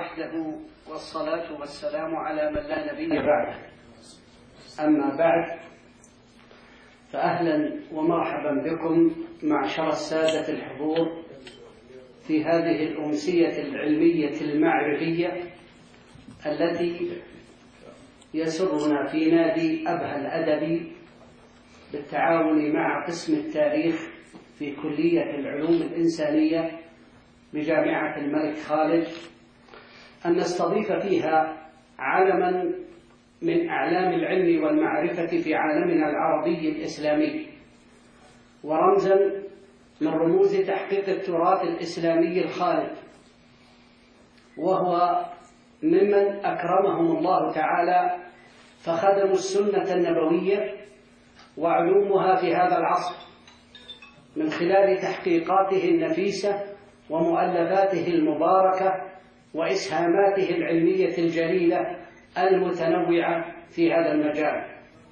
وحده والصلاة والسلام على من لا نبي بعده. أما بعد، فأهلا ومرحبا بكم معشر السادة الحضور في هذه الأمسية العلمية المعرفية التي يسرنا في نادي أبها الأدبي بالتعاون مع قسم التاريخ في كلية العلوم الإنسانية بجامعة الملك خالد أن نستضيف فيها علما من أعلام العلم والمعرفة في عالمنا العربي الإسلامي، ورمزا من رموز تحقيق التراث الإسلامي الخالد، وهو ممن أكرمهم الله تعالى فخدموا السنة النبوية وعلومها في هذا العصر من خلال تحقيقاته النفيسة ومؤلفاته المباركة وإسهاماته العلمية الجليلة المتنوعة في هذا المجال.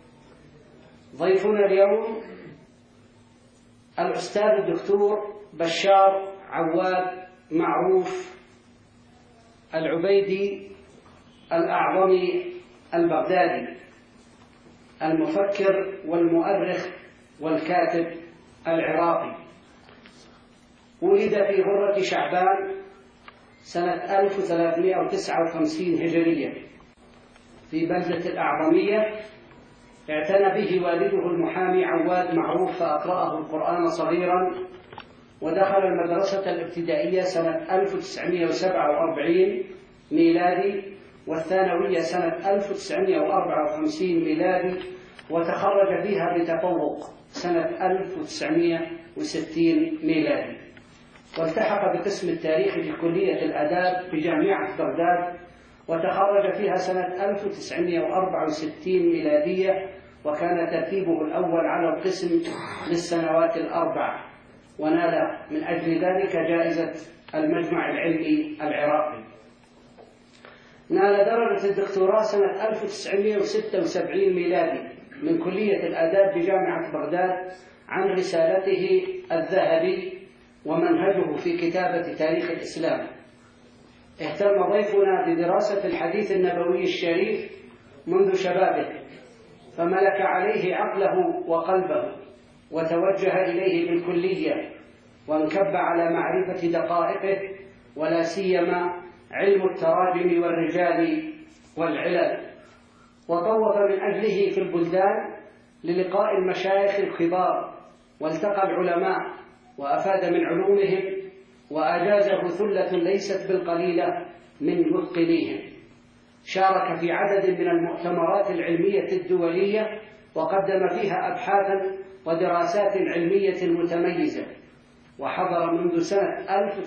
ضيفنا اليوم الأستاذ الدكتور بشار عواد معروف العبيدي الأعظمي البغدادي، المفكر والمؤرخ والكاتب العراقي. ولد في غرة شعبان سنة 1359 هجرية في بلدة الأعظمية. اعتنى به والده المحامي عواد معروف فأقرأه القرآن صغيرا، ودخل المدرسة الابتدائية سنة 1947 ميلادي، والثانوية سنة 1954 ميلادي، وتخرج فيها بتفوق سنة 1960 ميلادي. والتحق بقسم التاريخ في كلية الآداب بجامعة بغداد، وتخرج فيها سنة 1964 ميلادية، وكان ترتيبه الأول على القسم للسنوات الأربع، ونال من أجل ذلك جائزة المجمع العلمي العراقي. نال درجة الدكتوراه سنة 1976 ميلادي من كلية الآداب بجامعة بغداد عن رسالته الذهبي ومنهجه في كتابة تاريخ الإسلام. اهتم ضيفنا بدراسة الحديث النبوي الشريف منذ شبابه، فملك عليه عقله وقلبه وتوجه إليه بالكلية، وانكب على معرفة دقائقه، ولا سيما علم التراجم والرجال والعلل، وطوف من أجله في البلدان للقاء المشايخ الكبار، والتقى العلماء وأفاد من علومهم، وأجازه ثلة ليست بالقليلة من متقنيهم. شارك في عدد من المؤتمرات العلمية الدولية، وقدم فيها أبحاثا ودراسات علمية متميزة، وحضر منذ سنة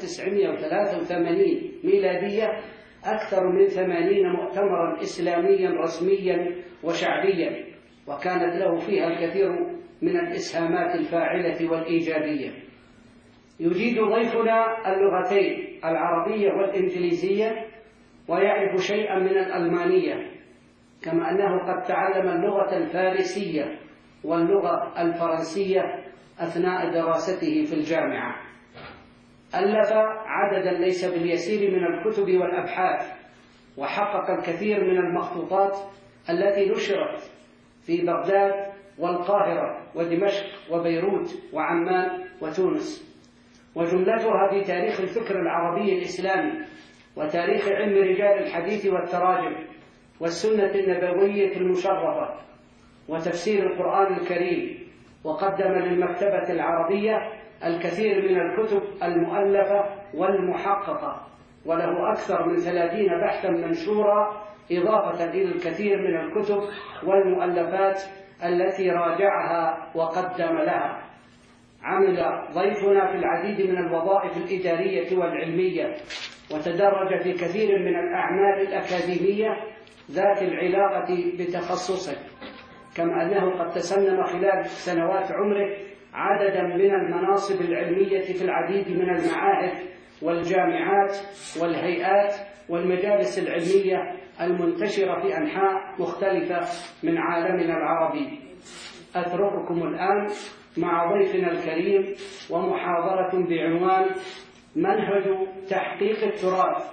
1983 ميلادية أكثر من 80 مؤتمرا إسلاميا رسميا وشعبيا، وكانت له فيها الكثير من الإسهامات الفاعلة والإيجابية. يجيد ضيفنا اللغتين العربية والإنجليزية، ويعرف شيئا من الألمانية، كما أنه قد تعلم اللغة الفارسية واللغة الفرنسية أثناء دراسته في الجامعة. ألف عددا ليس باليسير من الكتب والأبحاث، وحقق الكثير من المخطوطات التي نشرت في بغداد والقاهرة ودمشق وبيروت وعمان وتونس، وجملتها في تاريخ الفكر العربي الإسلامي، وتاريخ علم رجال الحديث والتراجم، والسنة النبوية المشرفة، وتفسير القرآن الكريم. وقدم للمكتبة العربية الكثير من الكتب المؤلفة والمحققة، وله أكثر من 30 بحثا منشورا، إضافة إلى الكثير من الكتب والمؤلفات التي راجعها وقدم لها. عمل ضيفنا في العديد من الوظائف الإدارية والعلمية، وتدرج في كثير من الأعمال الأكاديمية ذات العلاقة بتخصصه، كما أنه قد تسنم خلال سنوات عمره عددا من المناصب العلمية في العديد من المعاهد والجامعات والهيئات والمجالس العلمية المنتشرة في أنحاء مختلفة من عالمنا العربي. أترككم الآن مع ضيفنا الكريم ومحاضرة بعنوان منهج تحقيق التراث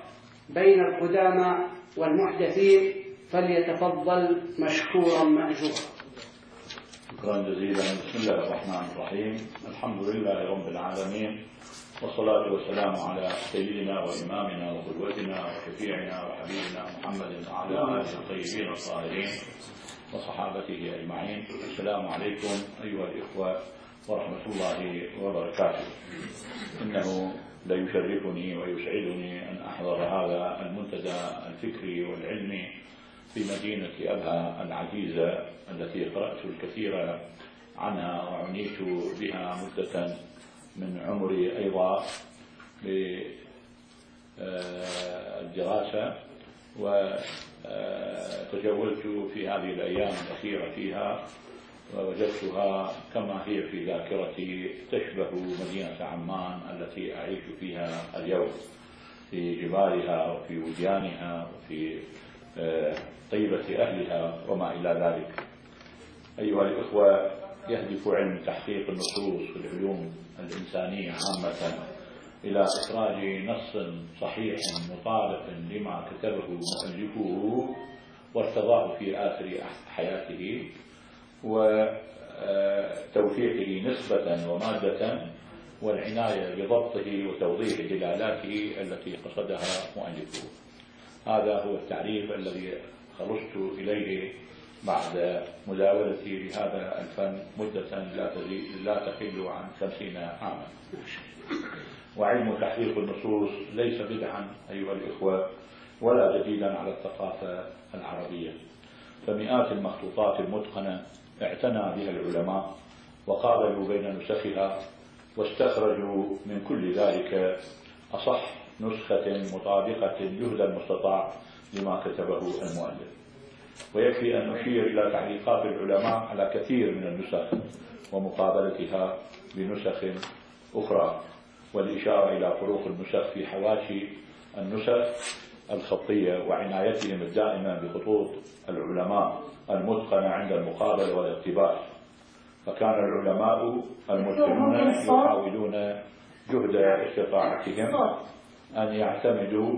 بين القدامى والمحدثين، فليتفضل مشكورا مأجورا. شكرا جزيلا. بسم الله الرحمن الرحيم. الحمد لله رب العالمين، والصلاة والسلام على سيدنا وإمامنا وقدوتنا وشفيعنا وحبيبنا محمد وعلى آله الطيبين الطاهرين وصحابته أجمعين. السلام عليكم أيها الإخوة ورحمة الله وبركاته. إنه ليشرفني ويسعدني أن أحضر هذا المنتدى الفكري والعلمي في مدينة أبها العزيزة التي قرأت الكثير عنها وعنيت بها مدة من عمري أيضا للدراسة، وتجولت في هذه الأيام الأخيرة فيها ووجدتها كما هي في ذاكرتي تشبه مدينة عمان التي أعيش فيها اليوم، في جبالها وفي وديانها وفي طيبة أهلها وما إلى ذلك. أيها الإخوة، يهدف علم تحقيق النصوص في العلوم الإنسانية عامة إلى إخراج نص صحيح مطابق لما كتبه مؤلفه وارتضاه في آخر حياته، وتوثيقه نسبة ومادة، والعناية بضبطه وتوضيح دلالاته التي قصدها مؤلفه. هذا هو التعريف الذي خلصت إليه بعد مداولتي لهذا الفن مدة لا تقل عن 50 عاما. وعلم تحقيق النصوص ليس بدعا أيها الإخوة ولا جديدا على الثقافة العربية، فمئات المخطوطات المتقنة اعتنى بها العلماء وقابلوا بين نسخها واستخرجوا من كل ذلك أصح نسخة مطابقة جهد المستطاع لما كتبه المؤلف. ويكفي أن نشير إلى تعليقات العلماء على كثير من النسخ ومقابلتها بنسخ أخرى، والإشارة إلى فروق النسخ في حواشي النسخ الخطية وعنايتهم الدائمة بخطوط العلماء المتقنة عند المقابلة والاقتباس. فكان العلماء المتقنون يحاولون جهد استطاعتهم أن يعتمدوا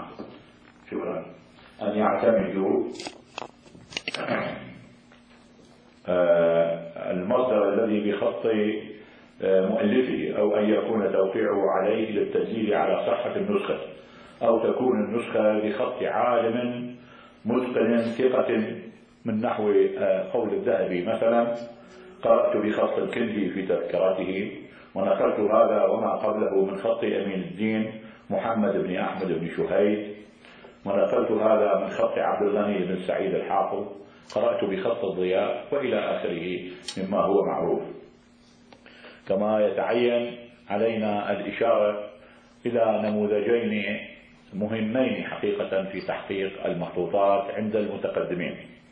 المصدر الذي بخط مؤلفه، أو أن يكون توقيعه عليه للتدليل على صحة النسخة، أو تكون النسخة بخط عالم متقن ثقة، من نحو قول الذهبي مثلا: قرأت بخط الكندي في تذكرته، ونقلت هذا وما قبله من خط أمين الدين محمد بن أحمد بن شهيد، ونقلت هذا من خط عبد الغني بن سعيد الحافظ، قرأت بخط الضياء، وإلى آخره مما هو معروف. كما يتعين علينا الإشارة إلى نموذجين مهمين حقيقة في تحقيق المخطوطات عند المتقدمين،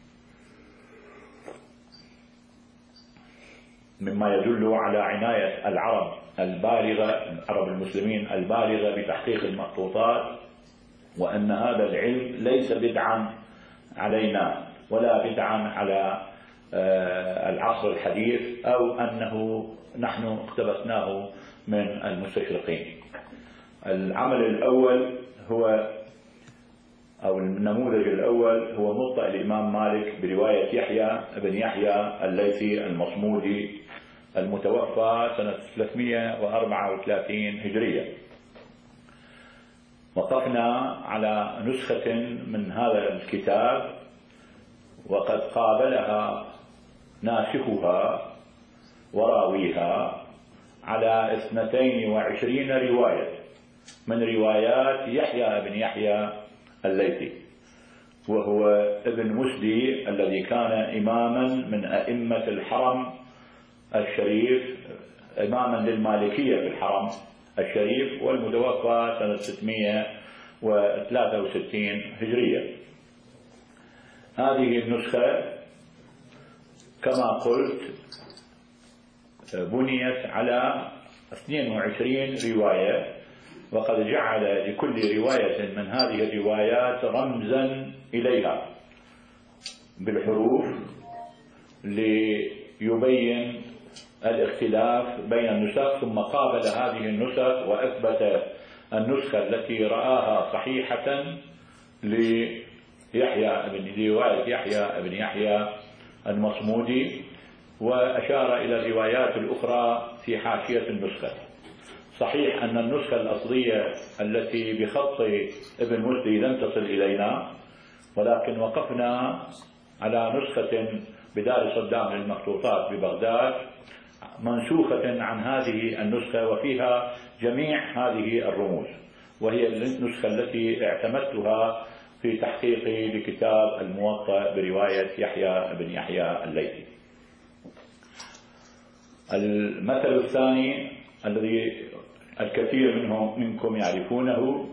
مما يدل على عناية العرب المسلمين البالغة بتحقيق المخطوطات، وأن هذا العلم ليس بدعا علينا ولا بدعا على العصر الحديث، أو أنه نحن اقتبسناه من المستشرقين. العمل الأول أو النموذج الأول هو موطأ الإمام مالك برواية يحيى بن يحيى الليثي المصمودي المتوفى سنة 334 هجرية. وقفنا على نسخة من هذا الكتاب وقد قابلها ناسخها وراويها على 22 رواية من روايات يحيى بن يحيى الليثي، وهو ابن مسدي الذي كان إماما من أئمة الحرم الشريف، إماما للمالكية في الحرم الشريف، والمتوفى سنة 663 هجرية. هذه النسخة كما قلت بنيت على 22 رواية، وقد جعل لكل رواية من هذه الروايات رمزا إليها بالحروف ليبين الاختلاف بين النسخ، ثم قابل هذه النسخ وأثبت النسخة التي رآها صحيحة لرواية يحيى بن يحيى المصمودي، وأشار إلى الروايات الأخرى في حاشية النسخة. صحيح أن النسخة الأصلية التي بخط ابن مسدي لم تصل إلينا، ولكن وقفنا على نسخة بدار صدام للمخطوطات ببغداد منسوخة عن هذه النسخة وفيها جميع هذه الرموز، وهي النسخة التي اعتمدتها في تحقيقي لكتاب الموطأ برواية يحيى بن يحيى الليثي. المثل الثاني الذي الكثير منكم يعرفونه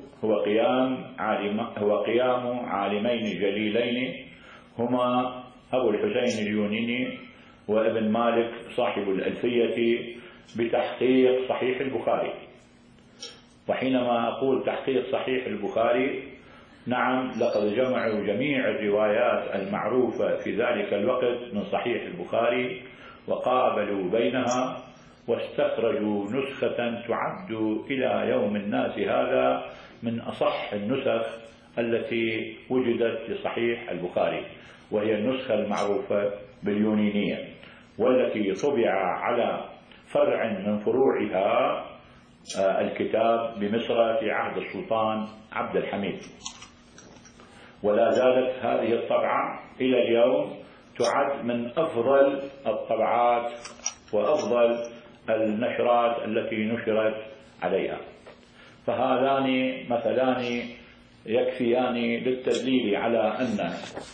هو قيام عالمين جليلين هما أبو الحسين اليونيني وابن مالك صاحب الألفية بتحقيق صحيح البخاري. وحينما أقول تحقيق صحيح البخاري، نعم لقد جمعوا جميع الروايات المعروفة في ذلك الوقت من صحيح البخاري وقابلوا بينها واستخرجوا نسخة تعد إلى يوم الناس هذا من أصح النسخ التي وجدت لصحيح البخاري، وهي النسخة المعروفة باليونينية، والتي طبع على فرع من فروعها الكتاب بمصر في عهد السلطان عبد الحميد. ولا زالت هذه الطبعة إلى اليوم تعد من أفضل الطبعات وأفضل النشرات التي نشرت عليها. فهذان مثلان يكفيان للتدليل على أن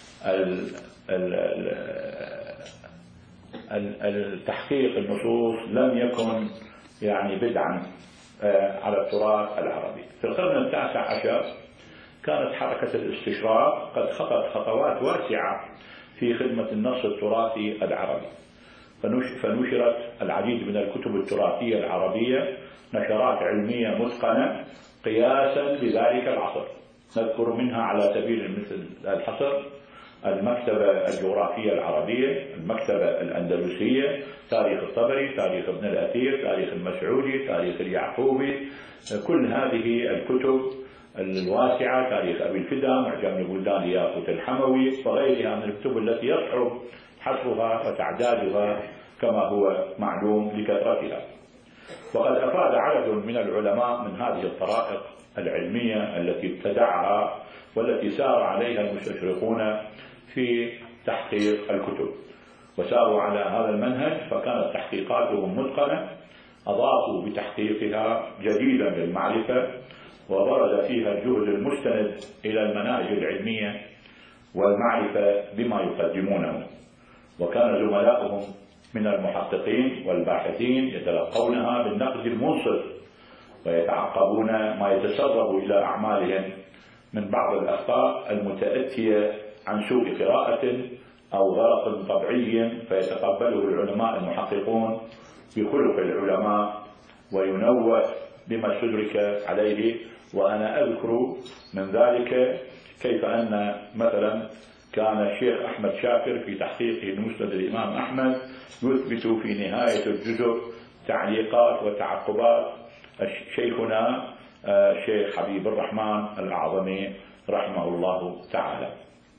التحقيق النصوص لم يكن بدعا على التراث العربي. في القرن التاسع عشر كانت حركة الاستشراق قد خطت خطوات واسعة في خدمة النص التراثي العربي، فنشرت العديد من الكتب التراثية العربية نشرات علمية متقنة قياسا لذلك العصر. نذكر منها على سبيل المثل الحصر المكتبة الجغرافية العربية، المكتبة الأندلسية، تاريخ الطبري، تاريخ ابن الأثير، تاريخ المسعودي، تاريخ اليعقوبي، كل هذه الكتب الواسعة، تاريخ أبي الفدا، معجم البلدان لياقوت الحموي، وغيرها من الكتب التي يصعب حصرها وتعدادها كما هو معلوم لكثرتها. وقد أفاد عدد من العلماء من هذه الطرائق العلمية التي ابتدعها والتي سار عليها المستشرقون في تحقيق الكتب، وساروا على هذا المنهج، فكانت تحقيقاتهم متقنة، أضافوا بتحقيقها جديدا للمعرفة، وورد فيها الجهد المستند إلى المناهج العلمية والمعرفة بما يقدمونه. وكان زملاؤهم من المحققين والباحثين يتلقونها بالنقد المنصف، ويتعقبون ما يتسرب إلى أعمالهم من بعض الأخطاء المتأتية عن سوء قراءة أو غلط طبعي، فيتقبله العلماء المحققون بخلق العلماء وينوه بما استدرك عليه. وأنا أذكر من ذلك كيف أن مثلا كان الشيخ أحمد شاكر في تحقيقه لمسند الإمام أحمد يثبت في نهاية الجزء تعليقات وتعقبات شيخنا الشيخ حبيب الرحمن الأعظمي رحمه الله تعالى.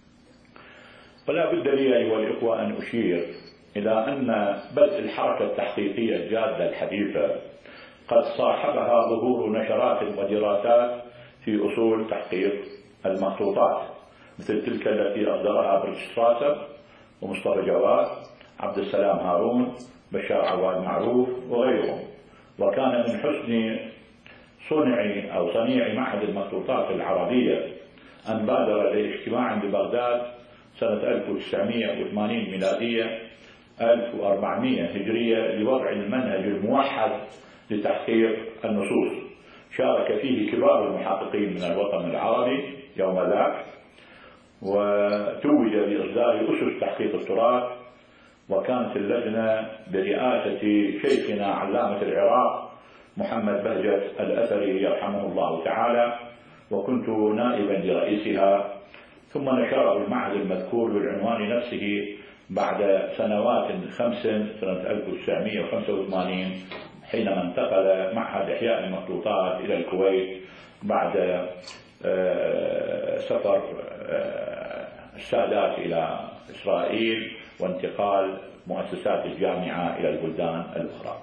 ولا بد لي أيها الإخوة أن أشير إلى أن بدء الحركة التحقيقية الجادة الحديثة قد صاحبها ظهور نشرات ودراسات في أصول تحقيق المخطوطات، مثل تلك التي أصدرها برشساسر ومصطفى جواد، عبد السلام هارون، بشار عواد معروف وغيرهم. وكان من حسن صنيع معهد المخطوطات العربية أن بادر لاجتماع ببغداد سنة 1980 ميلادية 1400 هجرية لوضع المنهج الموحد لتحقيق النصوص. شارك فيه كبار المحققين من الوطن العربي يوم ذاك، وتوج بإصدار أسس تحقيق التراث. وكانت اللجنة برئاسة شيخنا علامة العراق محمد بهجت الأثري يرحمه الله تعالى، وكنت نائبا لرئيسها. ثم نشره المعهد المذكور بالعنوان نفسه بعد سنوات 5 سنة 1985 حينما انتقل معهد إحياء المخطوطات إلى الكويت بعد سفر السادات إلى إسرائيل وانتقال مؤسسات الجامعة إلى البلدان الأخرى.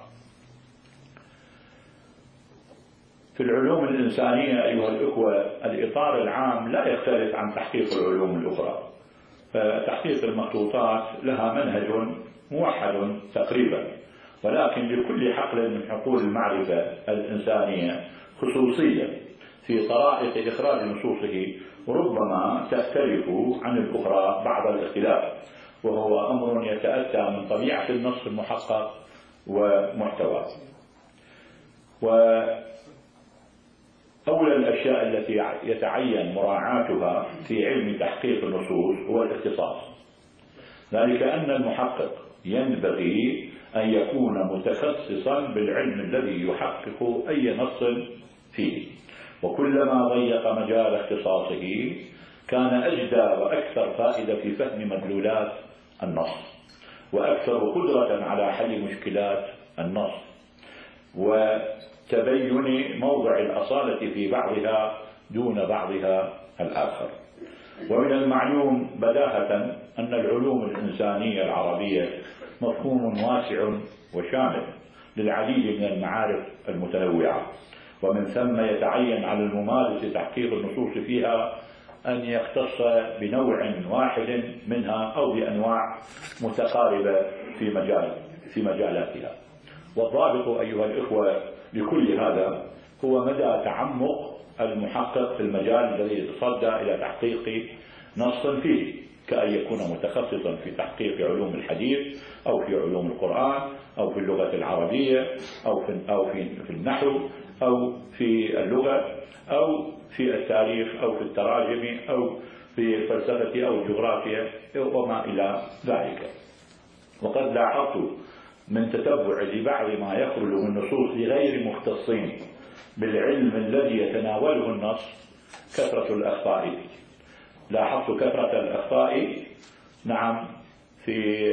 في العلوم الإنسانية أيها الأخوة الإطار العام لا يختلف عن تحقيق العلوم الأخرى، فتحقيق المخطوطات لها منهج موحد تقريبا، ولكن لكل حقل من حقول المعرفة الإنسانية خصوصية في طرائق إخراج نصوصه ربما تختلف عن الأخرى بعض الاختلاف، وهو أمر يتأتى من طبيعة النص المحقق ومحتواه. أولى الأشياء التي يتعين مراعاتها في علم تحقيق النصوص هو الاختصاص، ذلك أن المحقق ينبغي أن يكون متخصصا بالعلم الذي يحقق أي نص فيه، وكلما ضيق مجال اختصاصه كان أجدى وأكثر فائدة في فهم مدلولات النص، وأكثر قدرة على حل مشكلات النص، وتبين موضع الأصالة في بعضها دون بعضها الآخر. ومن المعلوم بداهة أن العلوم الإنسانية العربية مفهوم واسع وشامل للعديد من المعارف المتنوعة، ومن ثم يتعين على الممارس تحقيق النصوص فيها أن يختص بنوع واحد منها أو بأنواع متقاربة في مجالاتها. والضابط أيها الإخوة لكل هذا هو مدى تعمق المحقق في المجال الذي يتصدى إلى تحقيق نص فيه، كأن يكون متخصصا في تحقيق علوم الحديث أو في علوم القرآن أو في اللغة العربية أو في النحو أو في اللغة أو في التاريخ أو في التراجم أو في الفلسفة أو الجغرافيا وما إلى ذلك. وقد لاحظت من تتبع لبعض ما يخرج من نصوص غير مختصين بالعلم الذي يتناوله النص كثرة الأخطاء. لاحظت كثرة الأخطاء نعم في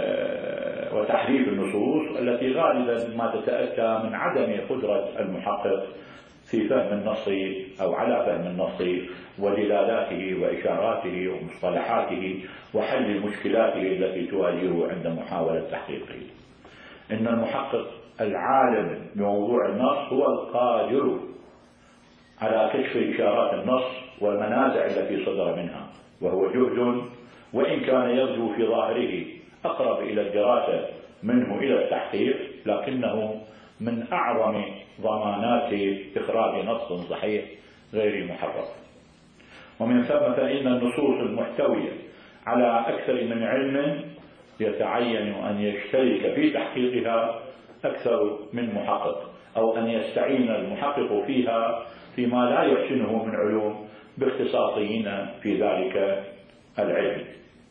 وتحريف النصوص التي غالبا ما تتأتى من عدم قدرة المحقق في فهم النص أو على فهم النص ودلالاته وإشاراته ومصطلحاته وحل مشكلاته التي تواجهه عند محاولة تحقيقه. إن المحقق العالم بموضوع النص هو القادر على كشف إشارات النص والمنازع التي صدر منها، وهو جهد وإن كان يبدو في ظاهره أقرب إلى الدراسة منه إلى التحقيق، لكنه من أعظم ضمانات إخراج نص صحيح غير محرف. ومن ثم فإن النصوص المحتوية على أكثر من علم يتعين أن يشترك في تحقيقها أكثر من محقق، أو أن يستعين المحقق فيها فيما لا يحسنه من علوم باختصاصيين في ذلك العلم.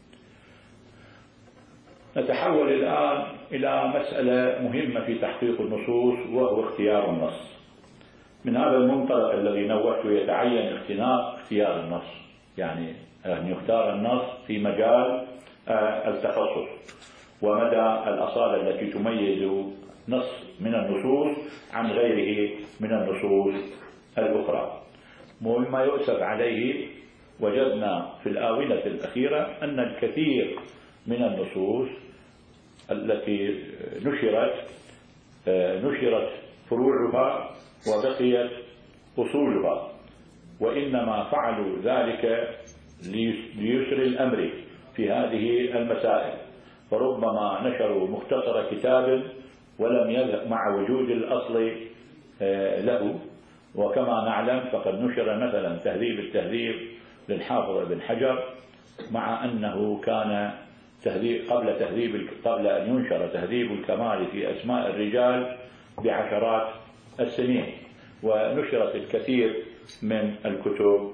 نتحول الآن إلى مسألة مهمة في تحقيق النصوص، وهو اختيار النص. من هذا المنطلق الذي نوهته يتعين اختيار النص، يعني أن يختار النص في مجال التخصص ومدى الأصالة التي تميز نص من النصوص عن غيره من النصوص الأخرى. ومما يؤسف عليه وجدنا في الآونة الأخيرة أن الكثير من النصوص التي نشرت فروعها وبقيت أصولها، وإنما فعلوا ذلك ليسر الأمر في هذه المسائل، فربما نشروا مختصر كتاب ولم يذهب مع وجود الأصل له. وكما نعلم فقد نشر مثلا تهذيب التهذيب للحافظ ابن حجر، مع أنه كان قبل أن ينشر تهذيب الكمال في أسماء الرجال بعشرات السنين، ونشرت الكثير من الكتب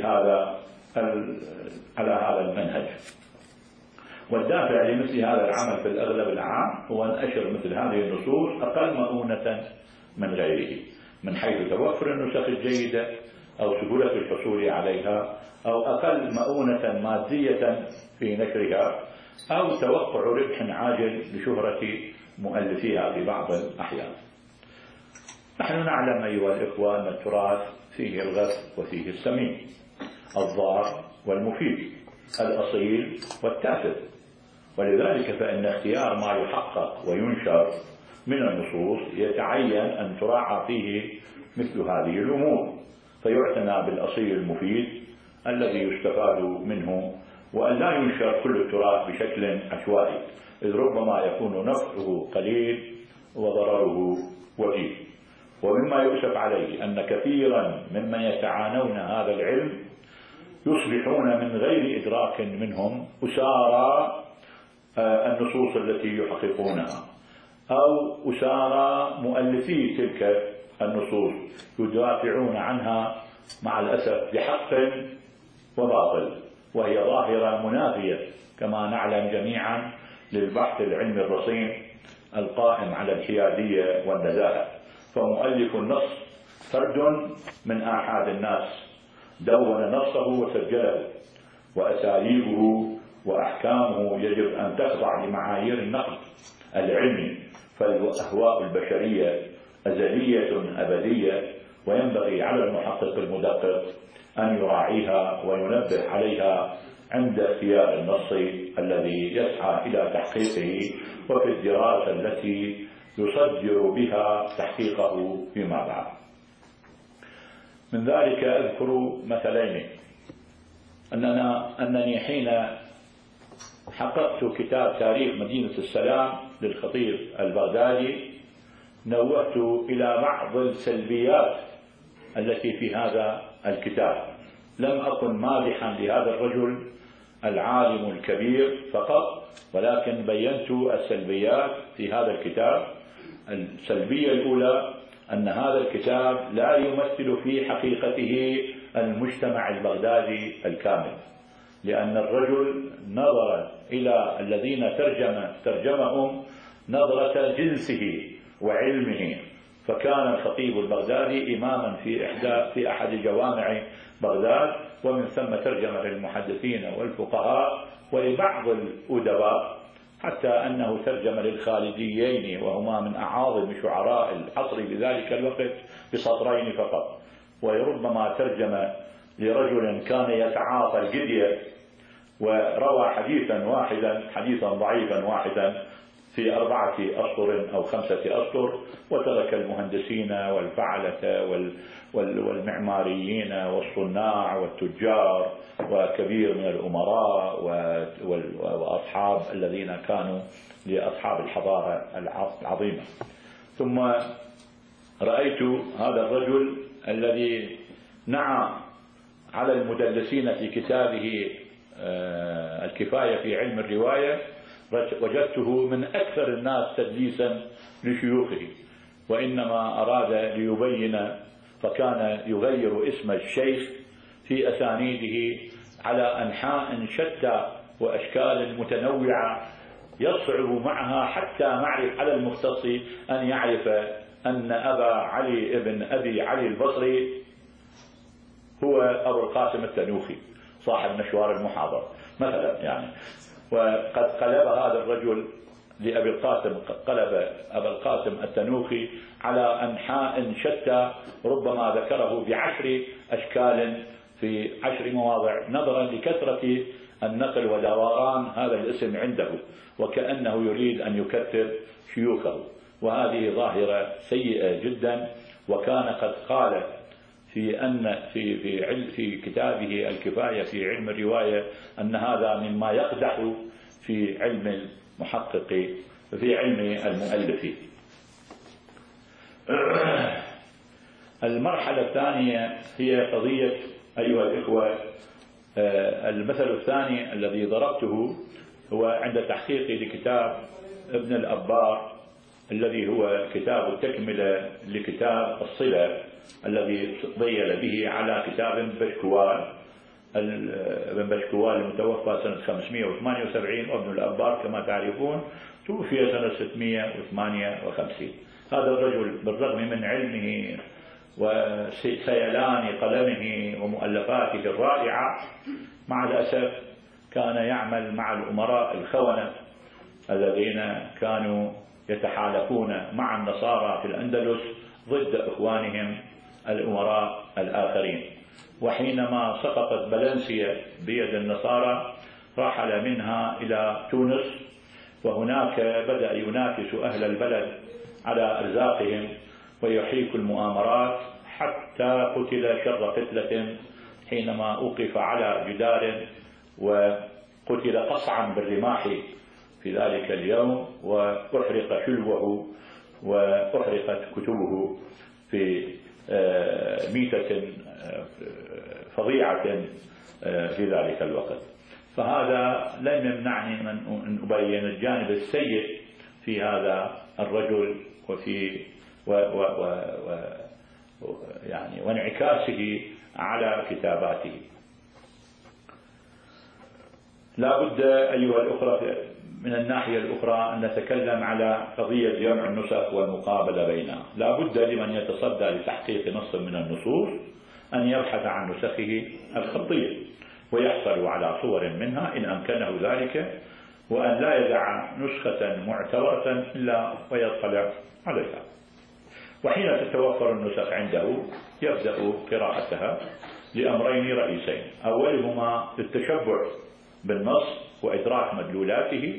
على هذا المنهج. والدافع لمثل هذا العمل في الأغلب العام هو نشر مثل هذه النصوص أقل مؤونة من غيره، من حيث توفر النسخ الجيدة أو سهولة الحصول عليها، أو أقل مؤونة مادية في نشرها، أو توقع ربح عاجل لشهرة مؤلفيها في بعض الأحيان. نحن نعلم أيها الإخوة أن التراث فيه الغث وفيه السمين، الضار والمفيد، الأصيل والتافه، ولذلك فإن اختيار ما يحقق وينشر من النصوص يتعين أن تراعى فيه مثل هذه الأمور، فيعتنى بالأصيل المفيد الذي يستفاد منه، وأن لا ينشر كل التراث بشكل عشوائي، إذ ربما يكون نفعه قليل وضرره وجيه. ومما يؤسف عليه أن كثيرا ممن يتعانون هذا العلم يصبحون من غير إدراك منهم أسارى النصوص التي يحققونها، أو أسارى مؤلفي تلك النصوص يدافعون عنها مع الأسف بحق وباطل، وهي ظاهرة منافية كما نعلم جميعا للبحث العلمي الرصين القائم على الحيادية والنزاهة. فمؤلف النص فرد من آحاد الناس دون نصه وسجله، وأساليبه وأحكامه يجب أن تخضع لمعايير النقد العلمي، فالأهواء البشرية أزلية أبدية، وينبغي على المحقق المدقق أن يراعيها وينبه عليها عند اختيار النص الذي يسعى إلى تحقيقه، وفي الدراسة التي يصدر بها تحقيقه فيما بعد. من ذلك أذكر مثلين. أنني حين حققت كتاب تاريخ مدينة السلام للخطيب البغدادي نوهت إلى بعض السلبيات التي في هذا الكتاب. لم أكن مادحا لهذا الرجل العالم الكبير فقط، ولكن بينت السلبيات في هذا الكتاب. السلبية الأولى أن هذا الكتاب لا يمثل في حقيقته المجتمع البغدادي الكامل، لأن الرجل نظر إلى الذين ترجمهم نظرة جنسه وعلمه، فكان الخطيب البغدادي إماما في أحد جوامع بغداد، ومن ثم ترجم للمحدثين والفقهاء ولبعض الأدباء، حتى أنه ترجم للخالديين وهما من أعاظم شعراء العصر بذلك الوقت بسطرين فقط، وربما ترجم لرجل كان يتعاطى الجدية وروى حديثا ضعيفا واحدا في 4 أسطر أو 5 أسطر، وترك المهندسين والفعلة والمعماريين والصناع والتجار وكبير من الأمراء وأصحاب الذين كانوا لأصحاب الحضارة العظيمة. ثم رأيت هذا الرجل الذي نعى على المدلسين في كتابه الكفاية في علم الرواية، وجدته من أكثر الناس تدليسا لشيوخه، وإنما أراد ليبين، فكان يغير اسم الشيخ في أسانيده على أنحاء شتى وأشكال متنوعة، يصعب معها حتى على المختص أن يعرف أن أبا علي ابن أبي علي البصري هو أبو القاسم التنوخي صاحب مشوار المحاضرة مثلا يعني. وقد قلب هذا الرجل لأبي القاسم، قلب أبا القاسم التنوخي على أنحاء شتى، ربما ذكره ب10 أشكال في 10 مواضع، نظرا لكثرة النقل ودوران هذا الاسم عنده، وكأنه يريد أن يكثر شيوخه، وهذه ظاهرة سيئة جدا. وكان قد قال في كتابه الكفاية في علم الرواية أن هذا مما يقدح في علم المحقق في علم المؤلف. المرحلة الثانية هي قضية أيها الإخوة، المثل الثاني الذي ضربته هو عند تحقيقي لكتاب ابن الأبار الذي هو كتاب التكملة لكتاب الصلة الذي ضيل به على كتاب بشكوال. ابن بشكوال المتوفى سنة 578، وابن الأبار كما تعرفون توفي سنة 658. هذا الرجل بالرغم من علمه وسيلان قلمه ومؤلفاته الرائعة، مع الأسف كان يعمل مع الأمراء الخونة الذين كانوا يتحالفون مع النصارى في الأندلس ضد إخوانهم الأمراء الآخرين. وحينما سقطت فالنسيا بيد النصارى رحل منها إلى تونس، وهناك بدأ ينافس أهل البلد على أرزاقهم ويحيك المؤامرات، حتى قتل شر قتلة حينما أوقف على جدار وقتل قصعا بالرماح في ذلك اليوم، وأحرق شلوه وأحرقت كتبه في ميتة فظيعة في ذلك الوقت. فهذا لم يمنعني من أن أبين الجانب السيء في هذا الرجل وفي يعني وانعكاسه على كتاباته. لا بد أيها الأخوة من الناحية الأخرى أن نتكلم على قضية جمع النسخ والمقابلة بينها. لا بد لمن يتصدى لتحقيق نص من النصوص أن يبحث عن نسخه الخطية ويحصل على صور منها إن أمكنه ذلك، وأن لا يدع نسخة معتبرة إلا ويطلع عليها. وحين تتوفر النسخ عنده يبدأ قراءتها لأمرين رئيسين: أولهما التشبع بالنص وإدراك مدلولاته،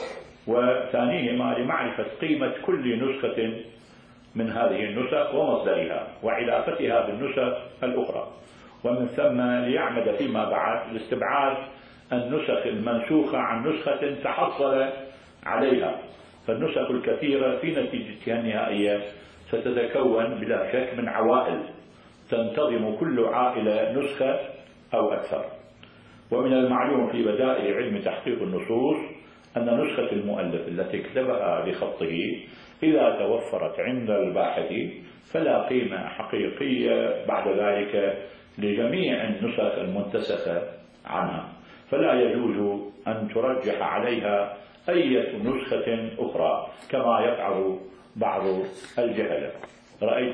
وثانيهما لمعرفة قيمة كل نسخة من هذه النسخ ومصدرها وعلاقتها بالنسخ الأخرى، ومن ثم ليعمد فيما بعد لاستبعاد النسخ المنسوخة عن نسخة تحصل عليها. فالنسخ الكثيرة في نتيجتها النهائية ستتكون بلا شك من عوائل تنتظم كل عائلة نسخة أو أكثر. ومن المعلوم في بدائع علم تحقيق النصوص أن نسخة المؤلف التي كتبها بخطه إذا توفرت عند الباحث فلا قيمة حقيقية بعد ذلك لجميع النسخ المنتسخة عنها، فلا يجوز أن ترجح عليها أي نسخة أخرى كما يفعل بعض الجهلة. رأيت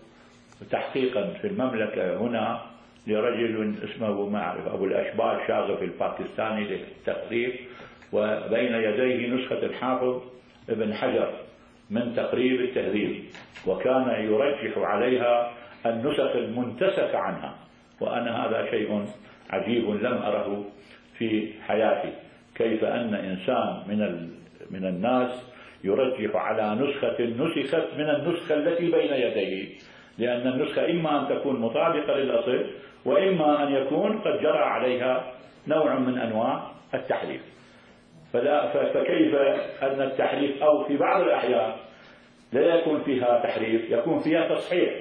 تحقيقا في المملكة هنا لرجل اسمه ما أعرف أبو الأشبال شاغف الباكستاني للتقريب، وبين يديه نسخة الحافظ ابن حجر من تقريب التهذيب، وكان يرجح عليها النسخ المنتسخ عنها. وأنا هذا شيء عجيب لم أره في حياتي، كيف أن إنسان من الناس يرجح على نسخة نسخت من النسخة التي بين يديه، لأن النسخة إما أن تكون مطابقة للأصل وإما أن يكون قد جرى عليها نوع من أنواع التحريف. فكيف أن التحريف أو في بعض الأحيان لا يكون فيها تحريف، يكون فيها تصحيح،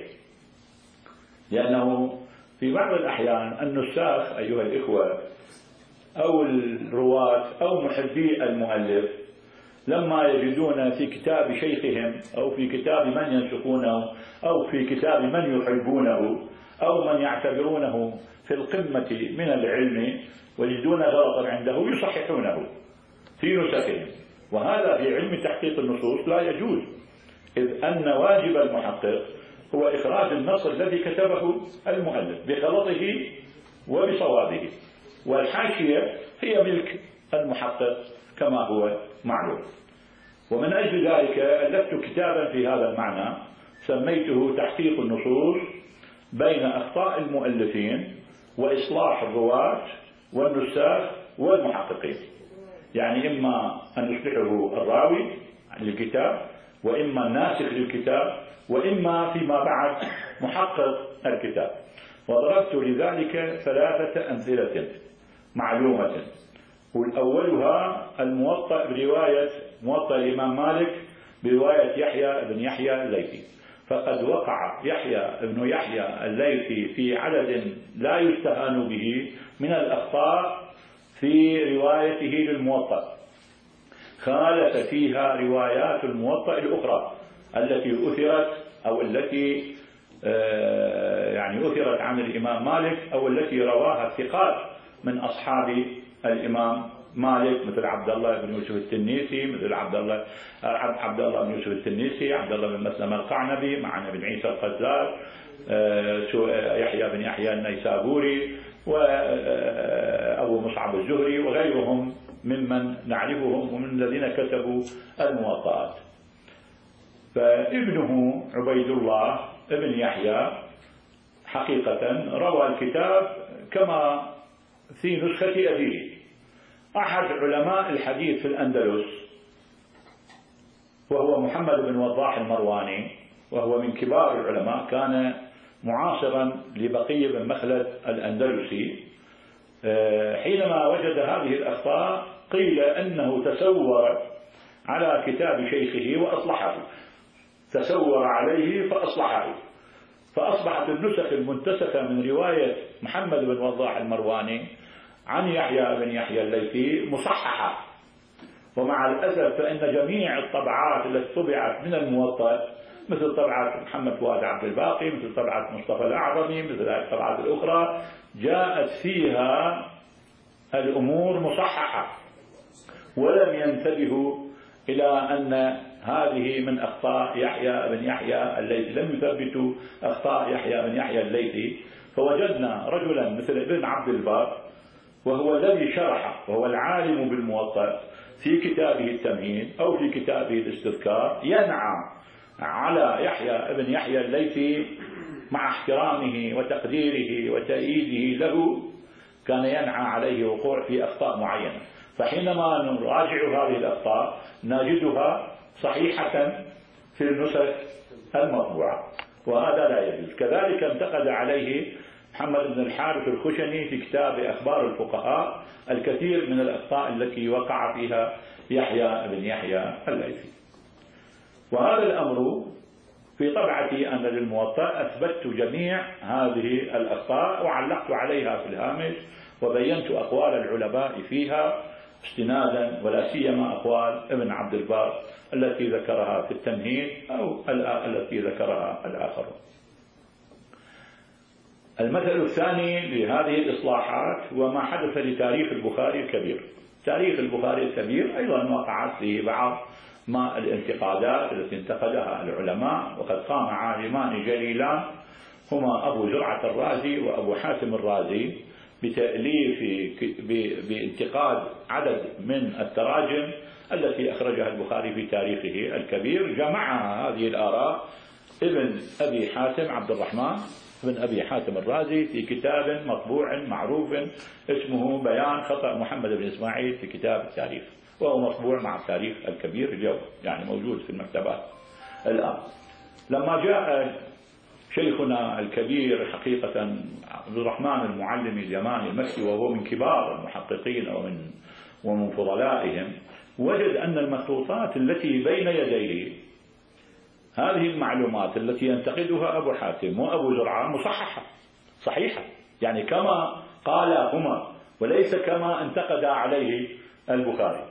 لأنه في بعض الأحيان النساخ أيها الإخوة أو الرواة أو محبي المؤلف لما يجدون في كتاب شيخهم أو في كتاب من ينسخونه أو في كتاب من يحبونه أو من يعتبرونه في القمة من العلم ويجدون غلطا عنده يصححونه في نسخهم. وهذا في علم تحقيق النصوص لا يجوز، إذ أن واجب المحقق هو إخراج النص الذي كتبه المؤلف بغلطه وبصوابه، والحاشية هي ملك المحقق كما هو معلوم. ومن أجل ذلك ألفت كتابا في هذا المعنى سميته تحقيق النصوص بين أخطاء المؤلفين وإصلاح الرواة والنساخ والمحققين. يعني إما أن يصلحه الراوي للكتاب، وإما الناسخ للكتاب، وإما فيما بعد محقق الكتاب. وضربت لذلك 3 أمثلة معلومة، والأولها الموطأ برواية موطأ الإمام مالك برواية يحيى بن يحيى الليثي. فقد وقع يحيى بن يحيى الليثي في عدد لا يستهان به من الأخطاء في روايته للموطأ، خالف فيها روايات الموطأ الأخرى التي أثرت أو التي يعني أثرت عن الإمام مالك أو التي رواها الثقات من أصحاب الإمام مالك، مثل عبد الله بن يوسف التنيسي، مثل عبد الله بن يوسف التنيسي، عبد الله بن مسلم القعنبي مع ابن عيسى القزاز، يحيى بن يحيى النيسابوري، وأبو مصعب الزهري، وغيرهم ممن نعرفهم ومن الذين كتبوا الموطئات. فابنه عبيد الله ابن يحيى حقيقة روى الكتاب كما في نسخة أبيه. أحد علماء الحديث في الأندلس وهو محمد بن وضاح المرواني، وهو من كبار العلماء، كان معاصرا لبقي بن مخلد الأندلسي، حينما وجد هذه الأخطاء قيل أنه تسور على كتاب شيخه وأصلحه، تسور عليه فأصلحه، فأصبحت النسخ المنتسخة من رواية محمد بن وضاح المرواني عن يحيى بن يحيى الليثي مصححة. ومع الأسف فإن جميع الطبعات التي طبعت من الموطأ، مثل طبعة محمد فؤاد عبد الباقي، مثل طبعة مصطفى الأعظمي، مثل الطبعات الأخرى، جاءت فيها الأمور مصححة، ولم ينتبهوا إلى أن هذه من أخطاء يحيى بن يحيى الليثي، لم يثبتوا أخطاء يحيى بن يحيى الليثي. فوجدنا رجلا مثل ابن عبد البر، وهو الذي شرح، وهو العالم بالموطأ، في كتابه التمهيد أو في كتابه الاستذكار ينعى على يحيى بن يحيى الليثي مع احترامه وتقديره وتأييده له، كان ينعى عليه وقوع في أخطاء معينة. فحينما نراجع هذه الأخطاء نجدها صحيحة في النسخ المطبوعة، وهذا لا يجوز. كذلك انتقد عليه محمد بن الحارث الخشني في كتاب أخبار الفقهاء الكثير من الأخطاء التي وقع فيها يحيى بن يحيى الليثي. وهذا الأمر في طبعتي أنا للموطأ أثبتت جميع هذه الأخطاء وعلقت عليها في الهامش، وبينت أقوال العلماء فيها استنادا، ولا سيما أقوال ابن عبد البر التي ذكرها في التمهيد أو التي ذكرها الآخرون. المثل الثاني لهذه الإصلاحات هو ما حدث لتاريخ البخاري الكبير. تاريخ البخاري الكبير أيضا وقعت فيه بعض ما الانتقادات التي انتقدها العلماء، وقد قام عالمان جليلان هما أبو زرعة الرازي وأبو حاتم الرازي بتأليف بانتقاد عدد من التراجم التي أخرجها البخاري في تاريخه الكبير. جمعها هذه الآراء ابن أبي حاتم عبد الرحمن ابن أبي حاتم الرازي في كتاب مطبوع معروف اسمه بيان خطأ محمد بن إسماعيل في كتاب التاريخ، وهو مطبوع مع التاريخ الكبير اليوم، يعني موجود في المكتبات الآن. لما جاء شيخنا الكبير حقيقة عبد الرحمن المعلمي اليماني المكي، وهو من كبار المحققين ومن فضلائهم، وجد أن المخطوطات التي بين يديه، هذه المعلومات التي ينتقدها أبو حاتم وأبو زرعة مصححة صحيحة، يعني كما قالاهما وليس كما انتقد عليه البخاري.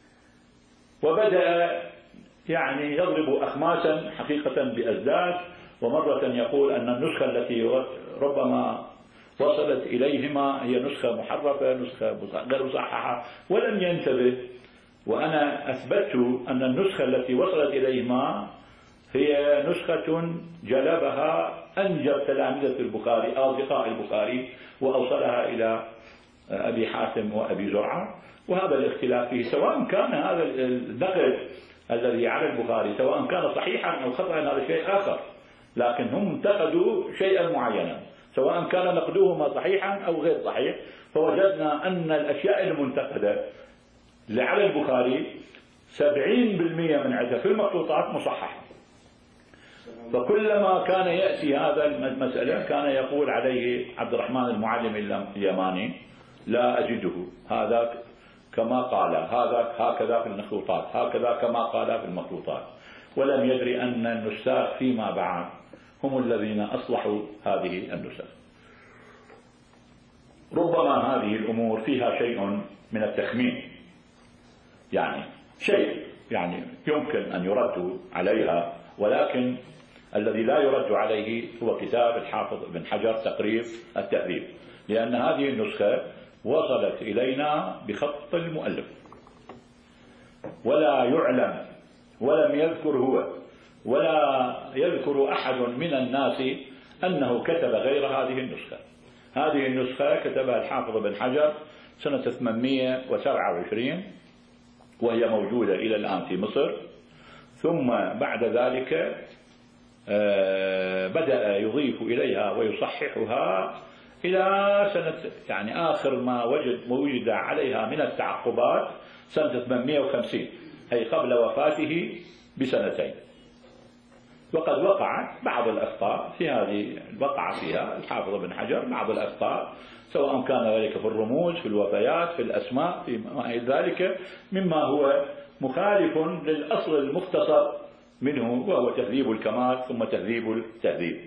وبدأ يعني يضرب أخماسا حقيقة بأزداد، ومرة يقول أن النسخة التي ربما وصلت إليهما هي نسخة محرفة، نسخة غير مصححة، ولم ينتبه. وأنا أثبتت أن النسخة التي وصلت إليهما هي نسخة جلبها أنجب تلامذة البخاري أصدقاء البخاري وأوصلها إلى أبي حاتم وأبي زرعة. وهذا الاختلاف فيه، سواء كان هذا النقد الذي على البخاري سواء كان صحيحا أو خطأ، هذا شيء آخر، لكن هم انتقدوا شيئا معينا سواء كان نقدوهما صحيحا أو غير صحيح. فوجدنا أن الأشياء المنتقدة على البخاري 70% من عدها في المخطوطات مصححة. فكلما كان يأتي هذا المسألة كان يقول عليه عبد الرحمن المعلم اليماني لا أجده، هذا كما قال، هذا هكذا في المخطوطات، هكذا كما قال في المخطوطات، ولم يدري أن النساخ فيما بعد هم الذين أصلحوا هذه النسخ. ربما هذه الأمور فيها شيء من التخمين، يعني شيء يعني يمكن أن يرد عليها، ولكن الذي لا يرد عليه هو كتاب الحافظ ابن حجر تقريب التهذيب، لأن هذه النسخة وصلت إلينا بخط المؤلف، ولا يعلم ولم يذكر هو ولا يذكر أحد من الناس أنه كتب غير هذه النسخة. هذه النسخة كتبها الحافظ ابن حجر سنة 827 وهي موجودة إلى الآن في مصر. ثم بعد ذلك بدأ يضيف إليها ويصححها إلى سنة، يعني آخر ما وجد عليها من التعقبات سنة 850، أي قبل وفاته بسنتين. وقد وقعت بعض الأخطاء في هذه، وقع فيها الحافظ ابن حجر بعض الأخطاء، سواء كان ذلك في الرموز، في الوفيات، في الأسماء، في ما ذلك مما هو مخالف للأصل المختصر منه، وهو تهذيب الكمال ثم تهذيب التهذيب.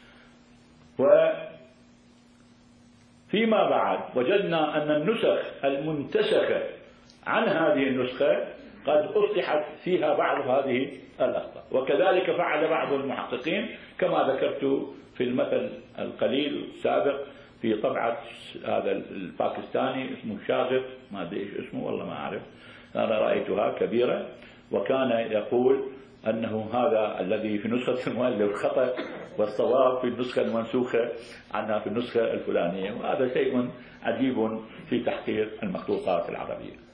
وفيما بعد وجدنا أن النسخ المنتسخة عن هذه النسخة قد أصلحت فيها بعض هذه الأخطاء، وكذلك فعل بعض المحققين كما ذكرت في المثل القليل السابق في طبعة هذا الباكستاني اسمه شاغف، ما أدري إيش اسمه والله ما أعرف، أنا رأيتها كبيرة، وكان يقول أنه هذا الذي في نسخة المؤلف خطأ والصواب في النسخة المنسوخة عنها في النسخة الفلانية، وهذا شيء عجيب في تحقيق المخطوطات العربية.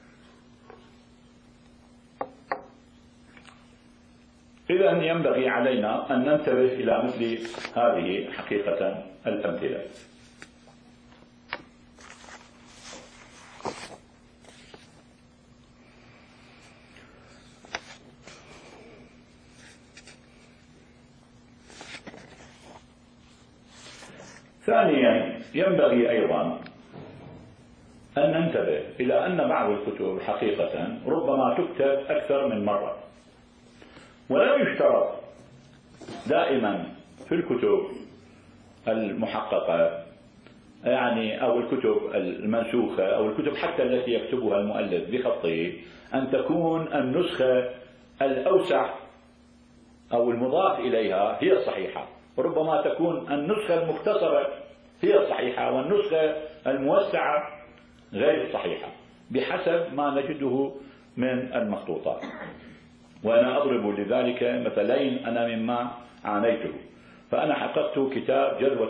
إذا ينبغي علينا أن ننتبه إلى مثل هذه حقيقة الأمثلة. ثانيا ينبغي أيضا أن ننتبه إلى أن بعض الكتب حقيقة ربما تكتب أكثر من مرة، ولا يشترط دائما في الكتب المحققة يعني أو الكتب المنسوخة أو الكتب حتى التي يكتبها المؤلف بخطه أن تكون النسخة الأوسع أو المضاف إليها هي الصحيحة، ربما تكون النسخة المختصرة هي الصحيحة والنسخة الموسعة غير الصحيحة بحسب ما نجده من المخطوطات. وأنا أضرب لذلك مثلين أنا مما عانيته. فأنا حققت كتاب جذوة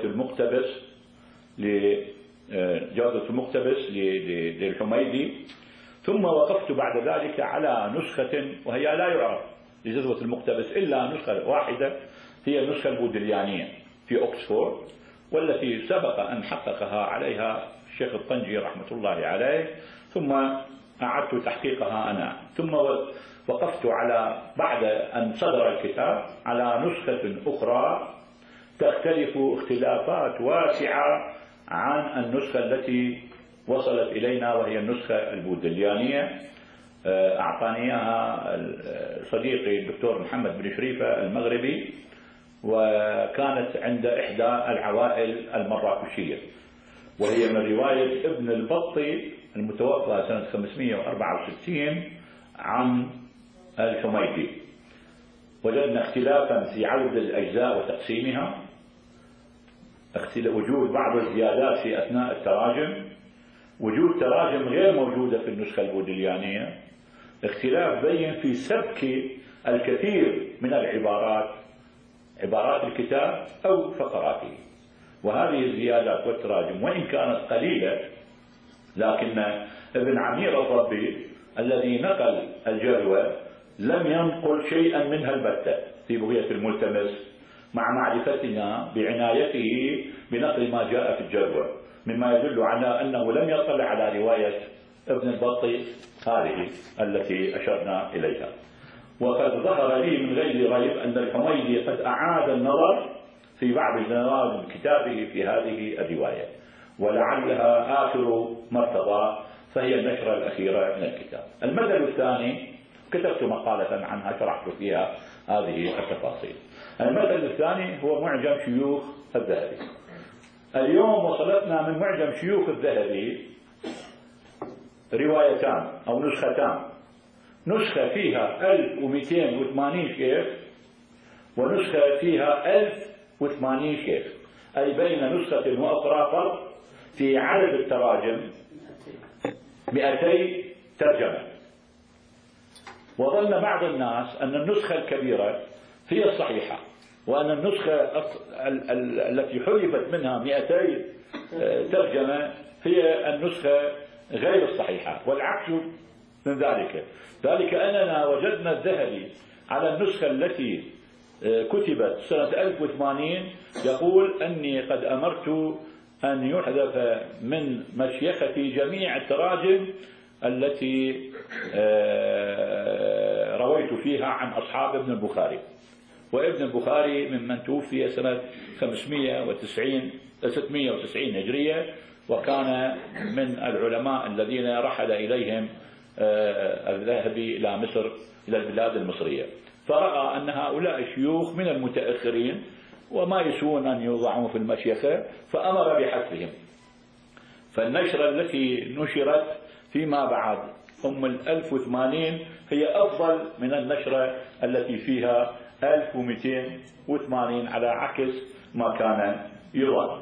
المقتبس للحميدي، ثم وقفت بعد ذلك على نسخة وهي لا يعرف لجذوة المقتبس إلا نسخة واحدة، هي النسخة البودليانية في أكسفورد، والتي سبق أن حققها عليها الشيخ الطنجي رحمة الله عليه، ثم أعدت تحقيقها أنا، ثم وقفت على بعد أن صدر الكتاب على نسخة أخرى تختلف اختلافات واسعة عن النسخة التي وصلت إلينا وهي النسخة البودليانية. أعطاني إياها صديقي الدكتور محمد بن شريفة المغربي، وكانت عند إحدى العوائل المراكشية، وهي من رواية ابن البطي المتوفى سنة 564 عن الحميدي. وجدنا اختلافا في عدد الأجزاء وتقسيمها، وجود بعض الزيادات في أثناء التراجم، وجود تراجم غير موجودة في النسخة البودليانية، اختلاف بين في سبك الكثير من العبارات، عبارات الكتاب أو فقراته. وهذه الزيادات والتراجم وإن كانت قليلة، لكن ابن عمير الضبي الذي نقل الجذوة لم ينقل شيئا منها البتة في بغية الملتمس، مع معرفتنا بعنايته بنقل ما جاء في الجذوة، مما يدل على أنه لم يطلع على رواية ابن البطي هذه التي أشرنا إليها. وقد ظهر لي من غير ريب أن الحميدي قد أعاد النظر في بعض جوانب كتابه في هذه الرواية، ولعلها آخر مرتضى، فهي النشرة الأخيرة من الكتاب. المثل الثاني كتبت مقالة عنها شرحت فيها هذه التفاصيل. المثل الثاني هو معجم شيوخ الذهبي. اليوم وصلتنا من معجم شيوخ الذهبي روايتان أو نسختان، نسخة فيها 1280 شيخ ونسخة فيها 1080 شيخ، أي بين نسخة وأخرى فرق في عدد التراجم 200 ترجمة. وظن بعض الناس أن النسخة الكبيرة هي الصحيحة، وأن النسخة التي حذفت منها 200 ترجمة هي النسخة غير الصحيحة، والعكس من ذلك أننا وجدنا الذهبي على النسخة التي كتبت سنة 1080 يقول أني قد أمرت أن يحذف من مشيختي جميع التراجم التي رويت فيها عن أصحاب ابن البخاري. وابن البخاري ممن توفي سنة 690 هجرية، وكان من العلماء الذين رحل إليهم الذهبي إلى مصر، إلى البلاد المصرية، فرأى أن هؤلاء شيوخ من المتأخرين وما يسوون أن يوضعون في المشيخة، فأمر بحذفهم. فالنشرة التي نشرت فيما بعد 1080 هي أفضل من النشرة التي فيها 1280 على عكس ما كان يظن.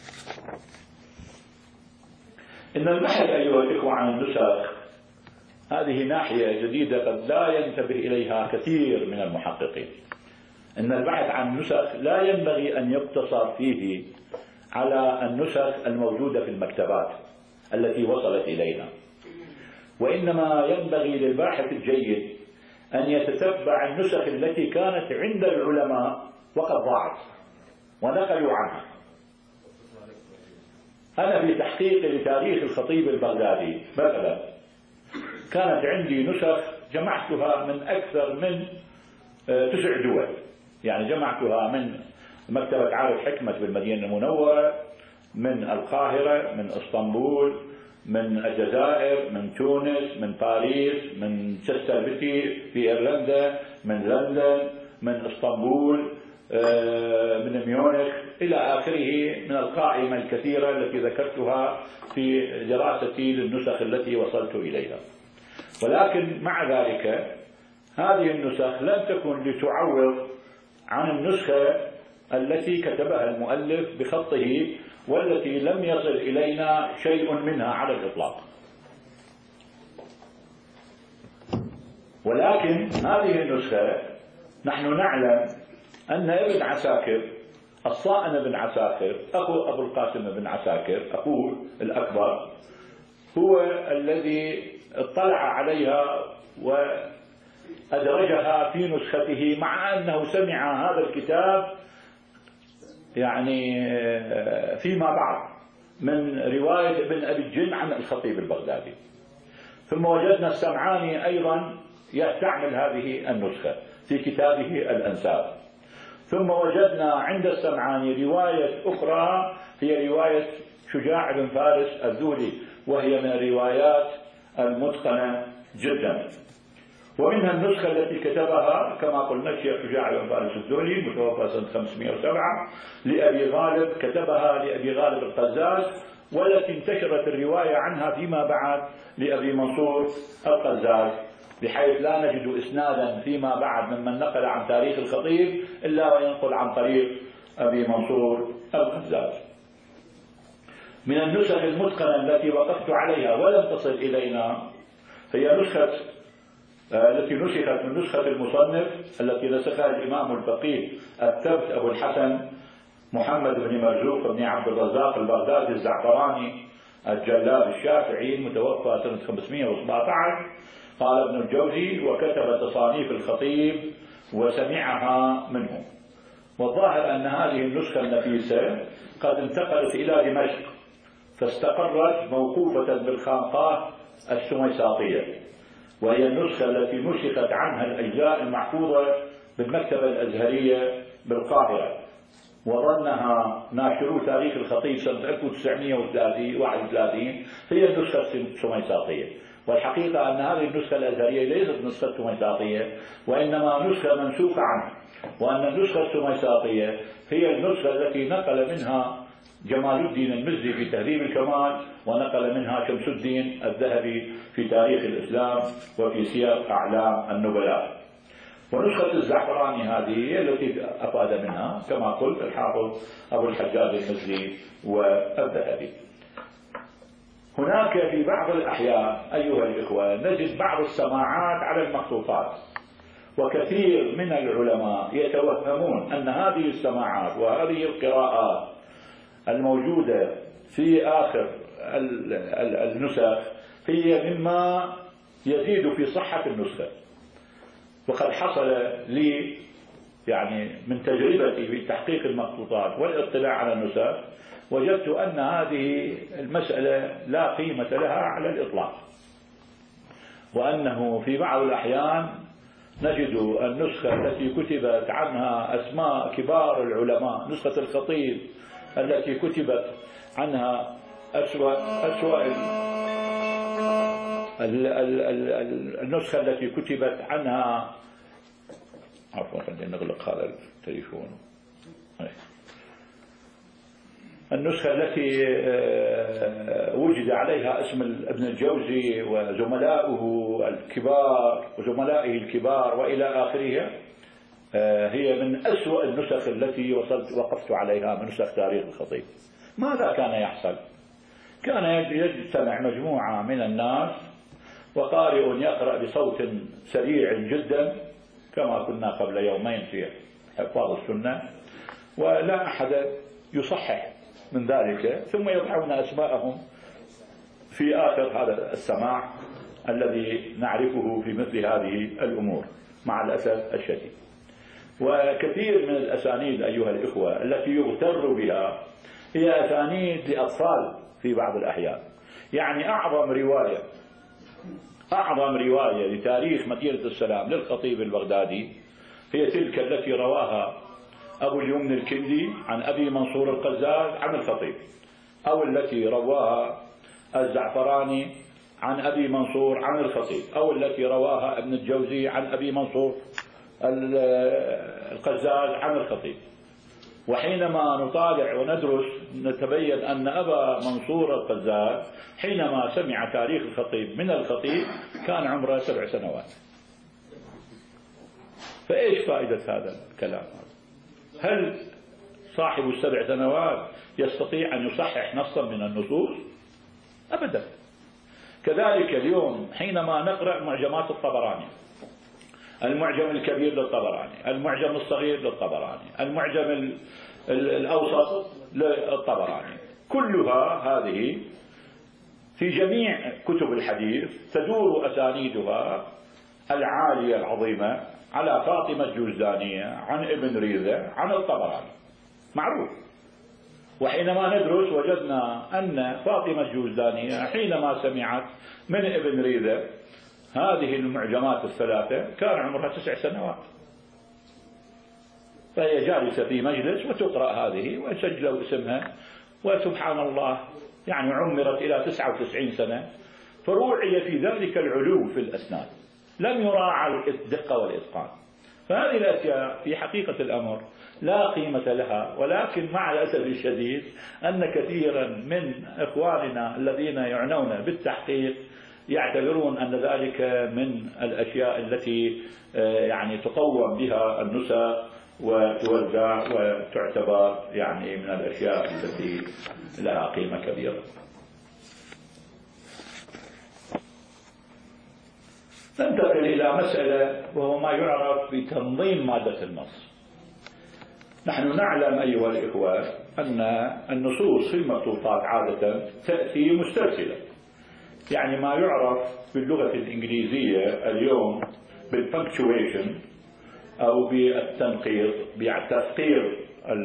إن البحث أيها الإخوة عن النسخ هذه ناحية جديدة قد لا ينتبه إليها كثير من المحققين. إن البحث عن النسخ لا ينبغي أن يقتصر فيه على النسخ الموجودة في المكتبات التي وصلت إلينا، وإنما ينبغي للباحث الجيد أن يتتبع النسخ التي كانت عند العلماء وقد ضاعت ونقلوا عنها. أنا في تحقيق لتاريخ الخطيب البغدادي مثلا كانت عندي نسخ جمعتها من أكثر من 9 دول، يعني جمعتها من مكتبة عارف حكمة بالمدينة المنورة، من القاهرة، من اسطنبول، من الجزائر، من تونس، من باريس، من تشستربتي في إيرلندا، من لندن، من اسطنبول، من ميونخ إلى آخره من القائمة الكثيرة التي ذكرتها في دراستي للنسخ التي وصلت إليها. ولكن مع ذلك هذه النسخ لم تكن لتعوض عن النسخة التي كتبها المؤلف بخطه والتي لم يصل إلينا شيء منها على الإطلاق. ولكن هذه النسخة نحن نعلم أن ابن عساكر، الصائن بن عساكر أخو أبو القاسم بن عساكر أخوه الأكبر، هو الذي اطلع عليها وأدرجها في نسخته، مع أنه سمع هذا الكتاب يعني فيما بعد من رواية ابن أبي الجن عن الخطيب البغدادي. ثم وجدنا السمعاني أيضا يستعمل هذه النسخة في كتابه الأنساب. ثم وجدنا عند السمعاني رواية أخرى هي رواية شجاع بن فارس الذولي، وهي من الروايات المتقنة جدا. ومنها النسخة التي كتبها كما قلنا الشيخ شجاع بن فارس الذولي متوفى سنة 507 لأبي غالب، كتبها لأبي غالب القزاز، والتي انتشرت الرواية عنها فيما بعد لأبي منصور القزاز، بحيث لا نجد إسنادا فيما بعد ممن نقل عن تاريخ الخطيب إلا وينقل عن طريق أبي منصور القزاز. من النسخ المتقنة التي وقفت عليها ولم تصل إلينا هي نسخة التي نسخت من نسخة المصنف التي نسخها الإمام الفقيه الثبت أبو الحسن محمد بن مرزوق بن عبد الرزاق البغدادي الزعفراني الجلال الشافعي المتوفى سنة 517. قال ابن الجوزي: وكتب تصانيف الخطيب وسمعها منه. والظاهر أن هذه النسخة النفيسة قد انتقلت إلى دمشق، فاستقرت موقوفة بالخانقاه السميساطية، وهي النسخة التي نسخت عنها الأجزاء المحفوظة بالمكتبة الأزهرية بالقاهرة، وظنها ناشرو تاريخ الخطيب سنة 1931 هي النسخة السميساطية. والحقيقة أن هذه النسخة الأزهرية ليست نسخة سميساطية، وإنما نسخة منسوخة عنها، وأن النسخة السميساطية هي النسخة التي نقل منها جمال الدين المزي في تهذيب الكمال، ونقل منها شمس الدين الذهبي في تاريخ الإسلام وفي سير أعلام النبلاء. ونسخة الزعفراني هذه هي التي أفاد منها كما قلت الحافظ أبو الحجاج المزي والذهبي. هناك في بعض الأحيان أيها الإخوة نجد بعض السماعات على المخطوطات، وكثير من العلماء يتوهمون أن هذه السماعات وهذه القراءات الموجودة في آخر النسخ هي مما يزيد في صحة النسخة. وقد حصل لي يعني من تجربتي في تحقيق المخطوطات والاطلاع على النسخ، وجدت أن هذه المسألة لا قيمة لها على الإطلاق، وأنه في بعض الأحيان نجد النسخة التي كتبت عنها أسماء كبار العلماء، نسخة الخطيب التي كتبت عنها أسوأ النسخة التي كتبت عنها، عفوا خلينا نغلق هذا التليفون، النسخة التي وجد عليها اسم ابن الجوزي وزملائه الكبار وزملائه الكبار وإلى آخره، هي من أسوأ النسخ التي وقفت عليها من نسخ تاريخ الخطيب. ماذا كان يحصل؟ كان يجتمع مجموعة من الناس وقارئ يقرأ بصوت سريع جدا كما كنا قبل يومين في حفاظ السنة، ولا أحد يصحح من ذلك، ثم يضعون أسماءهم في آخر هذا السماع الذي نعرفه في مثل هذه الأمور مع الأسف الشديد. وكثير من الأسانيد أيها الإخوة التي يغتر بها هي أسانيد لأطفال في بعض الأحيان. يعني أعظم رواية لتاريخ مدينة السلام للخطيب البغدادي هي تلك التي رواها أبو اليمن الكندي عن أبي منصور القزاز عن الخطيب، أو التي رواها الزعفراني عن أبي منصور عن الخطيب، أو التي رواها ابن الجوزي عن أبي منصور القزاز عن الخطيب. وحينما نطالع وندرس نتبين أن أبا منصور القزاز حينما سمع تاريخ الخطيب من الخطيب كان عمره 7 سنوات. فإيش فائدة هذا الكلام؟ هل صاحب ال7 سنوات يستطيع أن يصحح نصا من النصوص؟ أبدا. كذلك اليوم حينما نقرأ معجمات الطبراني، المعجم الكبير للطبراني، المعجم الصغير للطبراني، المعجم الأوسط للطبراني، كلها هذه في جميع كتب الحديث تدور أسانيدها العالية العظيمة على فاطمة الجوزانية عن ابن ريزة عن الطبراني، معروف. وحينما ندرس وجدنا أن فاطمة الجوزانية حينما سمعت من ابن ريزة هذه المعجمات الثلاثة كان عمرها 9 سنوات، فهي جالسة في مجلس وتقرأ هذه وسجلوا اسمها، وسبحان الله يعني عمرت إلى 99 سنة، فروعي في ذلك العلو في الأسناد، لم يراعى الدقة والإتقان. فهذه الأشياء في حقيقة الأمر لا قيمة لها، ولكن مع الأسف الشديد أن كثيرا من إخواننا الذين يعنون بالتحقيق يعتبرون أن ذلك من الأشياء التي يعني تقوم بها النسخ وتوزع وتعتبر يعني من الأشياء التي لها قيمة كبيرة. ننتقل إلى مسألة وهو ما يعرف بتنظيم مادة النص. نحن نعلم أيها الإخوة أن النصوص في المخطوطات عادة تأتي مسترسلة، يعني ما يعرف باللغة الإنجليزية اليوم بالبنكتويشن أو بالتنقيط، بتثقير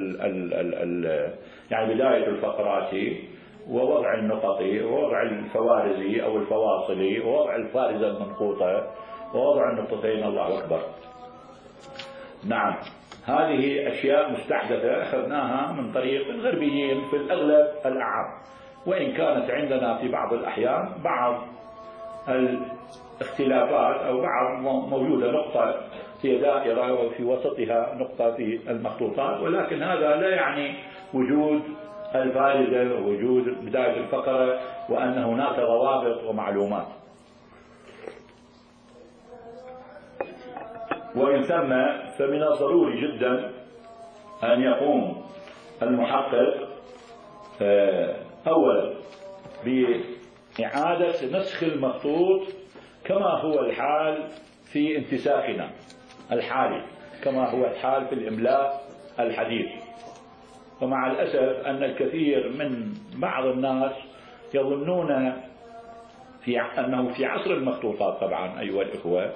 يعني بداية الفقرات ووضع النقط ووضع الفوارز أو الفواصل ووضع الفارزة المنقوطة ووضع النقطتين. الله أكبر. نعم، هذه أشياء مستحدثة أخذناها من طريق الغربيين في الأغلب الأعم، وإن كانت عندنا في بعض الأحيان بعض الاختلافات أو بعض موجودة نقطة في دائرة وفي وسطها نقطة في المخطوطات، ولكن هذا لا يعني وجود الفارزة ووجود بداية الفقرة وأن هناك ضوابط ومعلومات. وإن ثم فمن الضروري جدا أن يقوم المحقق أولا بإعادة نسخ المخطوط كما هو الحال في انتساخنا الحالي، كما هو الحال في الإملاء الحديث. ومع الأسف أن الكثير من بعض الناس يظنون أنه في عصر المخطوطات طبعا أيها الإخوة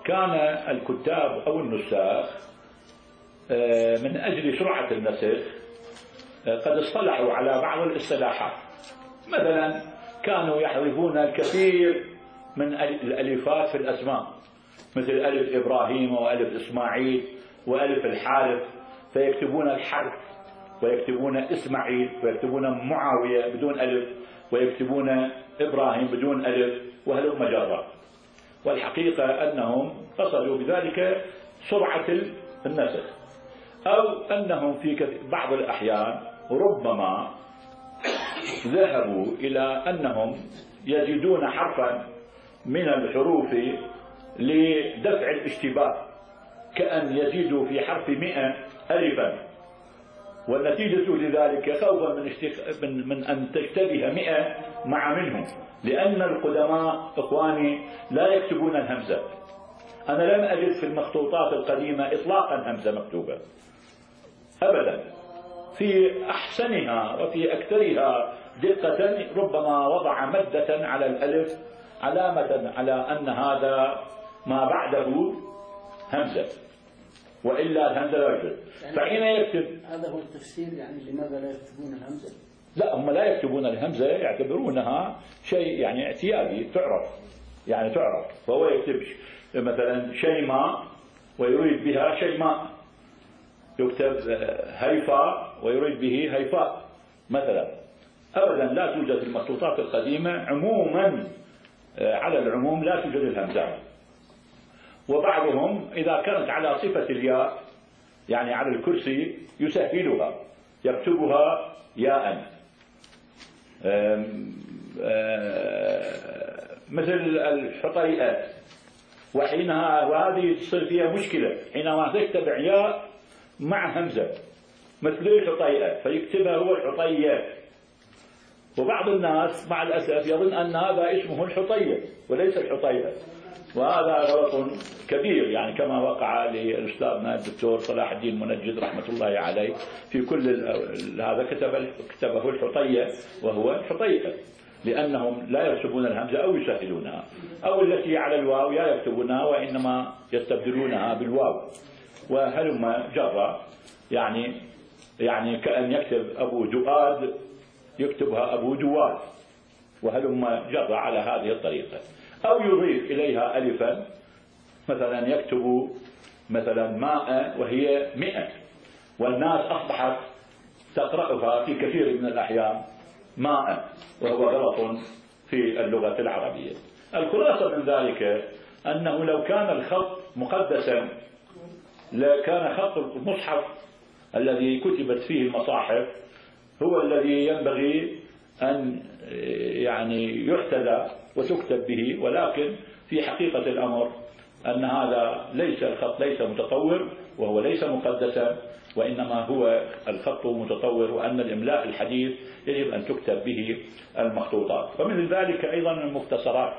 كان الكتاب أو النساخ من أجل سرعة النسخ قد اصطلحوا على بعض الاصطلاحات. مثلا كانوا يحذفون الكثير من الألفات في الأسماء، مثل ألف إبراهيم وألف إسماعيل وألف الحارث، فيكتبون الحرث ويكتبون إسماعيل ويكتبون معاوية بدون ألف ويكتبون إبراهيم بدون ألف وهلم جرا. والحقيقة أنهم قصدوا بذلك سرعة النسخ، أو أنهم في بعض الأحيان ربما ذهبوا إلى أنهم يزيدون حرفا من الحروف لدفع الاشتباه، كأن يزيدوا في حرف 100 ألفا، والنتيجة لذلك خوفا من أن تشتبه 100 مع منهم، لأن القدماء إخواني لا يكتبون الهمزة. أنا لم أجد في المخطوطات القديمة إطلاقا همزة مكتوبة أبدا. في أحسنها وفي أكثرها دقة ربما وضع مدة على الألف علامة على أن هذا ما بعده همزة، وإلا الهمزة لا يكتب. فحين يكتب هذا هو التفسير، يعني لماذا لا يكتبون الهمزة؟ لا، هم لا يكتبون الهمزة، يعتبرونها شيء يعني اعتيادي تعرف، يعني تعرف. فهو يكتب مثلا شيماء ويريد بها شيماء، يكتب هيفاء ويريد به هيفاء مثلا. أبدا لا توجد في المخطوطات القديمة عموما، على العموم لا توجد الهمزة. وبعضهم إذا كانت على صفة الياء يعني على الكرسي يسهلها، يكتبها ياء، مثل الحطيئة، وحينها وهذه تصير فيها مشكلة حينما تكتب ياء مع همزة مثل الحطيئة فيكتبها هو الحطية، وبعض الناس مع الأسف يظن أن هذا اسمه الحطية وليس الحطيئة، وهذا غلط كبير، يعني كما وقع لأستاذنا الدكتور صلاح الدين منجد رحمة الله عليه في كل هذا كتبه الحطية وهو الحطيئة، لأنهم لا يكتبون الهمزة أو يسهلونها، أو التي على الواو لا يكتبونها وإنما يستبدلونها بالواو. وهلم جرى، يعني كأن يكتب أبو دؤاد يكتبها أبو دواد، وهلم جرى على هذه الطريقة. أو يضيف إليها ألفا، مثلا يكتب مثلا ماء وهي 100، والناس أصبحت تقرأها في كثير من الأحيان ماء، وهو غلط في اللغة العربية. الخلاصة من ذلك أنه لو كان الخط مقدسا لكان خط المصحف الذي كتبت فيه المصاحف هو الذي ينبغي أن يعني يحتذى وتكتب به، ولكن في حقيقة الأمر أن هذا ليس الخط ليس متطور، وهو ليس مقدسا، وإنما هو الخط متطور، وأن الإملاء الحديث يجب أن تكتب به المخطوطات. ومن ذلك أيضا المختصرات.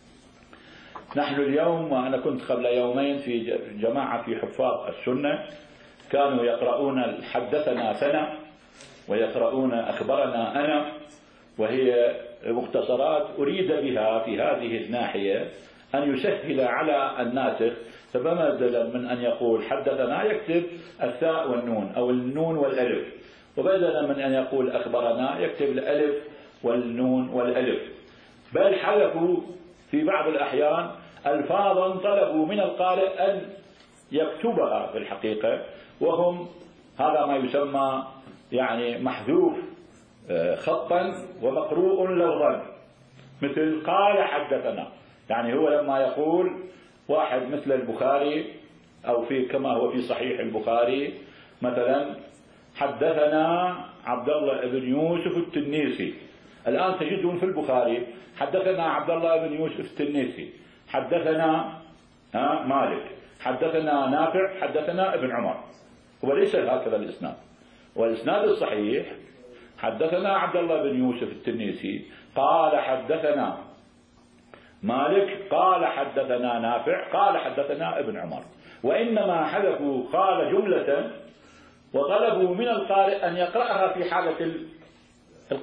نحن اليوم، وأنا كنت قبل يومين في جماعة في حفاظ السنة كانوا يقرؤون حدثنا سنة ويقرؤون أخبرنا أنا، وهي مختصرات أريد بها في هذه الناحية أن يسهل على الناسخ، فبدلا من أن يقول حدثنا يكتب الثاء والنون أو النون والألف، وبدلا من أن يقول أخبرنا يكتب الألف والنون والألف. بل حذفوا في بعض الأحيان ألفاظا طلبوا من القارئ أن يكتبها في الحقيقة، وهم هذا ما يسمى يعني محذوف خطا ومقروء لفظا، مثل قال حدثنا. يعني هو لما يقول واحد مثل البخاري أو في كما هو في صحيح البخاري مثلا حدثنا عبد الله بن يوسف التنيسي، الآن تجدون في البخاري حدثنا عبد الله بن يوسف التنيسي، حدثنا مالك، حدثنا نافع، حدثنا ابن عمر، وليس هكذا الإسناد. والإسناد الصحيح حدثنا عبد الله بن يوسف التنيسي قال حدثنا مالك قال حدثنا نافع قال حدثنا ابن عمر، وإنما حذفوا قال جملة وطلبوا من القارئ أن يقرأها في حالة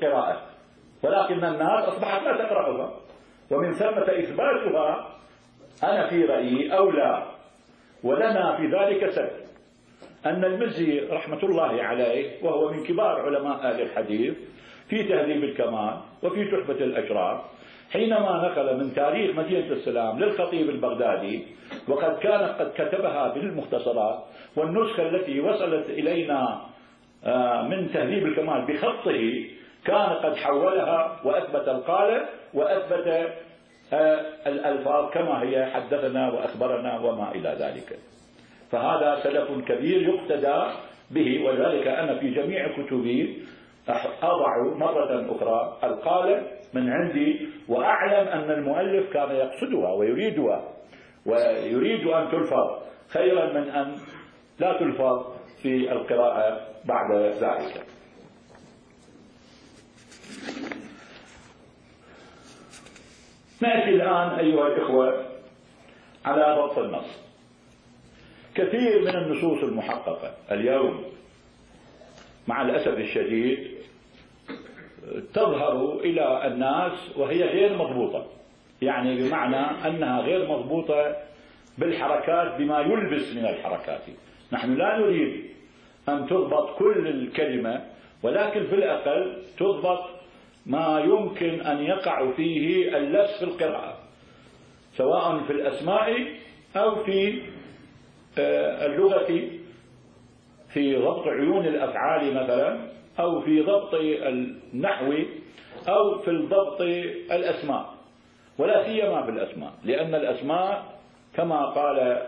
القراءة، ولكن الناس أصبحت لا تقرأها، ومن ثم إثباتها أنا في رأيي أولى ولنا في ذلك سبب أن المزي رحمة الله عليه وهو من كبار علماء أهل الحديث في تهذيب الكمال وفي تحفة الأشراف حينما نقل من تاريخ مدينة السلام للخطيب البغدادي وقد كان قد كتبها بالمختصرات والنسخة التي وصلت إلينا من تهذيب الكمال بخطه كان قد حولها وأثبت القالب وأثبت الألفاظ كما هي حدثنا وأخبرنا وما إلى ذلك. فهذا سلف كبير يقتدى به، ولذلك أنا في جميع كتبي أضع مرة أخرى القالب من عندي وأعلم أن المؤلف كان يقصدها ويريدها ويريد أن تلفظ خيرا من أن لا تلفظ في القراءة بعد ذلك. نأتي الآن أيها الإخوة على ضبط النص. كثير من النصوص المحققة اليوم مع الأسف الشديد تظهر إلى الناس وهي غير مضبوطة، يعني بمعنى أنها غير مضبوطة بالحركات بما يلبس من الحركات. نحن لا نريد أن تضبط كل الكلمة، ولكن في الأقل تضبط ما يمكن أن يقع فيه اللبس في القراءة، سواء في الأسماء أو في اللغة، في ضبط عيون الأفعال مثلا، أو في ضبط النحو، أو في ضبط الأسماء، ولا سيما في الأسماء، لأن الأسماء كما قال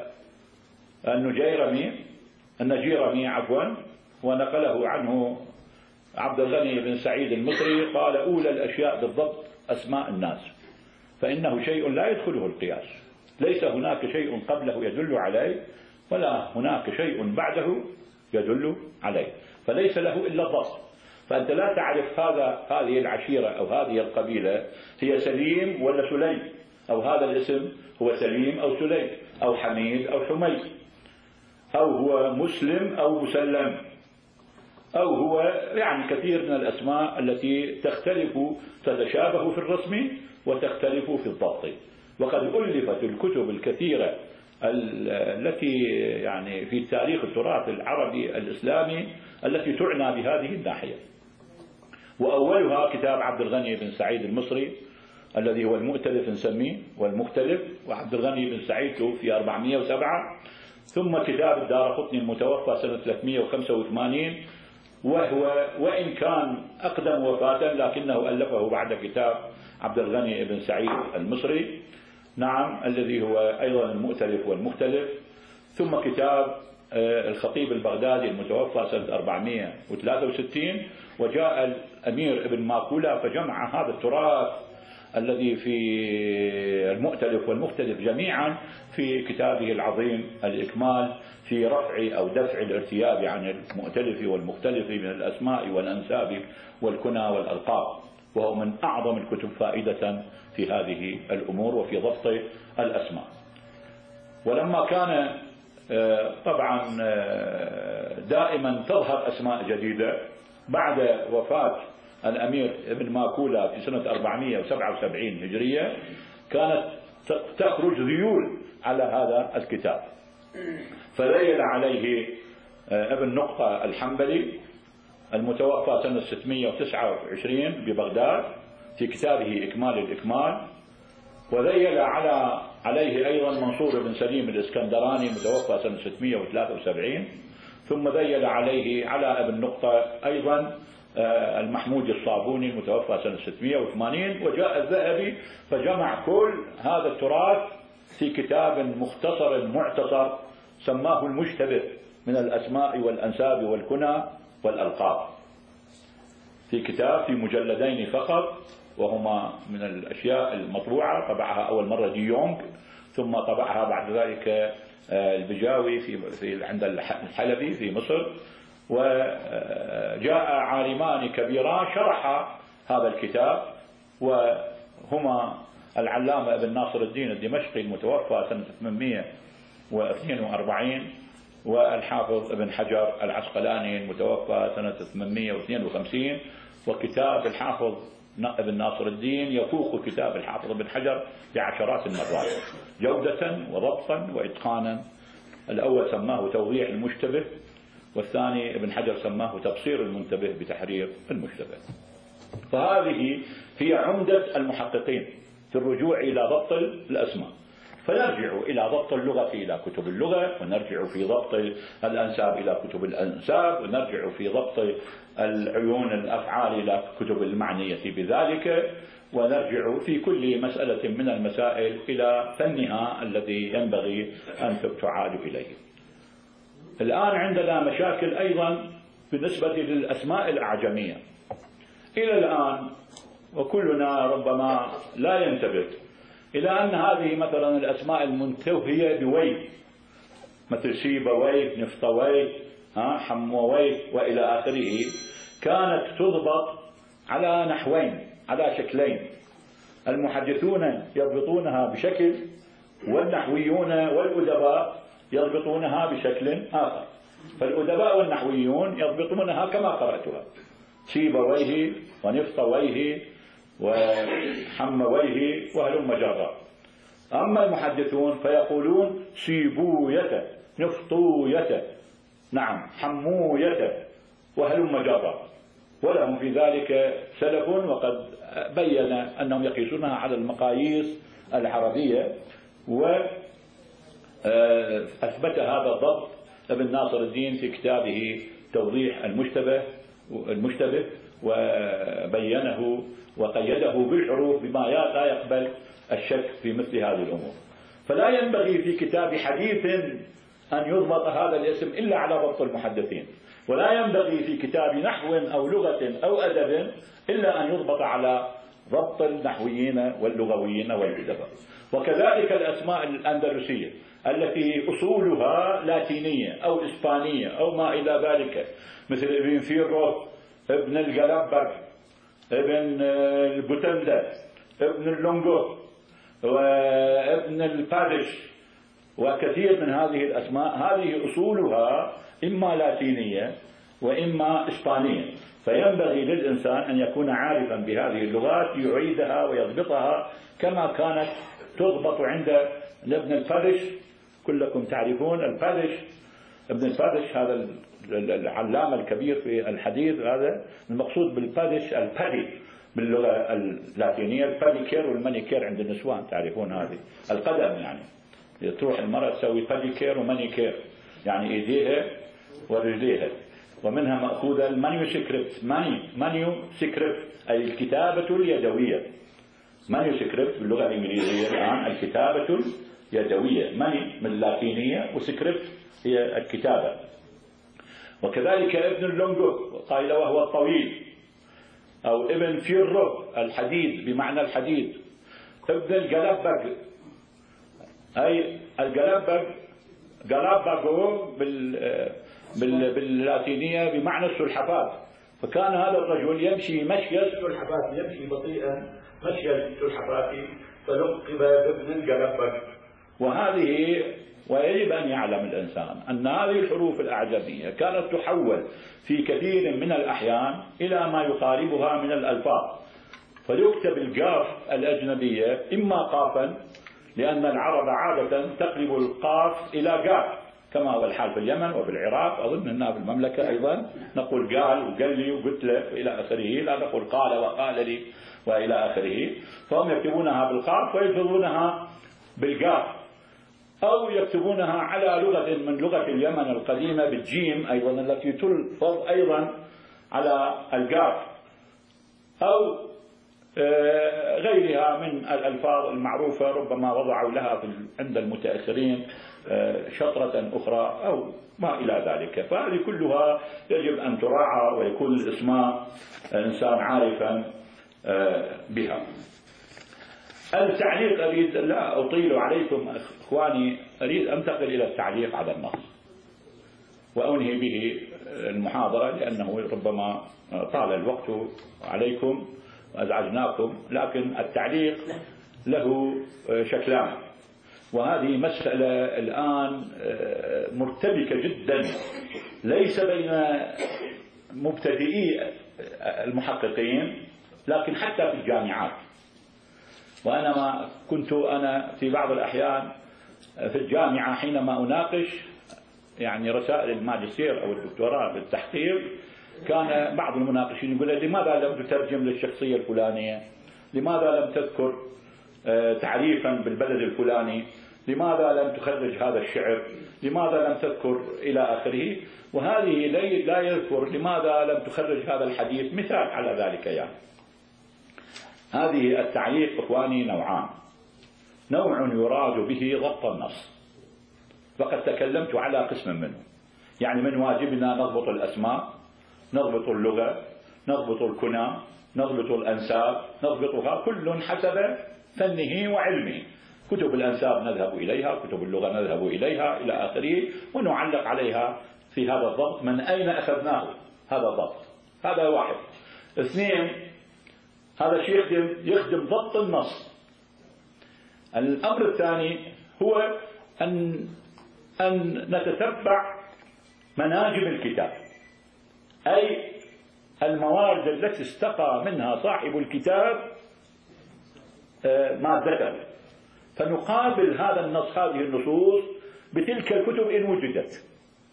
النجيرمي ونقله عنه عبد الغني بن سعيد المصري، قال: أولى الأشياء بالضبط أسماء الناس، فإنه شيء لا يدخله القياس، ليس هناك شيء قبله يدل عليه ولا هناك شيء بعده يدل عليه، فليس له إلا الضبط. فأنت لا تعرف هذه العشيرة أو هذه القبيلة هي سليم ولا سليم، أو هذا الاسم هو سليم أو سليم، أو حميد أو حميد، أو هو مسلم أو مسلم، أو هو يعني كثير من الأسماء التي تتشابه في الرسم وتختلف في الضبط. وقد ألفت الكتب الكثيرة التي يعني في تاريخ التراث العربي الإسلامي التي تعنى بهذه الناحية، وأولها كتاب عبد الغني بن سعيد المصري الذي هو المؤتلف نسميه والمختلف، وعبد الغني بن سعيد توفي 407، ثم كتاب الدارقطني المتوفى سنة 385، وهو وإن كان أقدم وفاة لكنه ألفه بعد كتاب عبد الغني بن سعيد المصري، نعم، الذي هو أيضا المؤتلف والمختلف، ثم كتاب الخطيب البغدادي المتوفى سنة 463، وجاء الأمير ابن ماكولة فجمع هذا التراث الذي في المؤتلف والمختلف جميعا في كتابه العظيم الإكمال في رفع أو دفع الارتياب عن المؤتلف والمختلف من الأسماء والأنساب والكنى والألقاب، وهو من أعظم الكتب فائدة في هذه الأمور وفي ضبط الأسماء. ولما كان طبعا دائما تظهر أسماء جديدة بعد وفاة الأمير ابن ماكولة في سنة 477 هجرية، كانت تخرج ذيول على هذا الكتاب، فذيل عليه ابن نقطة الحنبلي المتوفى سنة 629 ببغداد في كتابه إكمال الإكمال، وذيل عليه أيضا منصور بن سليم الإسكندراني متوفى سنة 673، ثم ذيل عليه على ابن نقطة أيضا المحمود الصابوني المتوفى سنة 680، وجاء الذهبي فجمع كل هذا التراث في كتاب مختصر معتصر سماه المشتبه من الأسماء والأنساب والكنى والألقاب، في كتاب في مجلدين فقط، وهما من الأشياء المطبوعة. طبعها أول مرة دي يونغ، ثم طبعها بعد ذلك البجاوي عند الحلبي في مصر، وجاء عالمان كبيران شرح هذا الكتاب، وهما العلامة ابن ناصر الدين الدمشقي المتوفى سنة 842، والحافظ ابن حجر العسقلاني المتوفى سنة 852، وكتاب الحافظ ابن ناصر الدين يفوق كتاب الحافظ بن حجر بعشرات المرات جودة وضبطا وإتقانا. الأول سماه توضيح المشتبه، والثاني ابن حجر سماه تبصير المنتبه بتحرير المشتبه. فهذه هي عمدة المحققين في الرجوع إلى ضبط الأسماء. فنرجع إلى ضبط اللغة إلى كتب اللغة، ونرجع في ضبط الأنساب إلى كتب الأنساب، ونرجع في ضبط العيون الأفعال إلى كتب المعنية بذلك، ونرجع في كل مسألة من المسائل إلى فنها الذي ينبغي أن تعاد إليه. الآن عندنا مشاكل أيضا بالنسبة للأسماء الأعجمية. إلى الآن وكلنا ربما لا ينتبه إلى أن هذه مثلا الأسماء المنتهية بوي، مثل سيبويه، نفطويه، حمويه وإلى آخره، كانت تضبط على نحوين، على شكلين. المحدثون يضبطونها بشكل، والنحويون والأدباء يضبطونها بشكل آخر. فالأدباء والنحويون يضبطونها كما قرأتها: سيبويه ونفطويه وحمويه وهلم جرا. أما المحدثون فيقولون سيبوية، نفطوية، نعم، حموية وهلم جرا، ولهم في ذلك سلف، وقد بين أنهم يقيسونها على المقاييس العربية. وأثبت هذا الضبط ابن ناصر الدين في كتابه توضيح المشتبه، وبينه وقيده بالحروف بما لا يقبل الشك في مثل هذه الأمور. فلا ينبغي في كتاب حديث أن يضبط هذا الاسم إلا على ضبط المحدثين، ولا ينبغي في كتاب نحو أو لغة أو أدب إلا أن يضبط على ضبط النحويين واللغويين والأدباء. وكذلك الأسماء الأندلسية التي أصولها لاتينية أو إسبانية أو ما إلى ذلك، مثل ابن فيرو، ابن الجلبر، ابن البوتندا، ابن اللونغو، وابن البادش، وكثير من هذه الأسماء هذه أصولها إما لاتينية وإما إسبانية. فينبغي للإنسان أن يكون عارفا بهذه اللغات، يعيدها ويضبطها كما كانت تضبط عند ابن البادش. كلكم تعرفون البادش، ابن البادش هذا العلامة الكبير في الحديث. هذا المقصود بالبادش البادي باللغة اللاتينية، الباديكير والمانيكير عند النسوان، تعرفون هذه القدم، يعني تروح المرأة تسوي باديكير ومانيكير، يعني ايديها ورجليها. ومنها مأخوذة المانيو سكريبت، مانيو سكريبت أي الكتابة اليدوية. مانيو سكريبت باللغة الإنجليزية الآن الكتابة اليدوية، ماني من اللاتينية وسكريبت هي الكتابة. وكذلك ابن اللونغو قائل وهو الطويل، أو ابن فيرو الحديد بمعنى الحديد. ابن الجلبرج أي الجلبرج، جلاباغو باللاتينية بمعنى السلحفاة. فكان هذا الرجل يمشي مشي السلحفاة، يمشي بطيئا مشي السلحفاة، فلقب بابن الجلبرج. ويجب أن يعلم الإنسان أن هذه الحروف الأعجمية كانت تحول في كثير من الأحيان إلى ما يقاربها من الألفاظ. فيكتب القاف الأجنبية إما قافا، لأن العرب عادة تقلب القاف إلى قاف، كما هو الحال في اليمن وفي العراق، أظن أننا في المملكة أيضا نقول قال وقال لي وقلت له إلى آخره، لا نقول قال وقال لي وإلى آخره. فهم يكتبونها بالقاف ويلفظونها بالقاف، أو يكتبونها على لغة من لغة اليمن القديمة بالجيم أيضا التي تلفظ أيضا على القاف، أو غيرها من الألفاظ المعروفة ربما وضعوا لها عند المتأخرين شطرة أخرى أو ما إلى ذلك. فهذه كلها يجب أن تراعى ويكون الاسماء إنسان عارفا بها. التعليق أريد لا أطيل عليكم إخواني، أريد أنتقل إلى التعليق على النص وأنهي به المحاضرة، لأنه ربما طال الوقت عليكم وأزعجناكم. لكن التعليق له شكلان، وهذه مسألة الآن مرتبكة جدا، ليس بين مبتدئي المحققين، لكن حتى في الجامعات. وأنا ما كنت في بعض الأحيان في الجامعة حينما أناقش يعني رسائل الماجستير أو الدكتوراه بالتحقيق، كان بعض المناقشين يقول لماذا لم تترجم للشخصية الفلانية؟ لماذا لم تذكر تعريفا بالبلد الفلاني؟ لماذا لم تخرج هذا الشعر؟ لماذا لم تذكر إلى آخره؟ وهذه لا يذكر لماذا لم تخرج هذا الحديث، مثال على ذلك. يعني هذه التعليق إخواني نوعان: نوع يراد به ضبط النص، وقد تكلمت على قسم منه. يعني من واجبنا نضبط الأسماء، نضبط اللغة، نضبط الكنى، نضبط الأنساب، نضبطها كل حسب فنه وعلمه. كتب الأنساب نذهب إليها، كتب اللغة نذهب إليها إلى آخره، ونعلق عليها في هذا الضبط من أين أخذناه هذا الضبط. هذا واحد. اثنين، هذا الشيء يخدم ضبط النص. الأمر الثاني هو أن نتتبع مناجم الكتاب، أي الموارد التي استقى منها صاحب الكتاب ما ذكر، فنقابل هذا النص، هذه النصوص بتلك الكتب إن وجدت.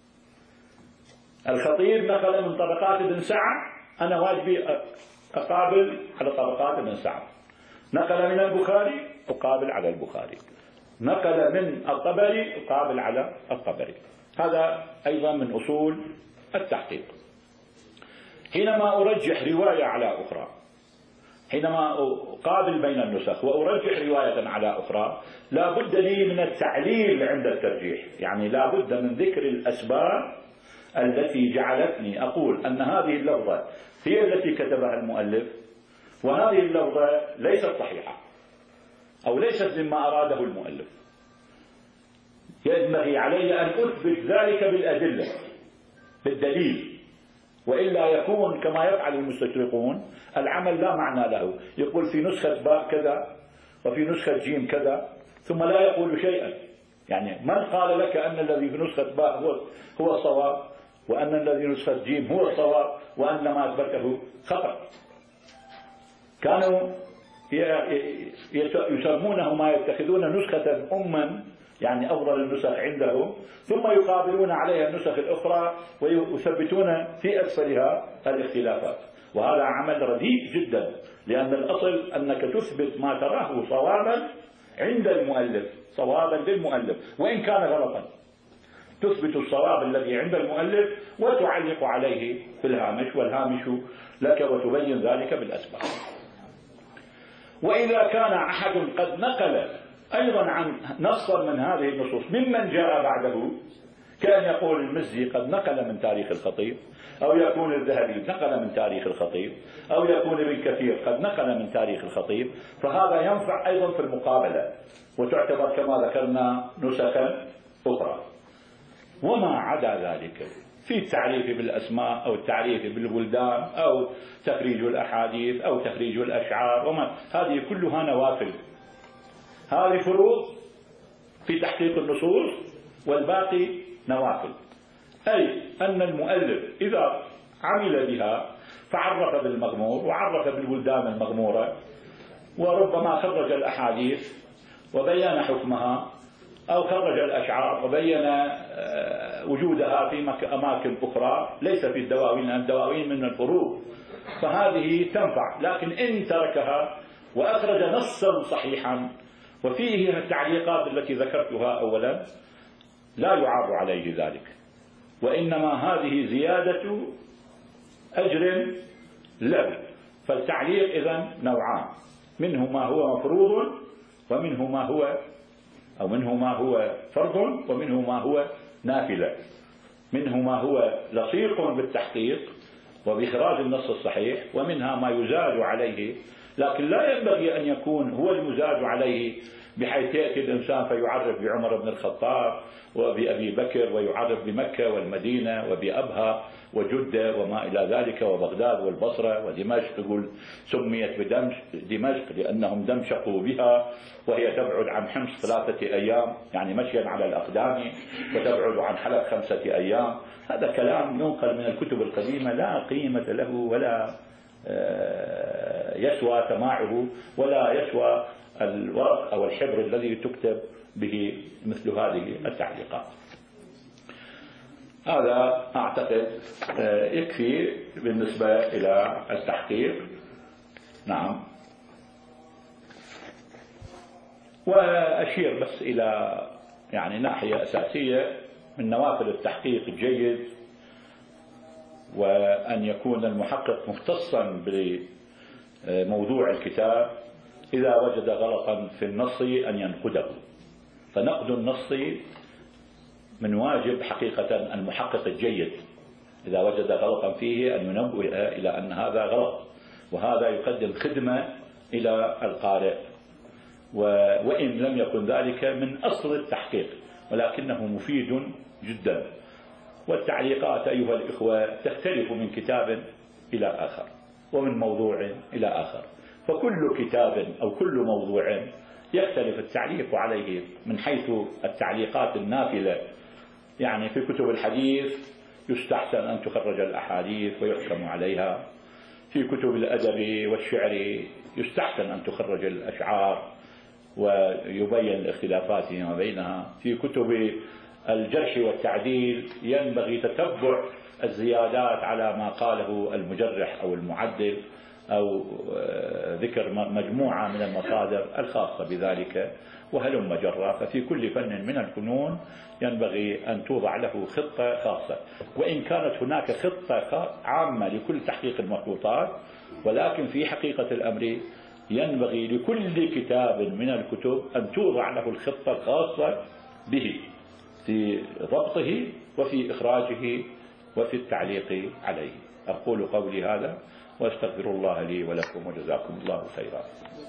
الخطيب نقل من طبقات ابن سعد، أنا واجبي أقابل على طبقات ابن سعد. نقل من البخاري أقابل على البخاري. نقل من الطبري أقابل على الطبري. هذا أيضا من أصول التحقيق. حينما أرجح رواية على أخرى، حينما أقابل بين النسخ وأرجح رواية على أخرى، لا بد لي من التعليل عند الترجيح. يعني لا بد من ذكر الأسباب التي جعلتني أقول أن هذه اللفظة هي التي كتبها المؤلف، وهذه اللفظة ليست صحيحة أو ليست مما أراده المؤلف. ينبغي علي أن أثبت ذلك بالأدلة، بالدليل، وإلا يكون كما يفعل المستشرقون، العمل لا معنى له. يقول في نسخة باء كذا وفي نسخة جيم كذا، ثم لا يقول شيئا. يعني من قال لك أن الذي في نسخة باء هو الصواب، وأن الذي نسخة جيم هو الصواب، وأن ما أثبته خطأ؟ كانوا يسمونه ما يتخذون نسخة أما، يعني أفضل النسخ عندهم، ثم يقابلون عليها النسخ الأخرى ويثبتون في أسفلها الاختلافات. وهذا عمل رديء جدا، لأن الأصل أنك تثبت ما تراه صوابا عند المؤلف، صوابا للمؤلف وإن كان غلطا. تثبت الصواب الذي عند المؤلف وتعلق عليه في الهامش، والهامش لك، وتبين ذلك بالأسباب. وإذا كان أحد قد نقل أيضا عن نصا من هذه النصوص ممن جاء بعده، كان يقول المزي قد نقل من تاريخ الخطيب، أو يكون الذهبي نقل من تاريخ الخطيب، أو يكون ابن كثير قد نقل من تاريخ الخطيب، فهذا ينفع أيضا في المقابلة، وتعتبر كما ذكرنا نسخا أخرى. وما عدا ذلك في التعريف بالأسماء أو التعريف بالبلدان أو تخريج الأحاديث أو تخريج الأشعار، هذه كلها نوافل. هذه فروض في تحقيق النصوص، والباقي نوافل. أي أن المؤلف إذا عمل بها فعرف بالمغمور وعرف بالبلدان المغمورة، وربما خرج الأحاديث وبين حكمها، أو خرج الأشعار وبين وجودها في أماكن أخرى ليس في الدواوين، الدواوين من الفروض، فهذه تنفع. لكن إن تركها وأخرج نصا صحيحا وفيه التعليقات التي ذكرتها أولا، لا يعاب عليه ذلك، وإنما هذه زيادة أجر له. فالتعليق إذن نوعان: منه ما هو مفروض، ومنه ما هو فرض، ومنه ما هو نافلة. منه ما هو لصيق بالتحقيق وبإخراج النص الصحيح، ومنها ما يزاد عليه، لكن لا ينبغي أن يكون هو المزاد عليه بحيث يأتي الإنسان فيعرف بعمر بن الخطاب وبأبي بكر، ويعرف بمكة والمدينة وبأبها وجدة وما إلى ذلك، وبغداد والبصرة ودمشق، يقول سميت دمشق لأنهم دمشقوا بها، وهي تبعد عن حمص 3 أيام، يعني مشيا على الأقدام، وتبعد عن حلب 5 أيام. هذا كلام ينقل من الكتب القديمة لا قيمة له ولا يسوى سماعه ولا يسوى الورق أو الحبر الذي تكتب به مثل هذه التعليقات. هذا أعتقد يكفي بالنسبة إلى التحقيق. نعم. وأشير بس إلى يعني ناحية أساسية من نوافل التحقيق الجيد، وأن يكون المحقق مختصا بموضوع الكتاب إذا وجد غلطا في النص أن ينقده، فنقد النص من واجب حقيقة المحقق الجيد إذا وجد غلطا فيه أن ينبه إلى أن هذا غلط، وهذا يقدم خدمة إلى القارئ، وإن لم يكن ذلك من أصل التحقيق ولكنه مفيد جدا. والتعليقات أيها الإخوة تختلف من كتاب إلى آخر ومن موضوع إلى آخر، فكل كتاب أو كل موضوع يختلف التعليق عليه من حيث التعليقات النافلة. يعني في كتب الحديث يستحسن أن تخرج الأحاديث ويحكم عليها، في كتب الأدب والشعر يستحسن أن تخرج الأشعار ويبين الاختلافات فيما بينها، في كتب الجرح والتعديل ينبغي تتبع الزيادات على ما قاله المجرح أو المعدل أو ذكر مجموعة من المصادر الخاصة بذلك وهلم جرا. ففي كل فن من الفنون ينبغي أن توضع له خطة خاصة، وإن كانت هناك خطة عامة لكل تحقيق المخطوطات، ولكن في حقيقة الأمر ينبغي لكل كتاب من الكتب أن توضع له الخطة الخاصة به في ضبطه وفي إخراجه وفي التعليق عليه. أقول قولي هذا واستغفر الله لي ولكم وجزاكم الله خيرا.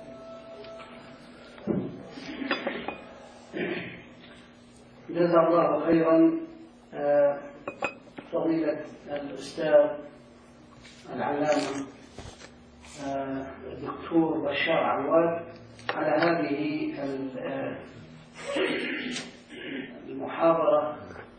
جزا الله خيرا فضيلة الأستاذ العلامة الدكتور بشار عواد على هذه المحاضرة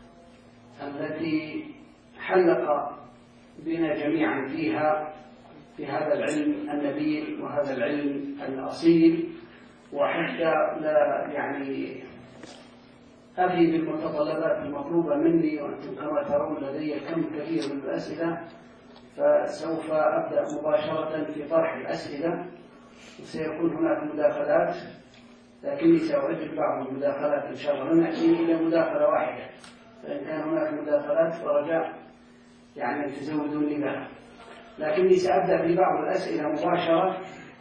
التي حلق بنا جميعا فيها في هذا العلم النبيل وهذا العلم الأصيل. وحتى لا يعني أفي بالمتطلبات المطلوبة مني، وأنتم كما ترون لدي كم كبير من الأسئلة، فسوف أبدأ مباشرة في طرح الأسئلة، وسيكون هناك مداخلات، لكني سأعجل بعض المداخلات إن شاء الله، نأتي إلى مداخلة واحدة، فإن كان هناك مداخلات فرجاء يعني أن تزودوني لها، لكني سأبدأ في بعض الأسئلة مباشرة.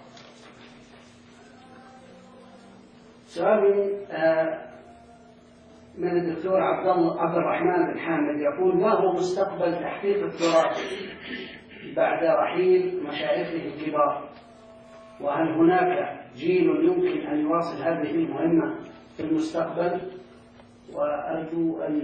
سؤال من الدكتور عبد الرحمن بن حامد يقول: ما هو مستقبل تحقيق التراث بعد رحيل مشايخه الكبار؟ وهل هناك جيل يمكن أن يواصل هذه المهمة في المستقبل؟ وأرجو أن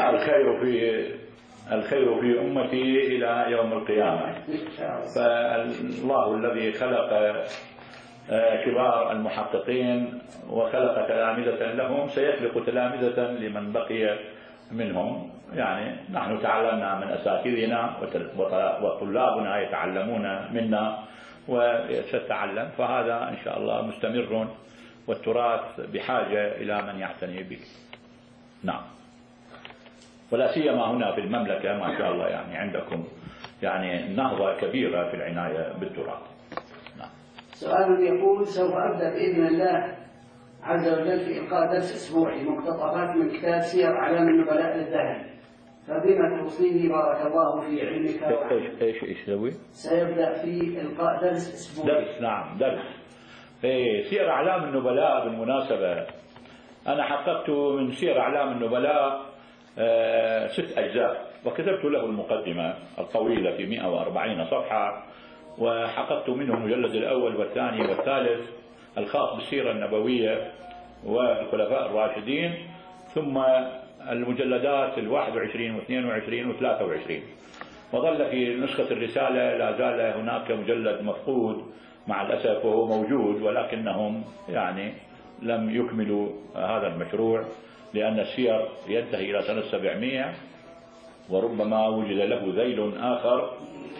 الخير في أمتي إلى يوم القيامة. فالله الذي خلق كبار المحققين وخلق تلامذة لهم سيخلق تلامذة لمن بقي منهم. يعني نحن تعلمنا من أساتذتنا وطلابنا يتعلمون منا وستتعلم، فهذا إن شاء الله مستمر، والتراث بحاجة إلى من يعتني به. نعم، ولا سيما هنا في المملكة ما شاء الله، يعني عندكم يعني نهضة كبيرة في العناية بالتراث. نعم. سؤال يقول: سوف أبدأ بإذن الله عز وجل في إلقاء درس أسبوعي مقتطفات من كتاب سير أعلام النبلاء للذهبي، فبما توصيني بارك الله في علمك. ايش يسوي؟ سيبدأ في إلقاء درس أسبوعي. درس، نعم، درس. سير أعلام النبلاء بالمناسبة أنا حققت من سير أعلام النبلاء 6 أجزاء، وكتبت له المقدمة الطويلة في 140 صفحة، وحققت منه المجلد الأول والثاني والثالث الخاص بالسيرة النبوية والخلفاء الراشدين، ثم المجلدات 21 و22 و23. وظل في نسخة الرسالة لا زال هناك مجلد مفقود مع الأسف وهو موجود، ولكنهم يعني لم يكملوا هذا المشروع، لأن السير ينتهي إلى سنة 700، وربما وجد له ذيل آخر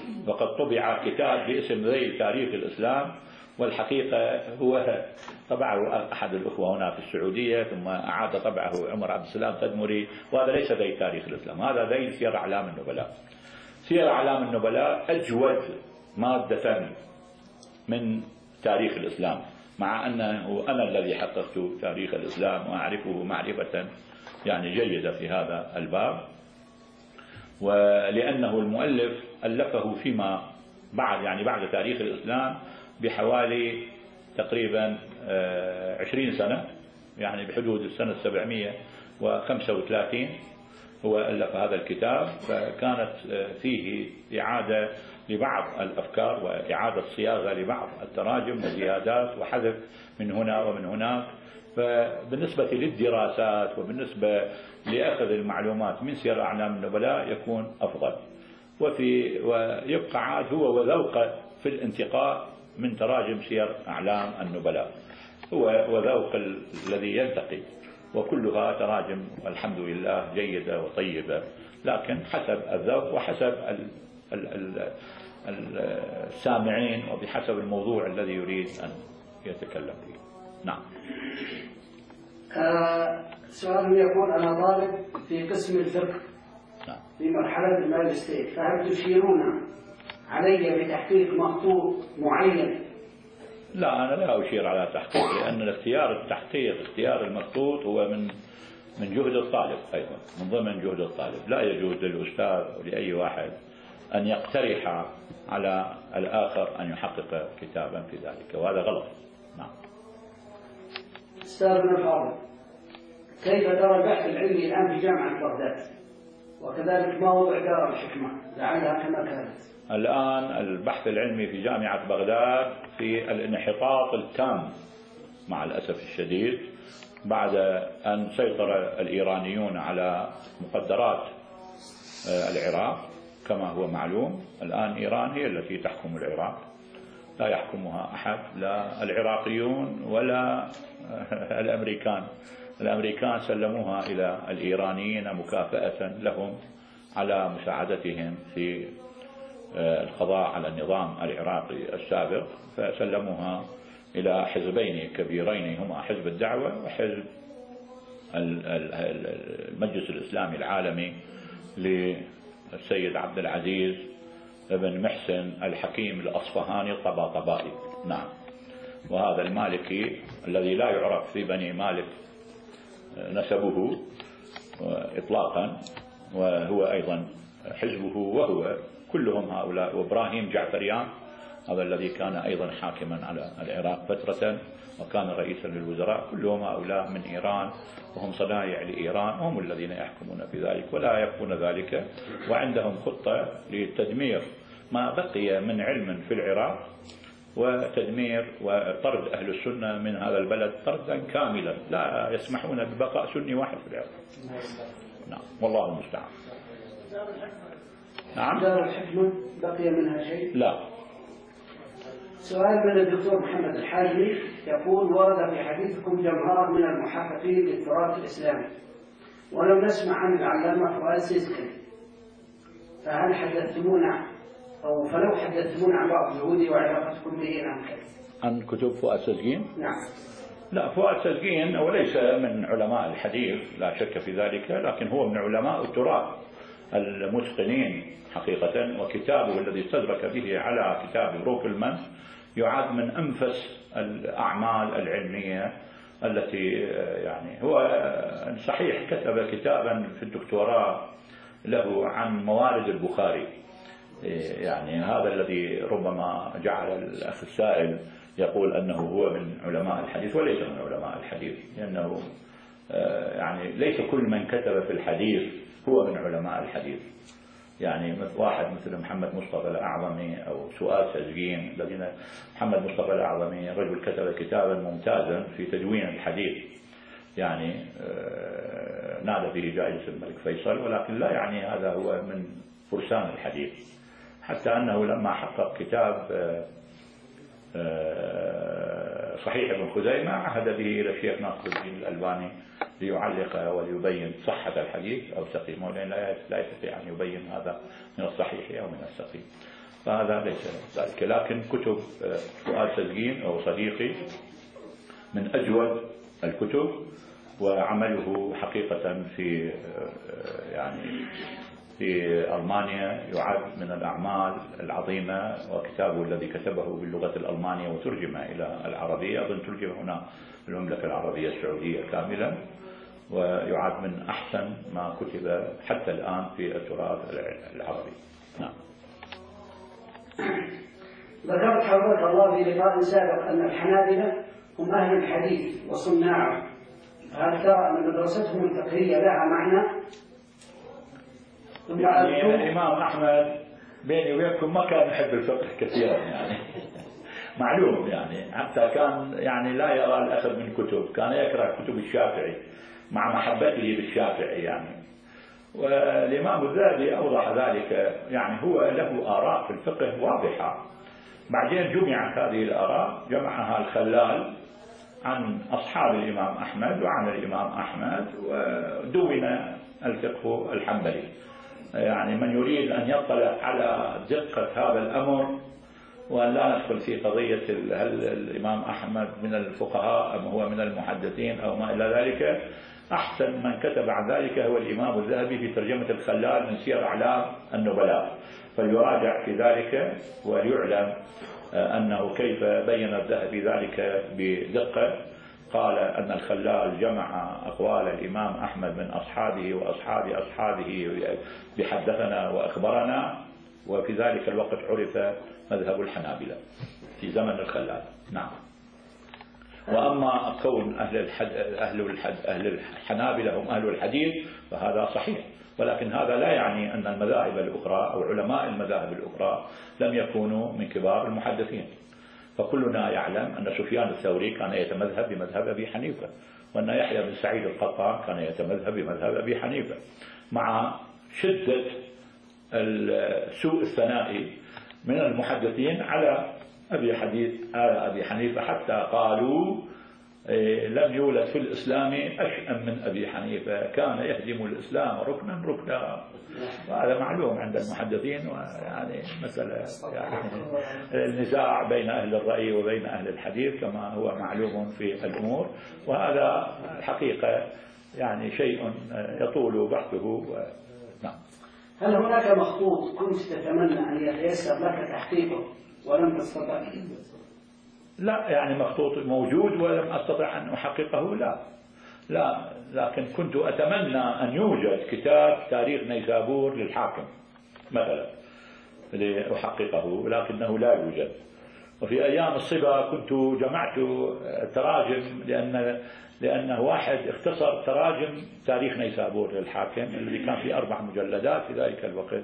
وقد طبع كتاب باسم ذيل تاريخ الإسلام، والحقيقة هو طبعه أحد الأخوة هنا في السعودية، ثم أعاد طبعه عمر عبد السلام تدمري، وهذا ليس ذيل تاريخ الإسلام، هذا ذيل سير أعلام النبلاء. سير أعلام النبلاء أجود مادة من تاريخ الإسلام، مع أنه أنا الذي حققت تاريخ الإسلام وأعرفه معرفة يعني جيدة في هذا الباب، ولأنه المؤلف ألفه فيما بعد، يعني بعد تاريخ الإسلام بحوالي تقريبا 20 سنة، يعني بحدود السنة 735 هو ألف هذا الكتاب. فكانت فيه إعادة لبعض الأفكار وإعادة صياغة لبعض التراجم وزيادات وحذف من هنا ومن هناك. فبالنسبة للدراسات وبالنسبة لأخذ المعلومات من سير أعلام النبلاء يكون أفضل، ويبقى عاد هو وذوقه في الانتقاء من تراجم سير أعلام النبلاء، هو وذوق الذي ينتقي، وكلها تراجم الحمد لله جيدة وطيبة، لكن حسب الذوق وحسب السامعين وبحسب الموضوع الذي يريد أن يتكلم فيه. نعم. سؤال يقول: أنا طالب في قسم الفقه في مرحلة الماجستير، فهل تشيرون علي بتحقيق مخطوط معين؟ لا، أنا لا أشير على تحقيق، لأن التحقيق اختيار المخطوط هو من جهد الطالب، أيضا من ضمن جهد الطالب. لا يجوز للأستاذ ولأي واحد أن يقترح على الآخر أن يحقق كتابا في ذلك، وهذا غلط. نعم. أستاذنا الفاضل، كيف ترى البحث العلمي الآن في جامعة بغداد؟ وكذلك ما وضع دار الحكمة لعلها كما كانت؟ الآن البحث العلمي في جامعة بغداد في الانحطاط التام مع الأسف الشديد، بعد أن سيطر الإيرانيون على مقدرات العراق. كما هو معلوم الآن إيران هي التي تحكم العراق، لا يحكمها أحد، لا العراقيون ولا الأمريكان. الأمريكان سلموها إلى الإيرانيين مكافأة لهم على مساعدتهم في القضاء على النظام العراقي السابق، فسلموها إلى حزبين كبيرين هما حزب الدعوة وحزب المجلس الإسلامي العالمي للسيد عبد العزيز بن محسن الحكيم الأصفهاني الطباطبائي. نعم. وهذا المالكي الذي لا يعرف في بني مالك نسبه إطلاقا، وهو أيضا حزبه، وهو كلهم هؤلاء، وإبراهيم جعفريان هذا الذي كان أيضا حاكما على العراق فترة وكان رئيسا للوزراء، كلهم هؤلاء من إيران، وهم صنايع لإيران، وهم الذين يحكمون بذلك ولا يكفون ذلك. وعندهم خطة لتدمير ما بقي من علم في العراق وتدمير وطرد أهل السنة من هذا البلد طردا كاملا، لا يسمحون ببقاء سني واحد في العراق. نعم، والله المستعان. نعم. دار الحكمة بقي منها شيء؟ لا. سؤال من الدكتور محمد الحاجري يقول: ورد في حديثكم جمهرة من المحققين للتراث الإسلامي، ولم نسمع عن العلامة فؤاد سيسكن، فهل حدثتمونا فلو حدثتمونا عن بعض جهوده وعلاقتكم به عن كتب فؤاد سيسكن؟ نعم. لا، فؤاد سيسكن هو ليس من علماء الحديث لا شك في ذلك، لكن هو من علماء التراث المتقنين حقيقة، وكتابه الذي استدرك به على كتاب بروكلمان يعد من أنفس الأعمال العلمية التي يعني هو صحيح كتب كتابا في الدكتوراه له عن موارد البخاري، يعني هذا الذي ربما جعل الأخ السائل يقول أنه هو من علماء الحديث، وليس من علماء الحديث، لأنه يعني ليس كل من كتب في الحديث هو من علماء الحديث. يعني واحد مثل محمد مصطفى الأعظمي أو سؤال سجين الذين محمد مصطفى الأعظمي رجل كتب كتابا ممتازا في تدوين الحديث، يعني نال به جائزة الملك فيصل، ولكن لا يعني هذا هو من فرسان الحديث، حتى أنه لما حقق كتاب صحيح ابن خزيمة عهد به إلى الشيخ ناصر الدين الألباني ليعلق وليبين صحة الحديث أو سقيمه، لأن لا يستطيع أن يبين هذا من الصحيح أو من السقيم. فهذا ليس ذلك. لكن كتب فؤاد سزجين أو صديقي من أجود الكتب، وعمله حقيقة في يعني في ألمانيا يعد من الأعمال العظيمة، وكتابه الذي كتبه باللغة الألمانية وترجم إلى العربية، أظن ترجم هنا في المملكة العربية السعودية كاملا، ويعد من أحسن ما كتب حتى الآن في التراث العربي. نعم. ذكرت حضرتك الله في لقاء سابق أن الحنابلة هم أهل الحديث وصناعه، هل ترى أن مدرستهم الفقهية لها معنى؟ يعني الإمام أحمد بيني وبينكم ما كان يحب الفقه كثيرا، يعني معلوم، يعني حتى كان يعني لا يرى الأخذ من كتب، كان يقرأ كتب الشافعي مع محبته بالشافعي يعني. والإمام الذهبي أوضح ذلك، يعني هو له آراء في الفقه واضحة، بعدين جمعت هذه الآراء جمعها الخلال عن أصحاب الإمام أحمد وعن الإمام أحمد، ودون الفقه الحنبلي. يعني من يريد أن يطلع على دقة هذا الأمر، وأن لا ندخل في قضية هل الإمام أحمد من الفقهاء أم هو من المحدثين أو ما إلى ذلك، أحسن من كتب عن ذلك هو الإمام الذهبي في ترجمة الخلال من سير أعلام النبلاء، فليراجع في ذلك وليعلم أنه كيف بين الذهبي ذلك بدقة. قال أن الخلال جمع أقوال الإمام أحمد من أصحابه وأصحاب أصحابه بحدثنا وأخبرنا، وفي ذلك الوقت عرف مذهب الحنابلة في زمن الخلال. نعم. وأما كون أهل الحنابلة هم أهل الحديث فهذا صحيح، ولكن هذا لا يعني أن المذاهب الأخرى أو علماء المذاهب الأخرى لم يكونوا من كبار المحدثين. فكلنا يعلم أن سفيان الثوري كان يتمذهب بمذهب أبي حنيفة، وأن يحيى بن سعيد القطان كان يتمذهب بمذهب أبي حنيفة، مع شدة سوء الثناء من المحدثين على أبي حنيفة، حتى قالوا لم يولد في الإسلام أشأم من أبي حنيفة، كان يهدم الإسلام ركنا ركنا. وهذا معلوم عند المحدثين، ويعني مسألة يعني النزاع بين أهل الرأي وبين أهل الحديث كما هو معلوم في الأمور، وهذا الحقيقة يعني شيء يطول بحثه. نعم. هل هناك مخطوط كنت تتمنى أن يتيسر لك تحقيقه ولم تستطع؟ لا، يعني مخطوط موجود ولم أستطع أن أحققه، لا، لكن كنت أتمنى أن يوجد كتاب تاريخ نيسابور للحاكم مثلا لأحققه، لكنه لا يوجد. وفي أيام الصبا كنت جمعت تراجم، لأن واحد اختصر تراجم تاريخ نيسابور للحاكم الذي كان في 4 مجلدات في ذلك الوقت،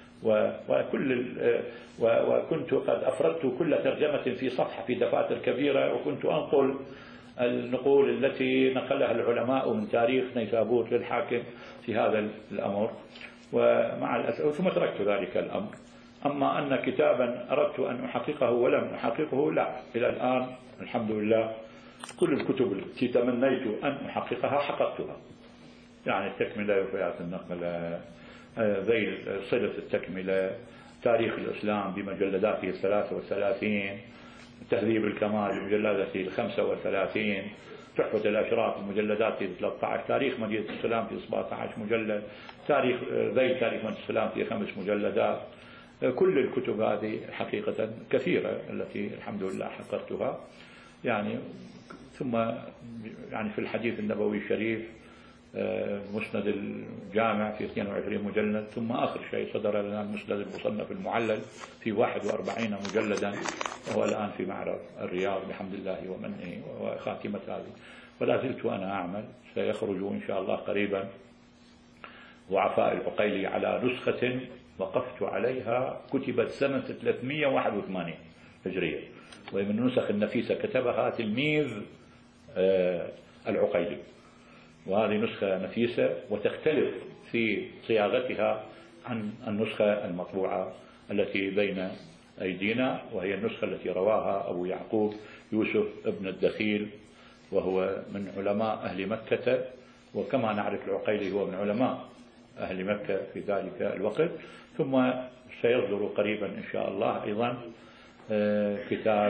وكنت قد أفردت كل ترجمة في صفحة في دفاتر كبيرة، وكنت أنقل النقول التي نقلها العلماء من تاريخ نيسابور للحاكم في هذا الأمر، ومع الأسف ثم تركت ذلك الأمر. أما أن كتابا أردت أن أحققه ولم أحققه، لا، إلى الآن الحمد لله كل الكتب التي تمنيت أن أحققها حققتها، يعني التكملة وفيات النقل، ذيل صلة التكملة، تاريخ الإسلام بمجلداته 33، تهذيب الكمال بمجلداته 35، تحفة الأشراف بمجلداته 13، تاريخ مدينة السلام في 17 مجلد، تاريخ ذيل تاريخ مدينة السلام في 5 مجلدات. كل الكتب هذه حقيقة كثيرة التي الحمد لله حققتها، يعني ثم يعني في الحديث النبوي الشريف مسند الجامع في 22 مجلد، ثم آخر شيء صدر لنا المسند المصنف المعلل في 41 مجلدا، وهو الآن في معرض الرياض بحمد الله ومنه وخاتمة هذه، ولا زلت أنا أعمل، سيخرج إن شاء الله قريبا وعفاء العقيلي على نسخة وقفت عليها، كتبت سنة 381 هجرية، وهي من النسخ النفيسة كتبها تلميذ العقيلي، وهذه نسخة نفيسة وتختلف في صياغتها عن النسخة المطبوعة التي بين أيدينا، وهي النسخة التي رواها أبو يعقوب يوسف ابن الدخيل، وهو من علماء أهل مكة، وكما نعرف العقيلي هو من علماء أهل مكة في ذلك الوقت، ثم سيصدر قريبا إن شاء الله أيضا كتاب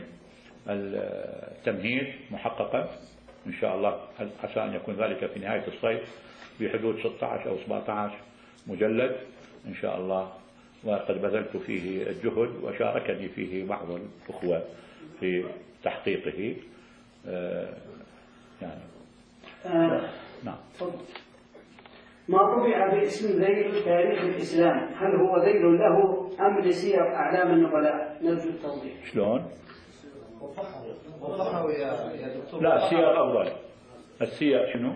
التمهيد محققا إن شاء الله، عسى أن يكون ذلك في نهاية الصيف بحدود 16 أو 17 مجلد إن شاء الله. وقد بذلت فيه الجهد وشاركني فيه بعض الأخوة في تحقيقه يعني. نعم. ما طبع باسم ذيل تاريخ الإسلام هل هو ذيل له أم لسير أعلام النبلاء؟ نرجو التوضيح. شلون؟ وضحه يا دكتور. لا السير أفضل. السير شنو؟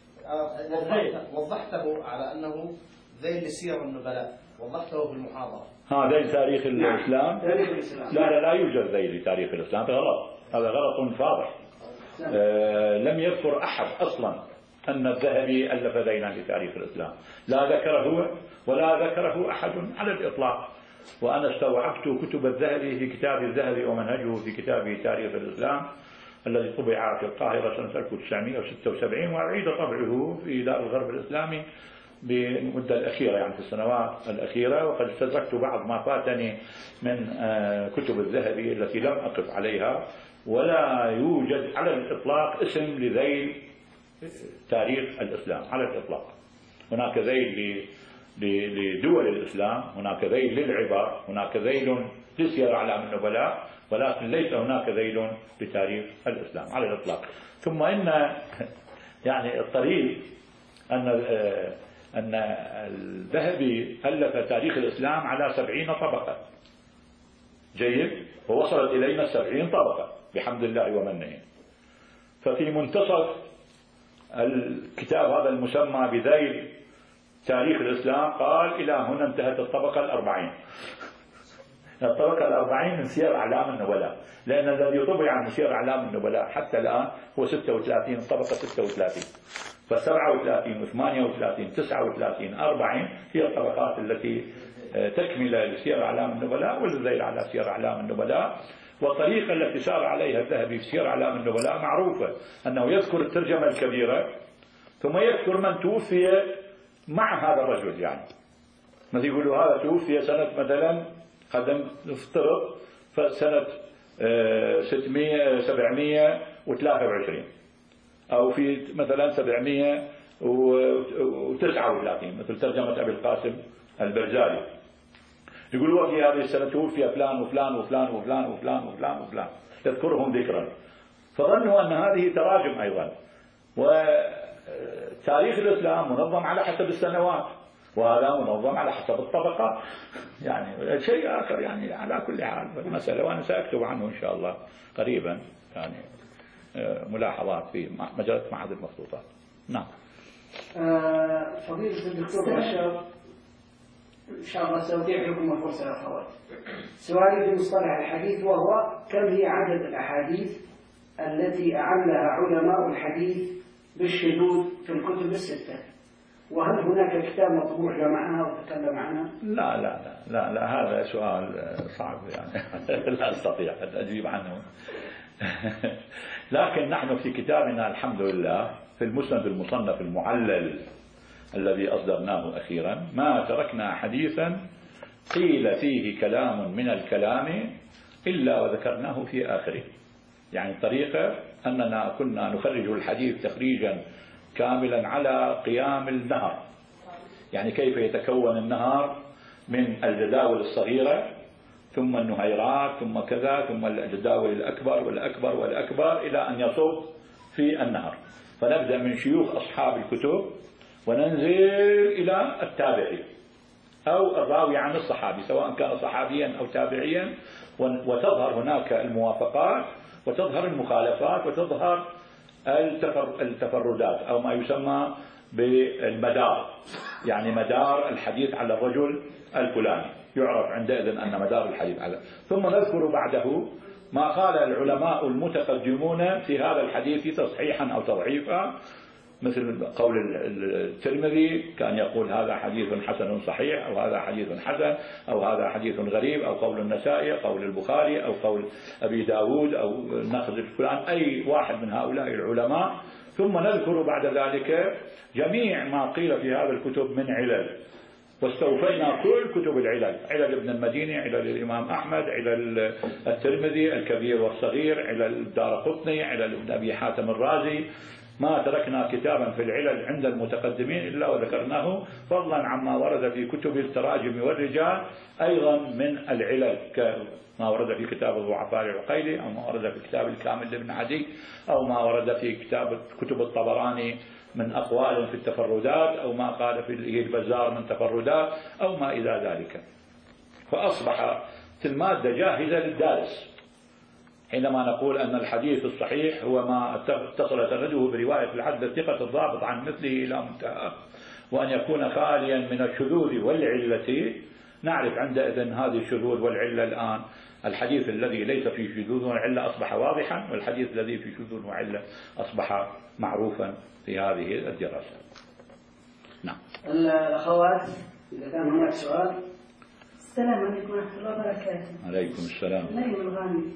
وضحته على أنه ذيل لسير النبلاء، وضحته في المحاضرة. ذيل تاريخ الإسلام؟ تاريخ الإسلام. لا يوجد ذيل لتاريخ الإسلام، غلط، هذا غلط فاضح. لم يذكر أحد أصلا أن الذهبي ألف ذيلا لتاريخ الإسلام، لا ذكره هو ولا ذكره أحد على الإطلاق. وأنا استوعبت كتب الذهبي في كتاب الذهبي ومنهجه في كتابه تاريخ الإسلام الذي طبع في القاهرة سنة 1976 وأعيد طبعه في دار الغرب الإسلامي بالمدة الأخيرة، يعني في السنوات الأخيرة. وقد استدركت بعض ما فاتني من كتب الذهبي التي لم أقف عليها، ولا يوجد على الإطلاق اسم لذيل تاريخ الإسلام على الإطلاق. هناك ذيل لدول الإسلام، هناك ذيل للعبر، هناك ذيل لسير أعلام النبلاء، ولكن ليس هناك ذيل لتاريخ الإسلام على الإطلاق. ثم إن يعني الطريق أن الذهبي ألف تاريخ الإسلام على 70 طبقة، جيد، ووصلت إلينا 70 طبقة بحمد الله ومنه. ففي منتصف الكتاب هذا المسمى بذيل تاريخ الإسلام قال إلى هنا انتهت الطبقة 40. الطبقة 40 من سير أعلام النبلاء، لأن الذي طبع من سير أعلام النبلاء حتى الآن هو 36، الطبقة 36. ف37 و38 39 40 هي الطبقات التي تكمل لسير أعلام النبلاء، والذيل على سير أعلام النبلاء. والطريقة التي سار عليها الذهبي في سير أعلام النبلاء معروفة، أنه يذكر الترجمة الكبيرة ثم يذكر من توفي مع هذا الرجل، يعني مثل يقولوا هذا توفي سنة مثلا قدم نفترض فسنة 723 أو في مثلا 739 مثل ترجمة أبي القاسم البرزالي، يقولوا في هذه السنة توفي فلان وفلان وفلان وفلان وفلان وفلان وفلان، يذكرهم ذكرا. فظنوا أن هذه تراجم أيضا. وتاريخ الإسلام منظم على حسب السنوات، وهذا منظم على حسب الطبقات، يعني شيء آخر. يعني على كل حال المسألة، وأنا سأكتب عنه إن شاء الله قريبا، يعني ملاحظات في مجلة معهد المخطوطات. نعم. فضيلة الدكتور بشر، إن شاء الله سأتيح لكم الفرصة يا أخوات. سؤالي في مصطلح الحديث، وهو كم هي عدد الأحاديث التي أعلها علماء الحديث بالشذوذ في الكتب الستة؟ وهل هناك كتاب مطبوع جمعها وتكلم عنها؟ لا لا لا لا, لا هذا سؤال صعب، يعني لا أستطيع أن أجيب عنه. لكن نحن في كتابنا الحمد لله في المسند المصنف المعلل الذي أصدرناه أخيرا ما تركنا حديثا قيل فيه كلام من الكلام إلا وذكرناه في آخره. يعني الطريقة أننا كنا نخرج الحديث تخريجا كاملا على قيام النهر، يعني كيف يتكون النهر من الجداول الصغيرة ثم النهيرات ثم كذا ثم الجداول الأكبر والأكبر والأكبر إلى أن يصب في النهر. فنبدأ من شيوخ أصحاب الكتب وننزل إلى التابعي أو الراوي عن الصحابي سواء كان صحابيا أو تابعيا، وتظهر هناك الموافقات وتظهر المخالفات وتظهر التفردات أو ما يسمى بالمدار، يعني مدار الحديث على الرجل الفلاني يعرف عندئذ أن مدار الحديث على. ثم نذكر بعده ما قال العلماء المتقدمون في هذا الحديث تصحيحا أو تضعيفا، مثل قول الترمذي كان يقول هذا حديث حسن صحيح، أو هذا حديث حسن، أو هذا حديث غريب، أو قول النسائي، قول البخاري، أو قول أبي داود، أو ناخذ الفلان، أي واحد من هؤلاء العلماء. ثم نذكر بعد ذلك جميع ما قيل في هذا الكتب من علل واستوفينا كل كتب العلل، علل ابن المديني، علل الإمام أحمد، علل الترمذي الكبير والصغير، علل الدارقطني، علل ابن أبي حاتم الرازي. ما تركنا كتابا في العلل عند المتقدمين إلا وذكرناه، فضلا عما ورد في كتب التراجم والرجال أيضا من العلل، كما ورد في كتاب الضعفاء العقيلي، أو ما ورد في كتاب الكامل لابن عدي، أو ما ورد في كتب الطبراني من أقوال في التفردات، أو ما قال في البزار من تفردات، أو ما إلى ذلك. فأصبح المادة جاهزة للدارس. حينما نقول أن الحديث الصحيح هو ما اتصل سنده برواية العدل الثقة الضابط عن مثله إلى منتهى، وأن يكون خاليا من الشذوذ والعلة، نعرف عندئذ هذه الشذوذ والعلة الآن. الحديث الذي ليس فيه شذوذ وعلة أصبح واضحا، والحديث الذي فيه شذوذ وعلة أصبح معروفا في هذه الدراسة. نعم. الأخوات إذا كان هناك سؤال. السلام عليكم ورحمة الله وبركاته. عليكم السلام. مريم الغامدي.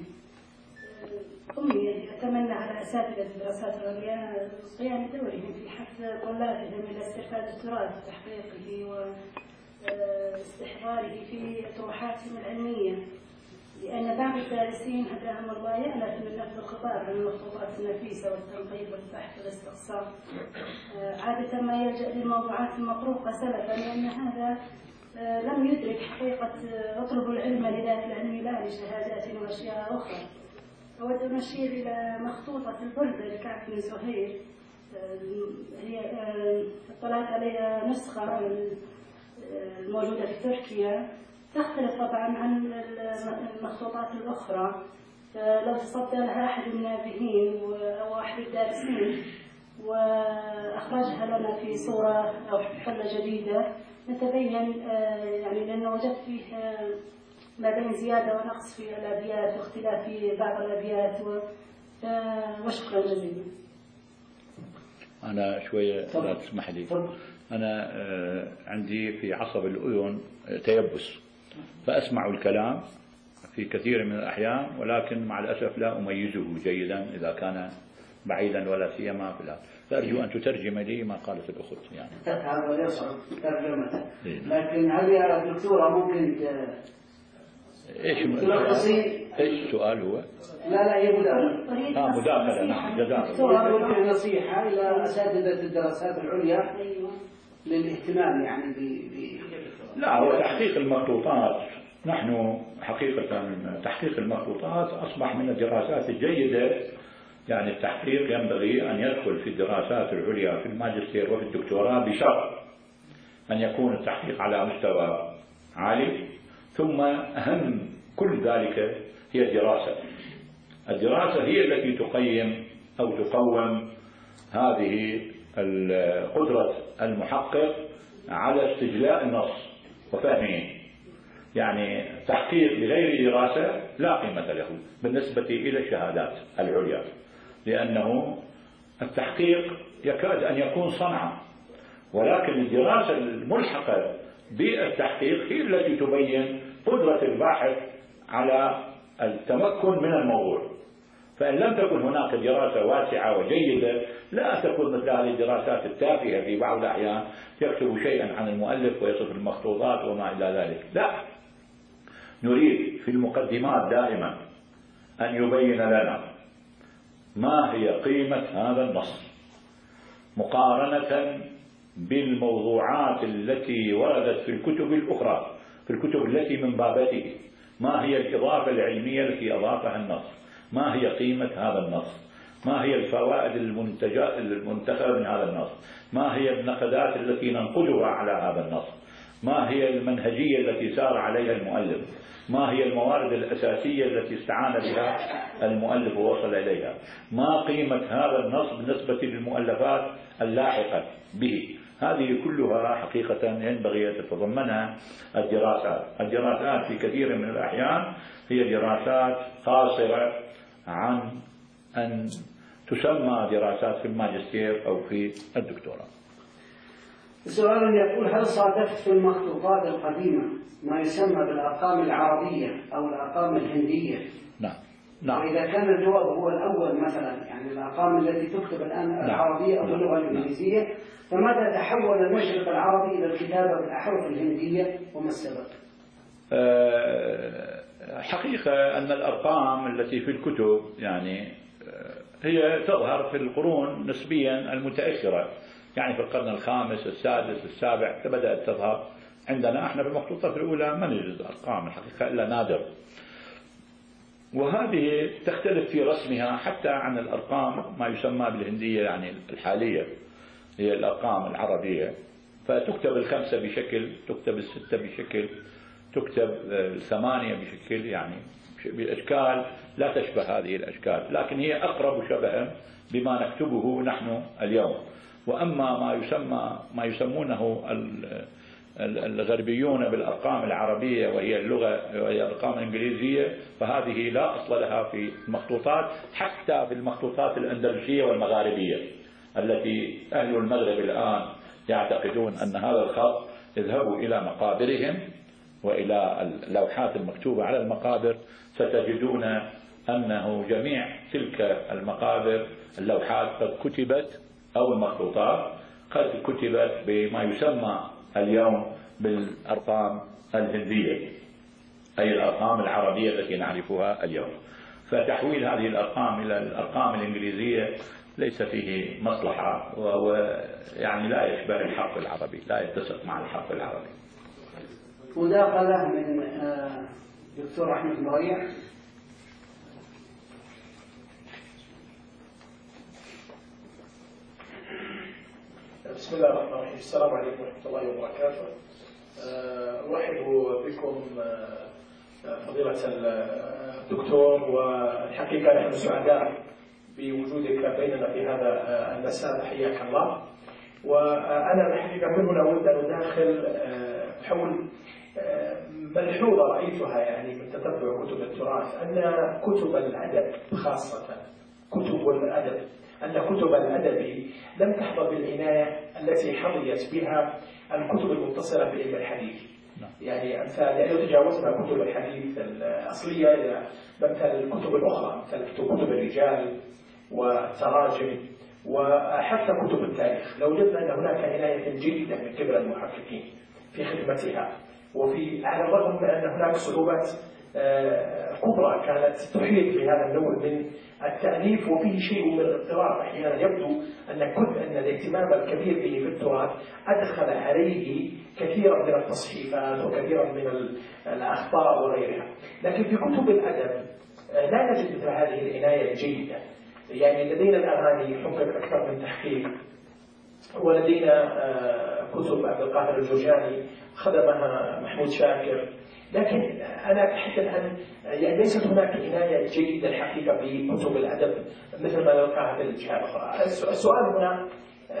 أمي أتمنى على أساتذة الدراسات العليا قيام دورهم في حث طلابهم إلى استرفاد التراث وتحقيقه واستحضاره في طروحاتهم العلمية، لأن بعض الدارسين هداهم الله يألف من نفذ الخطاب عن المخطوطات النفيسة والتنقيب والبحث والاستقصاء، عادة ما يلجأ للموضوعات المطروقة سلفا، لأن هذا لم يدرك حقيقة اطلب العلم لذات العلم لا لشهادات وأشياء أخرى. أود أن أشير إلى مخطوطة البردة لكعب بن زهير، هي اطلعت عليها نسخة الموجودة في تركيا، تختلف طبعا عن المخطوطات الأخرى، فلو تصدى لها أحد النابهين أو أحد الدارسين وأخرجها لنا في صورة أو حفلة جديدة نتبين، يعني لأنه وجدت فيه ما بين زيادة ونقص في الأبيات واختلاف في بعض الأبيات، وشكرا جزيلا. أنا شوية لا تسمح لي، أنا عندي في عصب الأذن تيبس، فأسمع الكلام في كثير من الأحيان، ولكن مع الأسف لا أميزه جيدا إذا كان بعيدا ولا سيما في الآن. فأرجو أن تترجم لي ما قالت الأخت يعني. هذا يصعب ترجمته، لكن هل يا دكتورة ممكن ايش السؤال هو؟ لا هي مداخلة. مداخلة. نعم جزاك ممكن نصيحة إلى أساتذة الدراسات العليا للاهتمام يعني لا، هو تحقيق المخطوطات. نحن حقيقة تحقيق المخطوطات أصبح من الدراسات الجيدة، يعني التحقيق ينبغي أن يدخل في الدراسات العليا في الماجستير وفي الدكتوراه بشرط أن يكون التحقيق على مستوى عالي، ثم أهم كل ذلك هي الدراسة. الدراسة هي التي تقيم أو تقوم هذه قدرة المحقق على استجلاء النص وفهمه. يعني تحقيق بغير دراسة لا قيمة له بالنسبة إلى الشهادات العليا، لأنه التحقيق يكاد أن يكون صنعة، ولكن الدراسة الملحقة بالتحقيق هي التي تبين قدرة الباحث على التمكن من الموضوع. فإن لم تكن هناك دراسة واسعة وجيدة لا تكون مثل هذه الدراسات التافهة في بعض الأحيان يكتب شيئا عن المؤلف ويصف المخطوطات وما إلى ذلك. لا، نريد في المقدمات دائما أن يبين لنا ما هي قيمة هذا النص مقارنة بالموضوعات التي وردت في الكتب الأخرى، في الكتب التي من بابته. ما هي الإضافة العلمية التي أضافها النص؟ ما هي قيمة هذا النص؟ ما هي الفوائد المنتخبة من هذا النص؟ ما هي النقدات التي ننقدها على هذا النص؟ ما هي المنهجية التي سار عليها المؤلف؟ ما هي الموارد الأساسية التي استعان بها المؤلف ووصل إليها؟ ما قيمة هذا النص بالنسبة للمؤلفات اللاحقة به؟ هذه كلها حقيقة ينبغي أن تتضمنها الدراسات. الدراسات في كثير من الأحيان هي دراسات قاصرة عن أن تسمى دراسات في الماجستير أو في الدكتوراه. سؤال يقول: هل صادفت في المخطوطات القديمة ما يسمى بالأرقام العربية أو الأرقام الهندية؟ نعم. نعم. وإذا كان الجواب هو الأول مثلا، يعني الأرقام التي تكتب الآن العربية أو باللغة الإنجليزية، فماذا تحول المشرق العربي إلى الكتابة بالأحرف الهندية وما السبب؟ حقيقة أن الأرقام التي في الكتب يعني هي تظهر في القرون نسبيا المتأخرة، يعني في القرن الخامس السادس السابع بدأت تظهر عندنا. احنا في المخطوطات الأولى ما نجد أرقام الحقيقة إلا نادر، وهذه تختلف في رسمها حتى عن الأرقام ما يسمى بالهندية يعني الحالية، هي الأرقام العربية. فتكتب الخمسة بشكل، تكتب الستة بشكل، تكتب الثمانية بشكل، يعني بأشكال لا تشبه هذه الأشكال، لكن هي أقرب شبها بما نكتبه نحن اليوم. وأما ما يسمونه الغربيون بالأرقام العربية وهي الأرقام الإنجليزية، فهذه لا أصل لها في المخطوطات، حتى في المخطوطات الأندلسية والمغاربية التي أهل المغرب الآن يعتقدون أن هذا الخط، اذهبوا إلى مقابرهم وإلى اللوحات المكتوبة على المقابر ستجدون أنه جميع تلك المقابر اللوحات قد كتبت، أو المخطوطات قد كتبت بما يسمى اليوم بالأرقام الهندية، أي الأرقام العربية التي نعرفها اليوم. فتحويل هذه الأرقام إلى الأرقام الإنجليزية ليس فيه مصلحة، وهو يعني لا يشبه الحرف العربي، لا يتسق مع الحرف العربي. مداخلة من دكتور أحمد مريع. بسم الله الرحمن الرحيم. السلام عليكم ورحمة الله وبركاته. أرحب بكم فضيلة الدكتور، والحقيقة نحن سعداء بوجودك بيننا في هذا المساء، حياك الله. وأنا الحقيقة من هنا أود أن أداخل حول ملحوظة رأيتها يعني من تتبع كتب التراث، أن كتب الأدب خاصة أن كتب الأدب لم تحظى بالعناية التي حظيت بها الكتب المتصلة بعلم الحديث. يعني لأنه تجاوزنا كتب الحديث الأصلية إلى مثل الكتب الأخرى، مثل كتب الرجال والتراجم وحتى كتب التاريخ. لوجدنا أن هناك عناية جيدة من قبل المحققين في خدمتها، على الرغم من أن هناك صعوبات كبرى كانت تحيط بهذا النوع من التأليف، وفيه شيء من الاضطراب. أحيانا يبدو أن الاهتمام الكبير به في التراث أدخل عليه كثيرا من التصحيفات وكثيرا من الأخطاء وغيرها. لكن في كتب الأدب لا نجد مثل هذه العناية الجيدة. يعني لدينا الأغاني حقق أكثر من تحقيق، ولدينا كتب عبد القاهر الجرجاني خدمها محمود شاكر، لكن أنا أتحدث عن يعني ليست هناك عناية جيدة الحقيقة بكتب الأدب مثل ما نلقاها في الجهات الأخرى. السؤال هنا،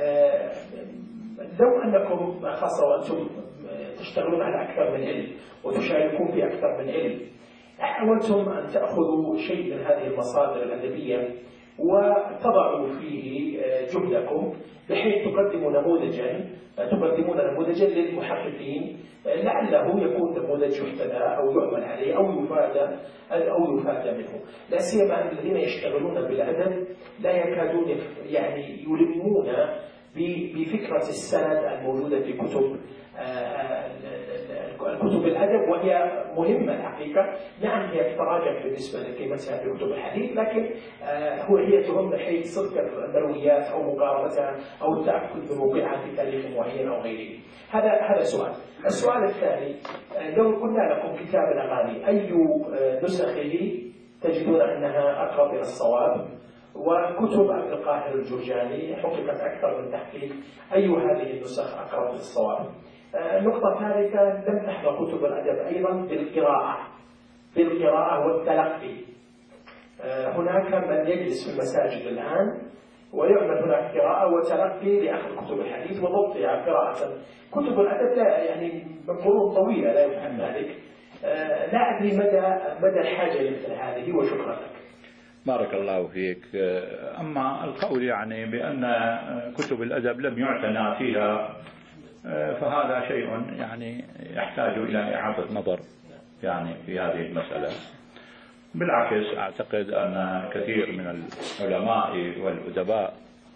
لو أنكم خاصة وأنتم تشتغلون على أكثر من علم وتشاركون في أكثر من علم، حاولتم أن تأخذوا شيء من هذه المصادر الأدبية وتضعوا فيه جهدكم بحيث تقدمون نموذجا للمحققين، لعله يكون نموذج يحتذى أو يعمل عليه أو يفاد منه. لا سيما أن الذين يشتغلون بالأدب لا يكادون يعني يلمون بفكرة السند الموجودة في كتب الأدب، وهي مهمة الحقيقة. نعم هي تتراجع بالنسبة لقيمتها في كتب الحديث، لكن هي تهم حيث صدق المرويات أو مقاربتها أو التأكد من وقوعها في تاريخ معين أو غيره. هذا سؤال. السؤال الثاني، لو قلنا لكم كتاب الأغاني أي نسخه تجدون أنها أقرب إلى الصواب؟ وكتب عبد القاهر الجرجاني حققت أكثر من تحقيق، أي هذه النسخ أقرب إلى الصواب؟ نقطة ثالثة، لم تحظى كتب الأدب أيضا بالقراءة والتلقي. هناك من يجلس في المساجد الآن ويعمل هناك قراءة وتلقي لأخذ كتب الحديث وضبطها قراءة. كتب الأدب لا يعني من قرون طويلة لا يفهم ذلك. لا أدري مدى الحاجة لمثل هذه، وشكرا لك. بارك الله فيك. أما القول يعني بأن كتب الأدب لم يعتنى فيها فهذا شيء يعني يحتاج إلى إعادة نظر يعني في هذه المسألة. بالعكس أعتقد أن كثير من العلماء والأدباء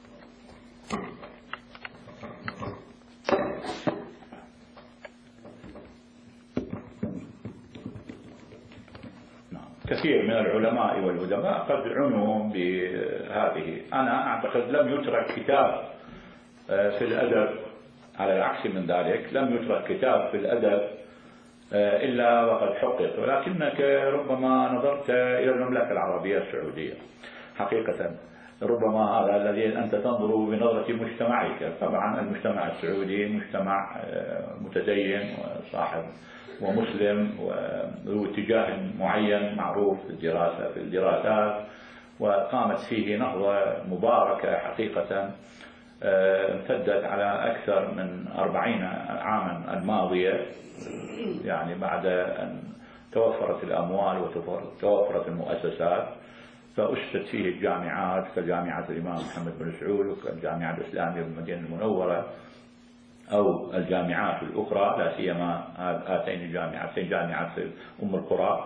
قد عنوا بهذه. أنا أعتقد لم يترك كتاب في الأدب، على العكس من ذلك لم يترك كتاب في الأدب إلا وقد حقق، ولكنك ربما نظرت إلى المملكة العربية السعودية حقيقة، ربما هذا الذي أنت تنظر بنظرة مجتمعك. طبعا المجتمع السعودي مجتمع متدين وصاحب ومسلم وذو اتجاه معين معروف في الدراسات، وقامت فيه نهضة مباركة حقيقة امتدت على أكثر من 40 عاما الماضية، يعني بعد أن توفرت الأموال وتوفرت المؤسسات، فأسست فيه الجامعات كجامعة الإمام محمد بن سعود وكالجامعة الإسلامية بالمدينة المنورة أو الجامعات الأخرى، لا سيما هاتين الجامعتين، جامعة أم القرى.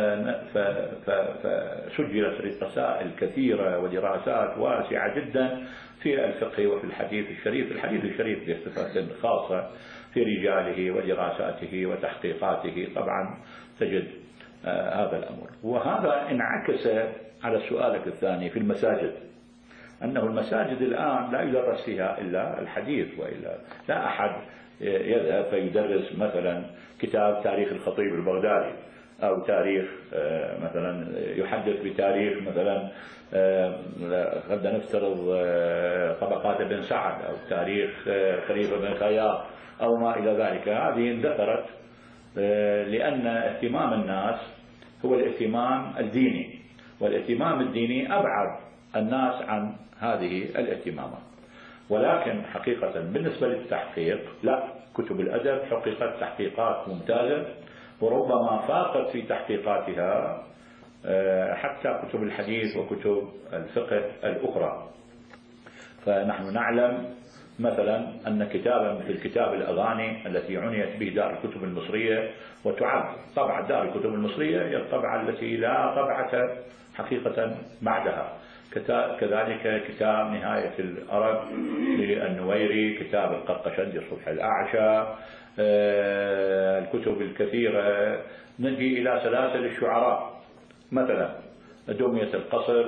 فسجلت رسائل كثيرة ودراسات واسعة جدا في الفقه وفي الحديث الشريف. الحديث الشريف بصفة خاصة في رجاله ودراساته وتحقيقاته، طبعا تجد هذا الأمر. وهذا انعكس على سؤالك الثاني في المساجد، أنه المساجد الآن لا يدرس فيها إلا الحديث، وإلا لا أحد يذهب فيدرس مثلا كتاب تاريخ الخطيب البغدادي، أو تاريخ مثلا يحدث بتاريخ مثلا قد نفترض طبقات بن سعد، أو تاريخ خليفة بن خياط أو ما إلى ذلك. هذه اندثرت لأن اهتمام الناس هو الاهتمام الديني، والاهتمام الديني أبعد الناس عن هذه الاهتمامات. ولكن حقيقة بالنسبة للتحقيق لا، كتب الأدب حققت تحقيقات ممتازة، وربما فاقت في تحقيقاتها حتى كتب الحديث وكتب الفقه الأخرى. فنحن نعلم مثلا أن كتابا مثل كتاب الأغاني التي عنيت به دار الكتب المصرية، وتعد طبعة دار الكتب المصرية هي الطبعة التي لا طبعة حقيقة بعدها. كذلك كتاب نهاية الأرب للنويري، كتاب القرقشندي صبح الأعشى، الكتب الكثيرة. نجي إلى سلاسل الشعراء مثلا دمية القصر،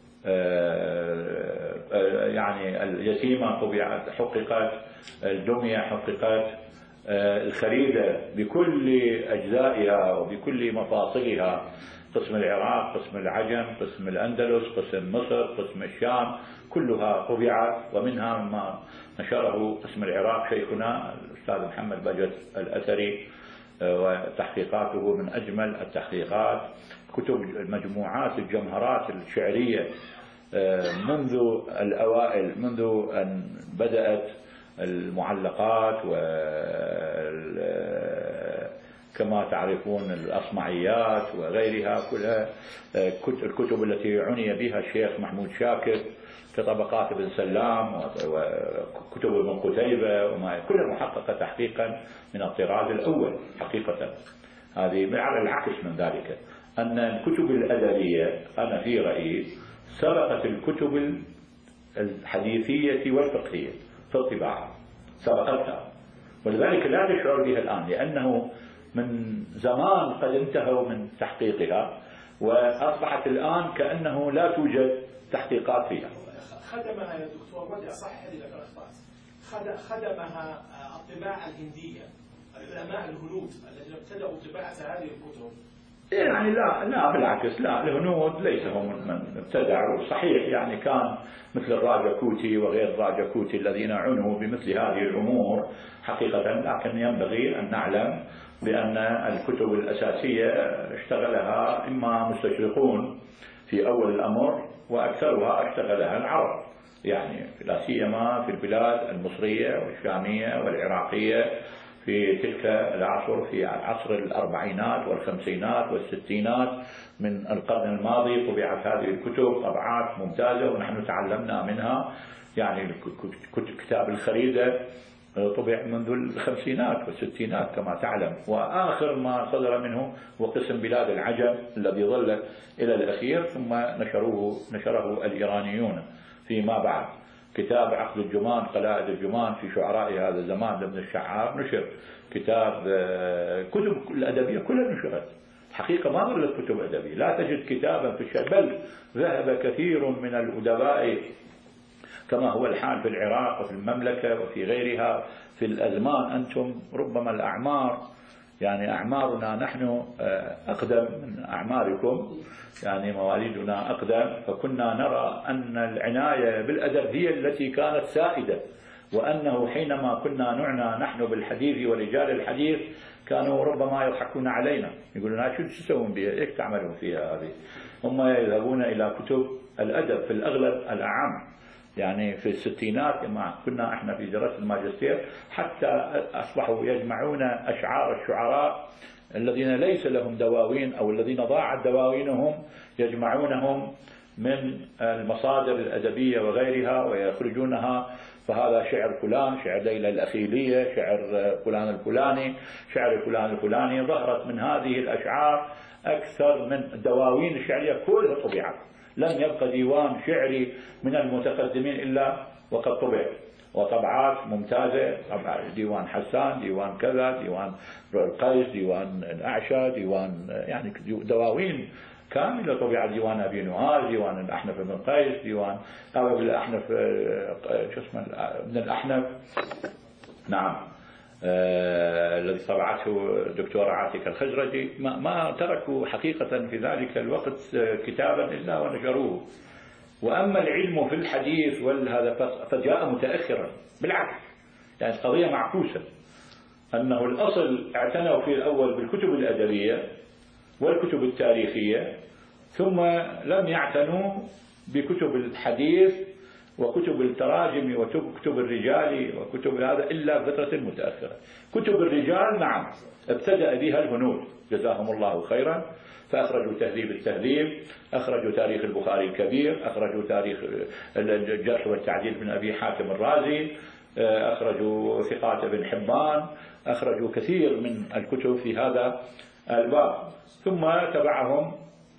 يعني اليتيمة طبعت حققت، الدمية حققت، الخريدة بكل أجزائها وبكل مفاصلها، قسم العراق، قسم العجم، قسم الأندلس، قسم مصر، قسم الشام، كلها طبعت. ومنها ما نشره قسم العراق شيخنا الأستاذ محمد بجت الأثري، وتحقيقاته من أجمل التحقيقات. كتب مجموعات الجمهرات الشعرية منذ الأوائل، منذ أن بدأت المعلقات كما تعرفون الأصمعيات وغيرها، كلها الكتب التي عني بها الشيخ محمود شاكر كطبقات ابن سلام وكتب ابن قتيبة، وما كلها محققة تحقيقا من الطراز الأول حقيقة. هذه على العكس من ذلك أن الكتب الأدبية أنا في رأيي سبقت الكتب الحديثية والفقهية في الطباعة، سبقتها، ولذلك لا نشعر بها الآن، لأنه من زمان قد انتهوا من تحقيقها، وأصبحت الآن كأنه لا توجد تحقيقات فيها. خدمها يا دكتور ودع صحح لي لك الأخطاء، خدمها الطباعة الهندية، العلماء الهنود الذين ابتدأوا طباعة هذه الكتب. يعني لا بالعكس، لا، الهنود ليس هم من ابتدعوا، صحيح يعني كان مثل الراجا كوتي وغير راجا كوتي الذين عنوا بمثل هذه الأمور حقيقة، لكن ينبغي أن نعلم بأن الكتب الأساسية اشتغلها إما مستشرقون في أول الأمر، وأكثرها اشتغلها العرب، يعني لا سيما في البلاد المصرية والشامية والعراقية في تلك العصر، في عصر الأربعينات والخمسينات والستينات من القرن الماضي طبعت هذه الكتب طبعات ممتازة، ونحن تعلمنا منها. يعني كتاب الخريدة طبع منذ الخمسينات والستينات كما تعلم، وآخر ما صدر منه هو قسم بلاد العجم الذي ظل إلى الأخير، ثم نشره الإيرانيون فيما بعد. كتاب عقد الجمان قلائد الجمان في شعراء هذا الزمان لابن الشعاب نشر. كتاب كتب الأدبية كلها نشرت حقيقة، ما ظلت كتب أدبية، لا تجد كتابا في الشعر، بل ذهب كثير من الأدباء كما هو الحال في العراق وفي المملكة وفي غيرها في الأزمان. أنتم ربما الأعمار يعني أعمارنا نحن أقدم من أعماركم، يعني مواليدنا أقدم، فكنا نرى أن العناية بالأدب هي التي كانت سائدة، وأنه حينما كنا نعنى نحن بالحديث ورجال الحديث كانوا ربما يضحكون علينا، يقولون شو تسوون بها، ايش تعملون فيها هذه. هم يذهبون إلى كتب الأدب في الأغلب الأعم. يعني في الستينات لما كنا احنا في دراسة الماجستير حتى أصبحوا يجمعون أشعار الشعراء الذين ليس لهم دواوين أو الذين ضاعت دواوينهم، يجمعونهم من المصادر الأدبية وغيرها ويخرجونها، فهذا شعر فلان، شعر ليلى الأخيلية، شعر فلان الفلاني، شعر فلان الفلاني. ظهرت من هذه الأشعار أكثر من الدواوين الشعرية كلها طبعت، لم يبقى ديوان شعري من المتقدمين إلا وقد طبع، وطبعات ممتازة، طبعا ديوان حسان، ديوان كذا، ديوان القيس، ديوان الأعشى، ديوان يعني دواوين كاملة طبعت، ديوان أبي نواس، ديوان الأحنف بن قيس، ديوان أبو الأحنف شو اسمه ابن الأحنف، نعم، الذي طبعته الدكتورة عاتكة الخزرجي. ما تركوا حقيقة في ذلك الوقت كتابا إلا ونشروه. وأما العلم في الحديث وهذا فجاء متأخرا، بالعكس يعني قضية معكوسة، أنه الأصل اعتنوا في الأول بالكتب الأدبية والكتب التاريخية، ثم لم يعتنوا بكتب الحديث وكتب التراجم وكتب الرجال وكتب هذا إلا فترة متأخرة. كتب الرجال نعم ابتدأ بها الهنود جزاهم الله خيرا، فأخرجوا تهذيب التهذيب، أخرجوا تاريخ البخاري الكبير، أخرجوا تاريخ الجرح والتعديل من أبي حاتم الرازي، أخرجوا ثقات ابن حبان، أخرجوا كثير من الكتب في هذا الباب. ثم تبعهم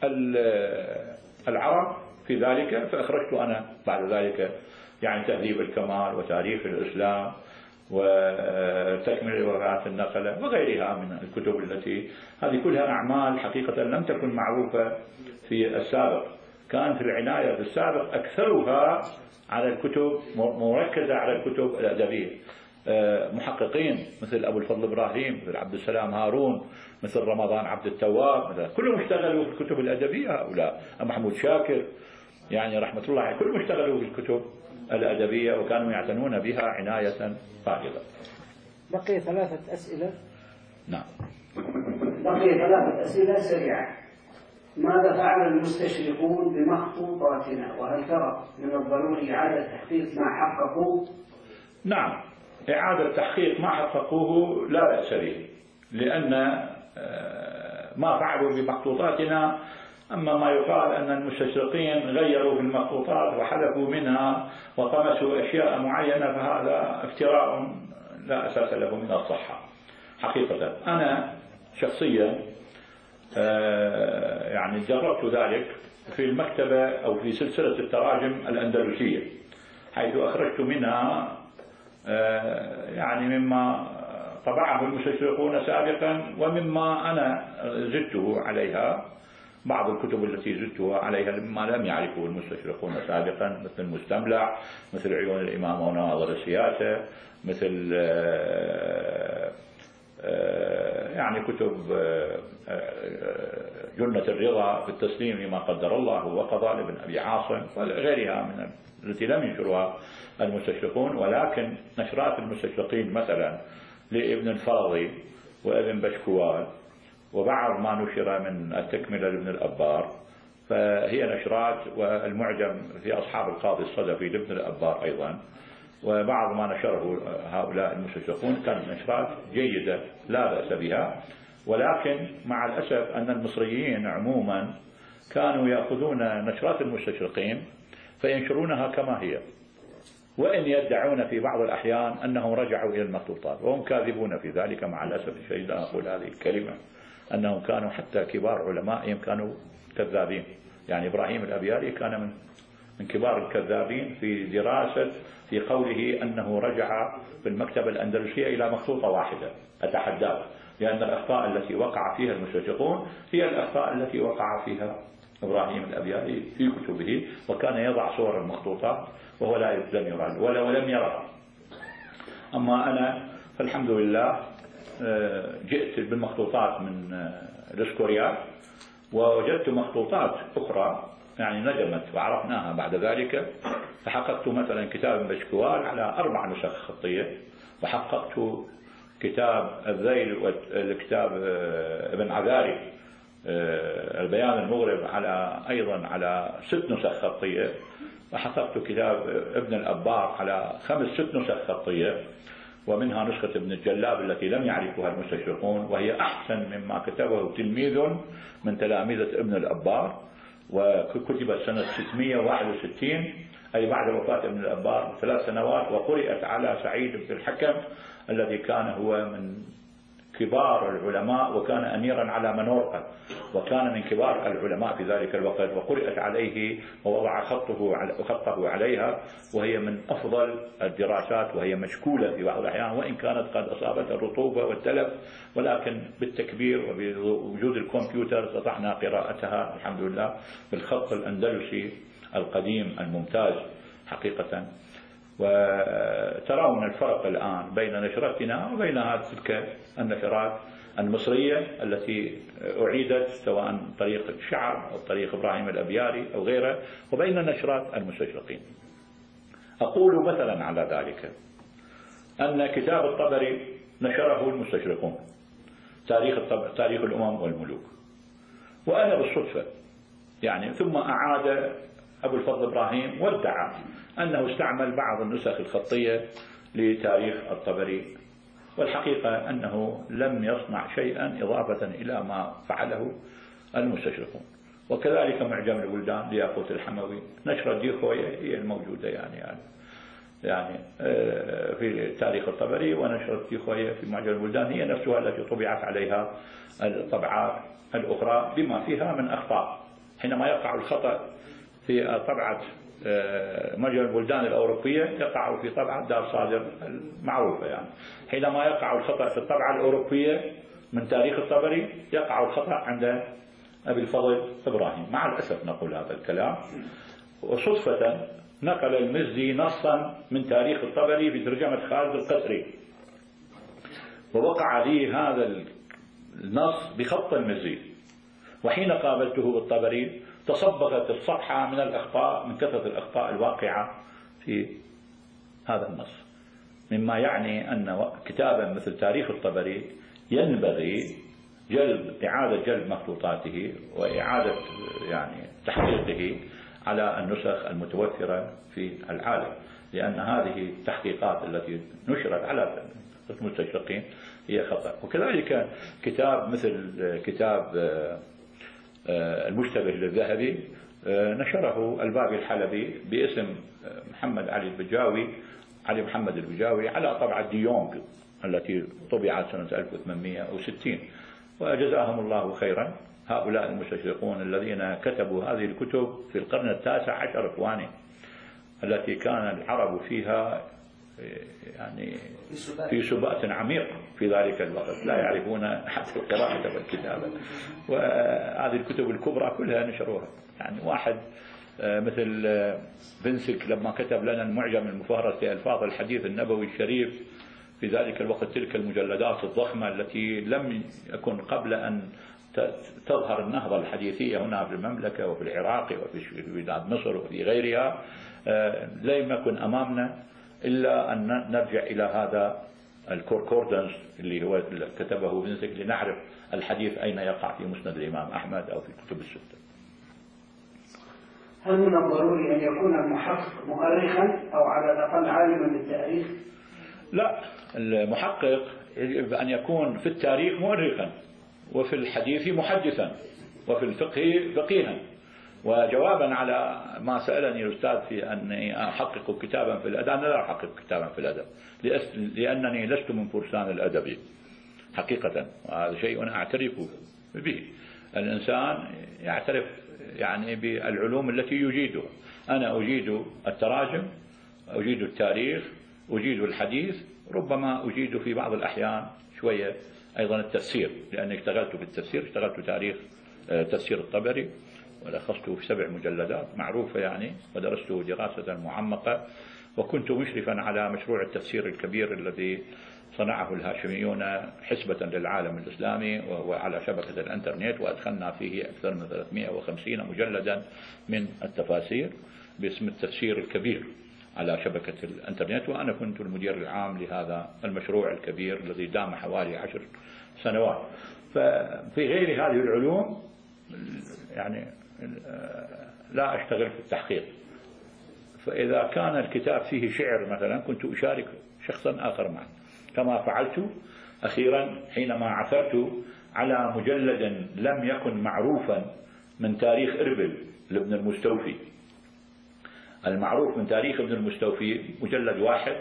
العرب في ذلك، فأخرجت أنا بعد ذلك يعني تهذيب الكمال وتاريخ الإسلام وتكمل الوفاة النقلة وغيرها من الكتب التي هذه كلها أعمال حقيقة لم تكن معروفة في السابق. كانت العناية في السابق أكثرها على الكتب، مركزة على الكتب الأدبية. محققين مثل أبو الفضل إبراهيم، مثل عبد السلام هارون، مثل رمضان عبد التواب، مثل كلهم اشتغلوا في الكتب الأدبية هؤلاء، محمود شاكر يعني رحمة الله عليه، كلهم اشتغلوا في الكتب الأدبية وكانوا يعتنون بها عناية طائلة. بقي 3 أسئلة. نعم. بقي 3 أسئلة سريعة. ماذا فعل المستشرقون بمخطوطاتنا، وهل ترى من الضروري إعادة تحقيق ما حققوه؟ نعم، إعادة تحقيق ما حققوه لا بأس به، لأن ما فعلوا بمخطوطاتنا، أما ما يقال أن المستشرقين غيروا في المخطوطات وحذفوا منها وطمسوا أشياء معينة، فهذا افتراء لا أساس له من الصحة حقيقة. أنا شخصيا يعني جربت ذلك في المكتبة أو في سلسلة التراجم الأندلسية، حيث أخرجت منها يعني مما طبعه المستشرقون سابقا ومما أنا زدته عليها، بعض الكتب التي زدتها عليها مما لم يعرفه المستشرقون سابقا، مثل المستملع، مثل عيون الإمام ونواظر السياسة، مثل يعني كتب جنة الرضا في التسليم لما قدر الله وقضى لابن أبي عاصم وغيرها من التي لم ينشرها المستشرقون، ولكن نشرات المستشرقين مثلا لابن الفرضي وابن بشكوال وبعض ما نشر من التكملة لابن الأبار، فهي نشرات، والمعجم في أصحاب القاضي الصدفي لابن الأبار أيضا، وبعض ما نشره هؤلاء المستشرقون كانت نشرات جيدة لا بأس بها. ولكن مع الأسف أن المصريين عموما كانوا يأخذون نشرات المستشرقين فينشرونها كما هي، وإن يدعون في بعض الأحيان أنهم رجعوا إلى المخطوطات، وهم كاذبون في ذلك مع الأسف الشديد. أقول هذه الكلمة، أنهم كانوا حتى كبار علمائهم كانوا كذابين. يعني إبراهيم الأبياري كان من كبار الكذابين في دراسة في قوله أنه رجع في المكتبة الأندلسية إلى مخطوطة واحدة. أتحداه، لأن الأخطاء التي وقع فيها المستشرقون هي الأخطاء التي وقع فيها إبراهيم الأبياري في كتبه، وكان يضع صور المخطوطات وهو لم يرى ولم يرى. أما أنا فالحمد لله جئت بالمخطوطات من الإسكوريال، ووجدت مخطوطات أخرى يعني ندمت وعرفناها بعد ذلك. فحققت مثلا كتاب بشكوال على 4 نسخ خطية، وحققت كتاب الذيل والكتاب ابن عذاري البيان المغرب أيضا على 6 نسخ خطية، وحققت كتاب ابن الأبار على 5-6 نسخ خطية، ومنها نسخة ابن الجلاب التي لم يعرفها المستشرقون، وهي أحسن مما كتبه تلميذ من تلاميذة ابن الأبار، وكتبت سنة 661 أي بعد وفاة ابن الأبار ب3 سنوات، وقرأت على سعيد بن الحكم الذي كان هو من كبار العلماء، وكان أميرا على منورقة، وكان من كبار العلماء في ذلك الوقت، وقرأت عليه ووضع خطه عليها، وهي من أفضل الدراسات، وهي مشكولة في بعض الأحيان وإن كانت قد أصابتها الرطوبة والتلف، ولكن بالتكبير وبوجود الكمبيوتر استطعنا قراءتها الحمد لله بالخط الأندلسي القديم الممتاز حقيقة. وترون الفرق الآن بين نشرتنا وبين تلك النشرات المصرية التي أعيدت سواء عن طريق الشعر أو طريق إبراهيم الأبياري أو غيره، وبين نشرات المستشرقين. أقول مثلا على ذلك أن كتاب الطبري نشره المستشرقون، تاريخ الأمم والملوك، وأنا بالصدفة يعني ثم أعاد أبو الفضل إبراهيم وادعى أنه استعمل بعض النسخ الخطية لتاريخ الطبري، والحقيقة أنه لم يصنع شيئا إضافة إلى ما فعله المستشرقون. وكذلك معجم البلدان لياقوت الحموي، نشرة ديخوية هي الموجودة يعني في تاريخ الطبري، ونشرة ديخوية في معجم البلدان هي نفسها التي طبعت عليها الطبعات الأخرى بما فيها من أخطاء. حينما يقع الخطأ في طبعة معجم البلدان الأوروبية يقع في طبعة دار صادر المعروفة، يعني حينما يقع الخطأ في الطبعة الأوروبية من تاريخ الطبري يقع الخطأ عند أبي الفضل إبراهيم. مع الأسف نقول هذا الكلام. وصدفة نقل المزي نصا من تاريخ الطبري بترجمة خالد القسري، ووقع لي هذا النص بخط المزي، وحين قابلته بالطبري تصبغت الصفحة من الأخطاء من كثرة الأخطاء الواقعة في هذا النص، مما يعني أن كتابا مثل تاريخ الطبري ينبغي إعادة جلب مخطوطاته وإعادة يعني تحقيقه على النسخ المتوفرة في العالم، لأن هذه التحقيقات التي نشرت على المستشرقين هي خطأ. وكذلك كتاب مثل كتاب المشتبه للذهبي نشره البابي الحلبي باسم محمد علي محمد البجاوي على طبعة ديونغ التي طبعت سنة 1860. وجزاهم الله خيرا هؤلاء المستشرقون الذين كتبوا هذه الكتب في القرن ال19 إخواني، التي كان العرب فيها يعني في سبات عميق في ذلك الوقت، لا يعرفون حتى القراءة والكتابة، وهذه الكتب الكبرى كلها نشروها. يعني واحد مثل بنسك لما كتب لنا المعجم المفهرس لألفاظ الحديث النبوي الشريف في ذلك الوقت، تلك المجلدات الضخمة التي لم يكن قبل أن تظهر النهضة الحديثية هنا في المملكة وفي العراق وفي بلاد مصر وفي غيرها، لم يكن أمامنا إلا أن نرجع إلى هذا الكوركوردنس اللي هو كتبه بنسك لنعرف الحديث أين يقع في مسند الإمام أحمد أو في الكتب الستة. هل من الضروري أن يكون المحقق مؤرخا أو على الأقل عالما بالتاريخ؟ لا، المحقق يجب أن يكون في التاريخ مؤرخا، وفي الحديث محدثا، وفي الفقه فقيها. وجوابا على ما سألني الأستاذ في أني أحقق كتابا في الأدب، أنا لا أحقق كتابا في الأدب لأنني لست من فرسان الأدب حقيقة، وهذا شيء أعترف به. الإنسان يعترف يعني بالعلوم التي يجيدها. أنا أجيد التراجم، أجيد التاريخ، أجيد الحديث، ربما أجيد في بعض الأحيان شوية أيضا التفسير، لأني اشتغلت بالتفسير، اشتغلت تاريخ تفسير الطبري ولخصته في 7 مجلدات معروفة يعني، ودرسته دراسة معمقة، وكنت مشرفا على مشروع التفسير الكبير الذي صنعه الهاشميون حسبة للعالم الإسلامي، وهو على شبكة الإنترنت، وأدخلنا فيه أكثر من 350 مجلدا من التفاسير باسم التفسير الكبير على شبكة الإنترنت، وأنا كنت المدير العام لهذا المشروع الكبير الذي دام حوالي 10 سنوات. ففي غير هذه العلوم يعني لا أشتغل في التحقيق. فإذا كان الكتاب فيه شعر مثلا كنت أشارك شخصا آخر معي، كما فعلت أخيرا حينما عثرت على مجلد لم يكن معروفا من تاريخ إربل لابن المستوفي. المعروف من تاريخ ابن المستوفي مجلد واحد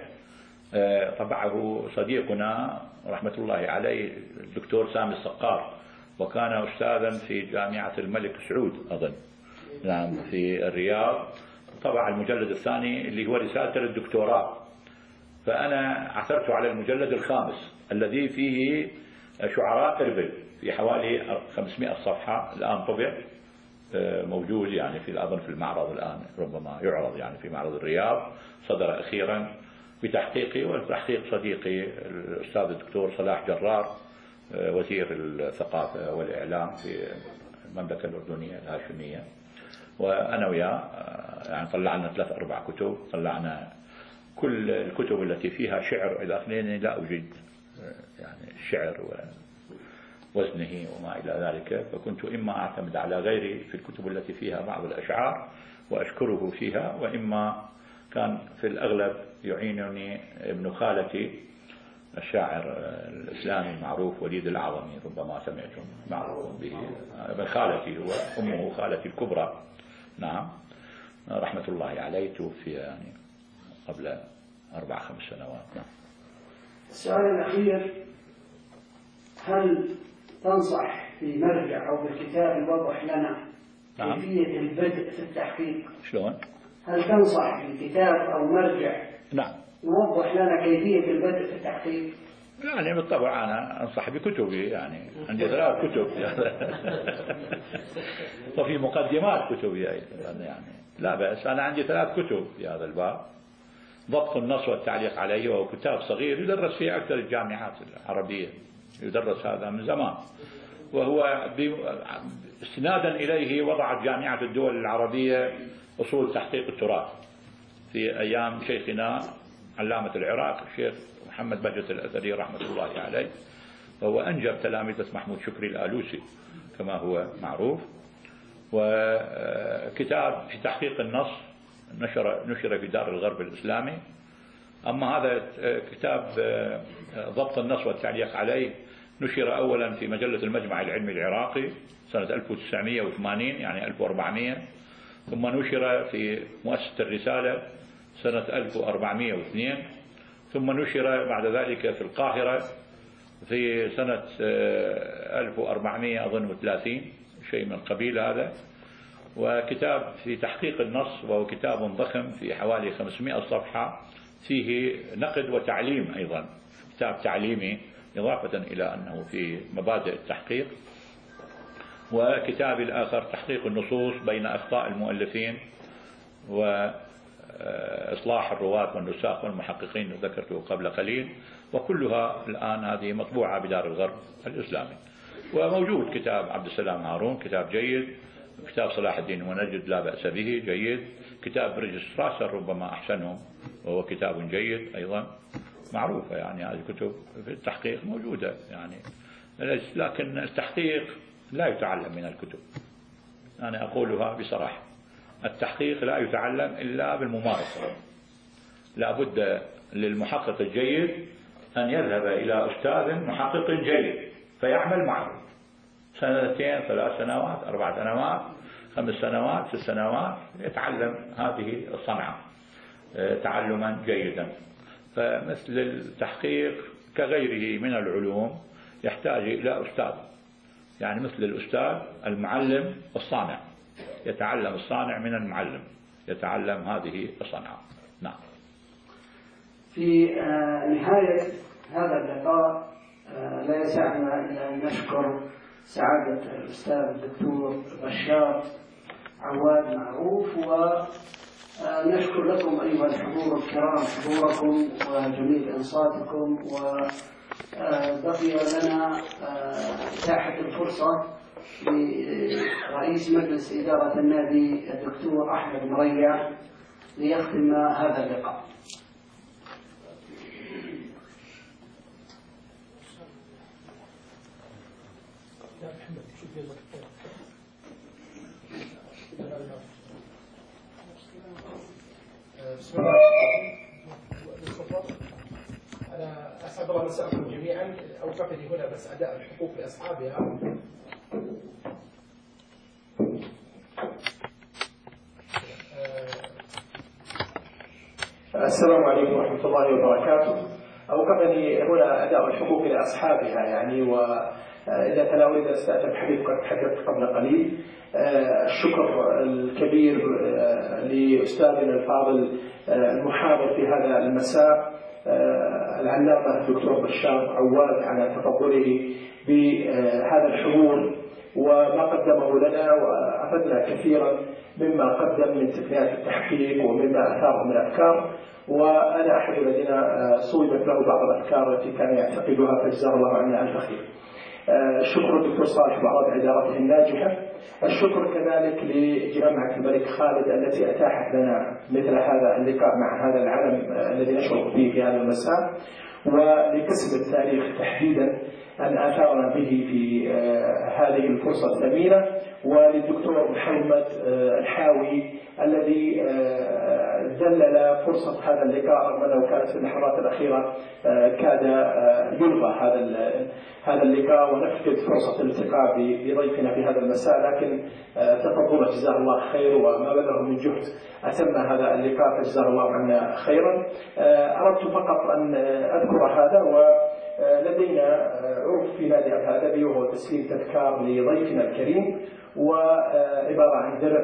طبعه صديقنا رحمة الله عليه الدكتور سامي الصقار، وكان أستاذا في جامعة الملك سعود أظن، نعم، في الرياض. طبع المجلد الثاني اللي هو رسالة الدكتوراه، فأنا عثرت على المجلد الخامس الذي فيه شعراء إربل في حوالي 500 صفحة، الآن طبع موجود يعني في أظن في المعرض الآن، ربما يعرض يعني في معرض الرياض، صدر أخيرا بتحقيقي وتحقيق صديقي الأستاذ الدكتور صلاح جرار وزير الثقافة والإعلام في المملكة الأردنية الهاشمية، وأنا وياه يعني طلعنا 3-4 كتب، طلعنا كل الكتب التي فيها شعر، إلى آخره لا أجيد يعني الشعر ووزنه وما إلى ذلك، فكنت إما أعتمد على غيري في الكتب التي فيها بعض الأشعار وأشكره فيها، وإما كان في الأغلب يعينني ابن خالتي الشاعر الإسلامي المعروف وليد الأعظمي، ربما سمعتم معروف به، ابن خالتي هو أمه خالتي الكبرى، نعم، رحمة الله عليه، توفي يعني قبل 4-5 سنوات. نعم. السؤال الأخير: هل تنصح في مرجع أو بالكتاب يوضح لنا كيفية البدء في التحقيق؟ شلون؟ هل تنصح بالكتاب أو مرجع نعم يوضح لنا كيفية البدء في التحقيق؟ يعني بالطبع أنا أنصح بكتبي، يعني عندي 3 كتب وفي مقدمات كتبي أيضا، يعني لا بأس، أنا عندي 3 كتب في هذا الباب: ضبط النص والتعليق عليه، وهو كتاب صغير يدرس في أكثر الجامعات العربية، يدرس هذا من زمان، وهو استنادا إليه وضعت جامعة الدول العربية أصول تحقيق التراث في أيام شيخنا علامة العراق الشيخ محمد بهجة الأثري رحمة الله عليه، وهو أنجب تلاميذ محمود شكري الآلوسي كما هو معروف. وكتاب في تحقيق النص نشر في دار الغرب الإسلامي. أما هذا كتاب ضبط النص والتعليق عليه نشر أولا في مجلة المجمع العلمي العراقي سنة 1980 يعني 1400، ثم نشر في مؤسسة الرسالة سنة 1402، ثم نشر بعد ذلك في القاهرة في سنة 1430 شيء من قبيل هذا. وكتاب في تحقيق النص وهو كتاب ضخم في حوالي 500 صفحة، فيه نقد وتعليم أيضا، كتاب تعليمي إضافة إلى أنه في مبادئ التحقيق. وكتاب الآخر تحقيق النصوص بين أخطاء المؤلفين وإصلاح الرواة والنساخ والمحققين ذكرته قبل قليل، وكلها الآن هذه مطبوعة بدار الغرب الإسلامي. وموجود كتاب عبد السلام هارون كتاب جيد، كتاب صلاح الدين المنجد لا بأس به جيد، كتاب بريجس راسل ربما أحسنهم وهو كتاب جيد أيضا، معروفة يعني هذه الكتب في التحقيق موجودة يعني. لكن التحقيق لا يتعلم من الكتب، أنا أقولها بصراحة، التحقيق لا يتعلم إلا بالممارسة. لا بد للمحقق الجيد أن يذهب إلى أستاذ محقق جيد فيعمل معه 2-3 سنوات 4 سنوات 5 سنوات 6 سنوات يتعلم هذه الصنعة تعلما جيدا. فمثل التحقيق كغيره من العلوم يحتاج إلى أستاذ، يعني مثل الأستاذ المعلم الصانع، يتعلم الصانع من المعلم، يتعلم هذه الصنعة. نعم. في نهاية هذا اللقاء لا يسعنا إلا أن نشكر سعادة الأستاذ الدكتور بشار عواد معروف، ونشكر لكم أيها الحضور الكرام حضوركم وجميل إنصاتكم. وبقي لنا إتاحة الفرصة لرئيس مجلس إدارة النادي الدكتور أحمد مريع ليختم هذا اللقاء. بسم الله الرحمن الرحيم. أنا أسعد الله مساءكم جميعا. أوقفني هنا بس أداء الحقوق لأصحابها. السلام عليكم ورحمة الله وبركاته. أوقفني هنا أداء الحقوق لأصحابها يعني، وإذا تناولت أستاذ حبيب قد تحدثت قبل قليل. الشكر الكبير لأستاذنا الفاضل المحاضر في هذا المساء العلامة الدكتور بشار عواد على تفضله بهذا الحضور وما قدمه لنا، وأفدنا كثيرا مما قدم من تقنيات التحقيق ومما أثاره من أفكار، وأنا أحد الذين صوبت له بعض الأفكار التي كان يعتقدها، فجزاه الله عنا ألف خير. الشكر للدكتور صالح بعوض إدارته الناجحة. الشكر كذلك لجامعة الملك خالد التي أتاحت لنا مثل هذا اللقاء مع هذا العلم الذي نشرف فيه في هذا المساء، ولقسم التاريخ تحديدا أن أثارنا به في هذه الفرصة الثمينة، وللدكتور محمد الحاوي الذي ذلل فرصة هذا اللقاء رغم أنه كانت في اللحظات الأخيرة كاد يلغى هذا اللقاء ونفقد فرصة الالتقاء بضيفنا في هذا المساء، لكن تفضل جزاه الله خير وما بذله من جهد أتم هذا اللقاء فجزاه الله عنا خيرا. أردت فقط أن أذكر هذا. ولدينا عرف في نادي الأدبي وهو تسليم تذكار لضيفنا الكريم، وعبارة عن درع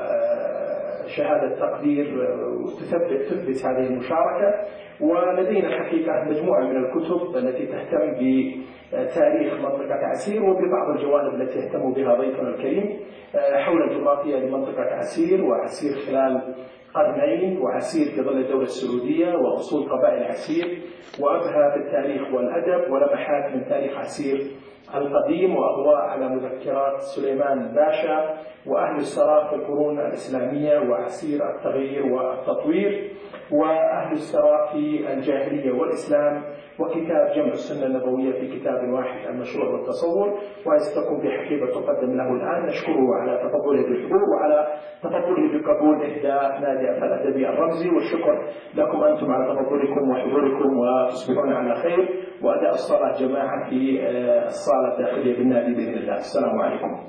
وشهادة تقدير تثبت هذه المشاركة. ولدينا حقيقة مجموعة من الكتب التي تهتم بتاريخ منطقة عسير وببعض الجوانب التي يهتم بها ضيفنا الكريم حول الجغرافيا لمنطقة عسير، وعسير خلال قرنين، وعسير في ظل الدولة السعودية، وأصول قبائل عسير، وأبهى في التاريخ والأدب، ولمحات من تاريخ عسير القديم، وأضواء على مذكرات سليمان باشا وأهل السراء في القرون الإسلامية، وعسير التغيير والتطوير، وأهل السراء في الجاهلية والإسلام، وكتاب جمع السنة النبوية في كتاب واحد المشروع والتصور، ويستقوم بحقيبة تقدم له الآن. نشكره على تفضله بالحضور وعلى تفضله بقبول إحدى نادي الأدبي الرمزي، والشكر لكم أنتم على تفضلكم وحضوركم، وتصبحون على خير، وأداء الصلاة جماعة في الصالة الداخلية بالنادي بإذن الله. السلام عليكم.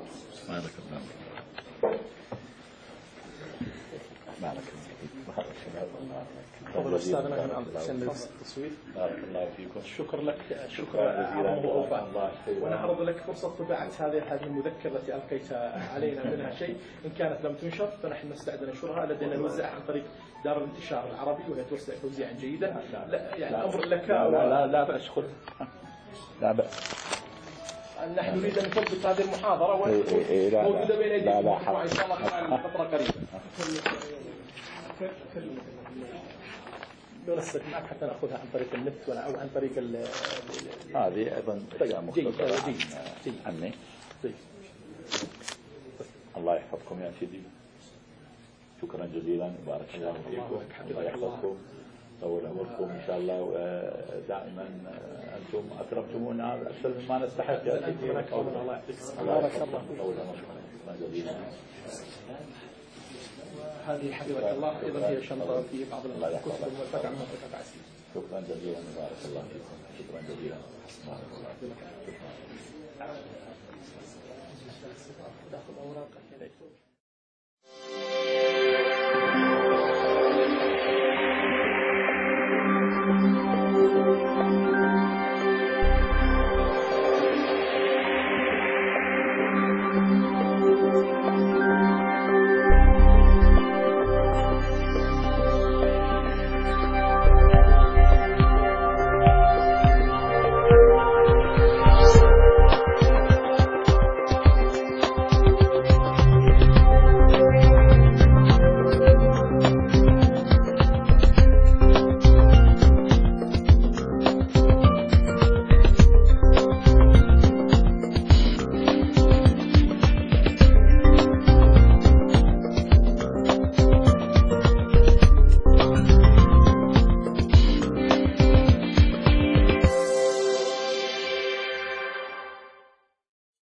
تفضل أستاذنا عن التصوير. بارك الله فيكم. شكر لك، شكرا أعظم وأوفى. وأنا أعرض لك فرصة طباعة هذه المذكرة التي ألقيت علينا منها شيء، إن كانت لم تنشر فنحن نستعد نشرها، لدينا نوزعها عن طريق دار الانتشار العربي وهي توزع توزيعا جيدا. لا يعني أمر لك. لا بأس، خذ. لا بأس. نحن نريد أن نثبت هذه المحاضرة موجودة بين أيديكم وإن شاء الله خلال فترة قريبة. نرسل معك حتى نأخذها عن طريق النت أو عن طريق هذه أيضا مختصرة عني. الله يحفظكم يا سيدي، شكرا جزيلا، بارك الله فيكم، الله يحفظكم، طول عمركم إن شاء الله، ودائما أنتم أكرمتمونا أكثر مما نستحق يا سيدي. الله يحفظكم، طول عمركم جزيلا. هذه حفظك الله أيضا هي شنطة في بعض الكتب الموثقة عن منطقة عسير. شكرا جزيلا، بارك الله فيكم، شكرا جزيلا. داخل أوراق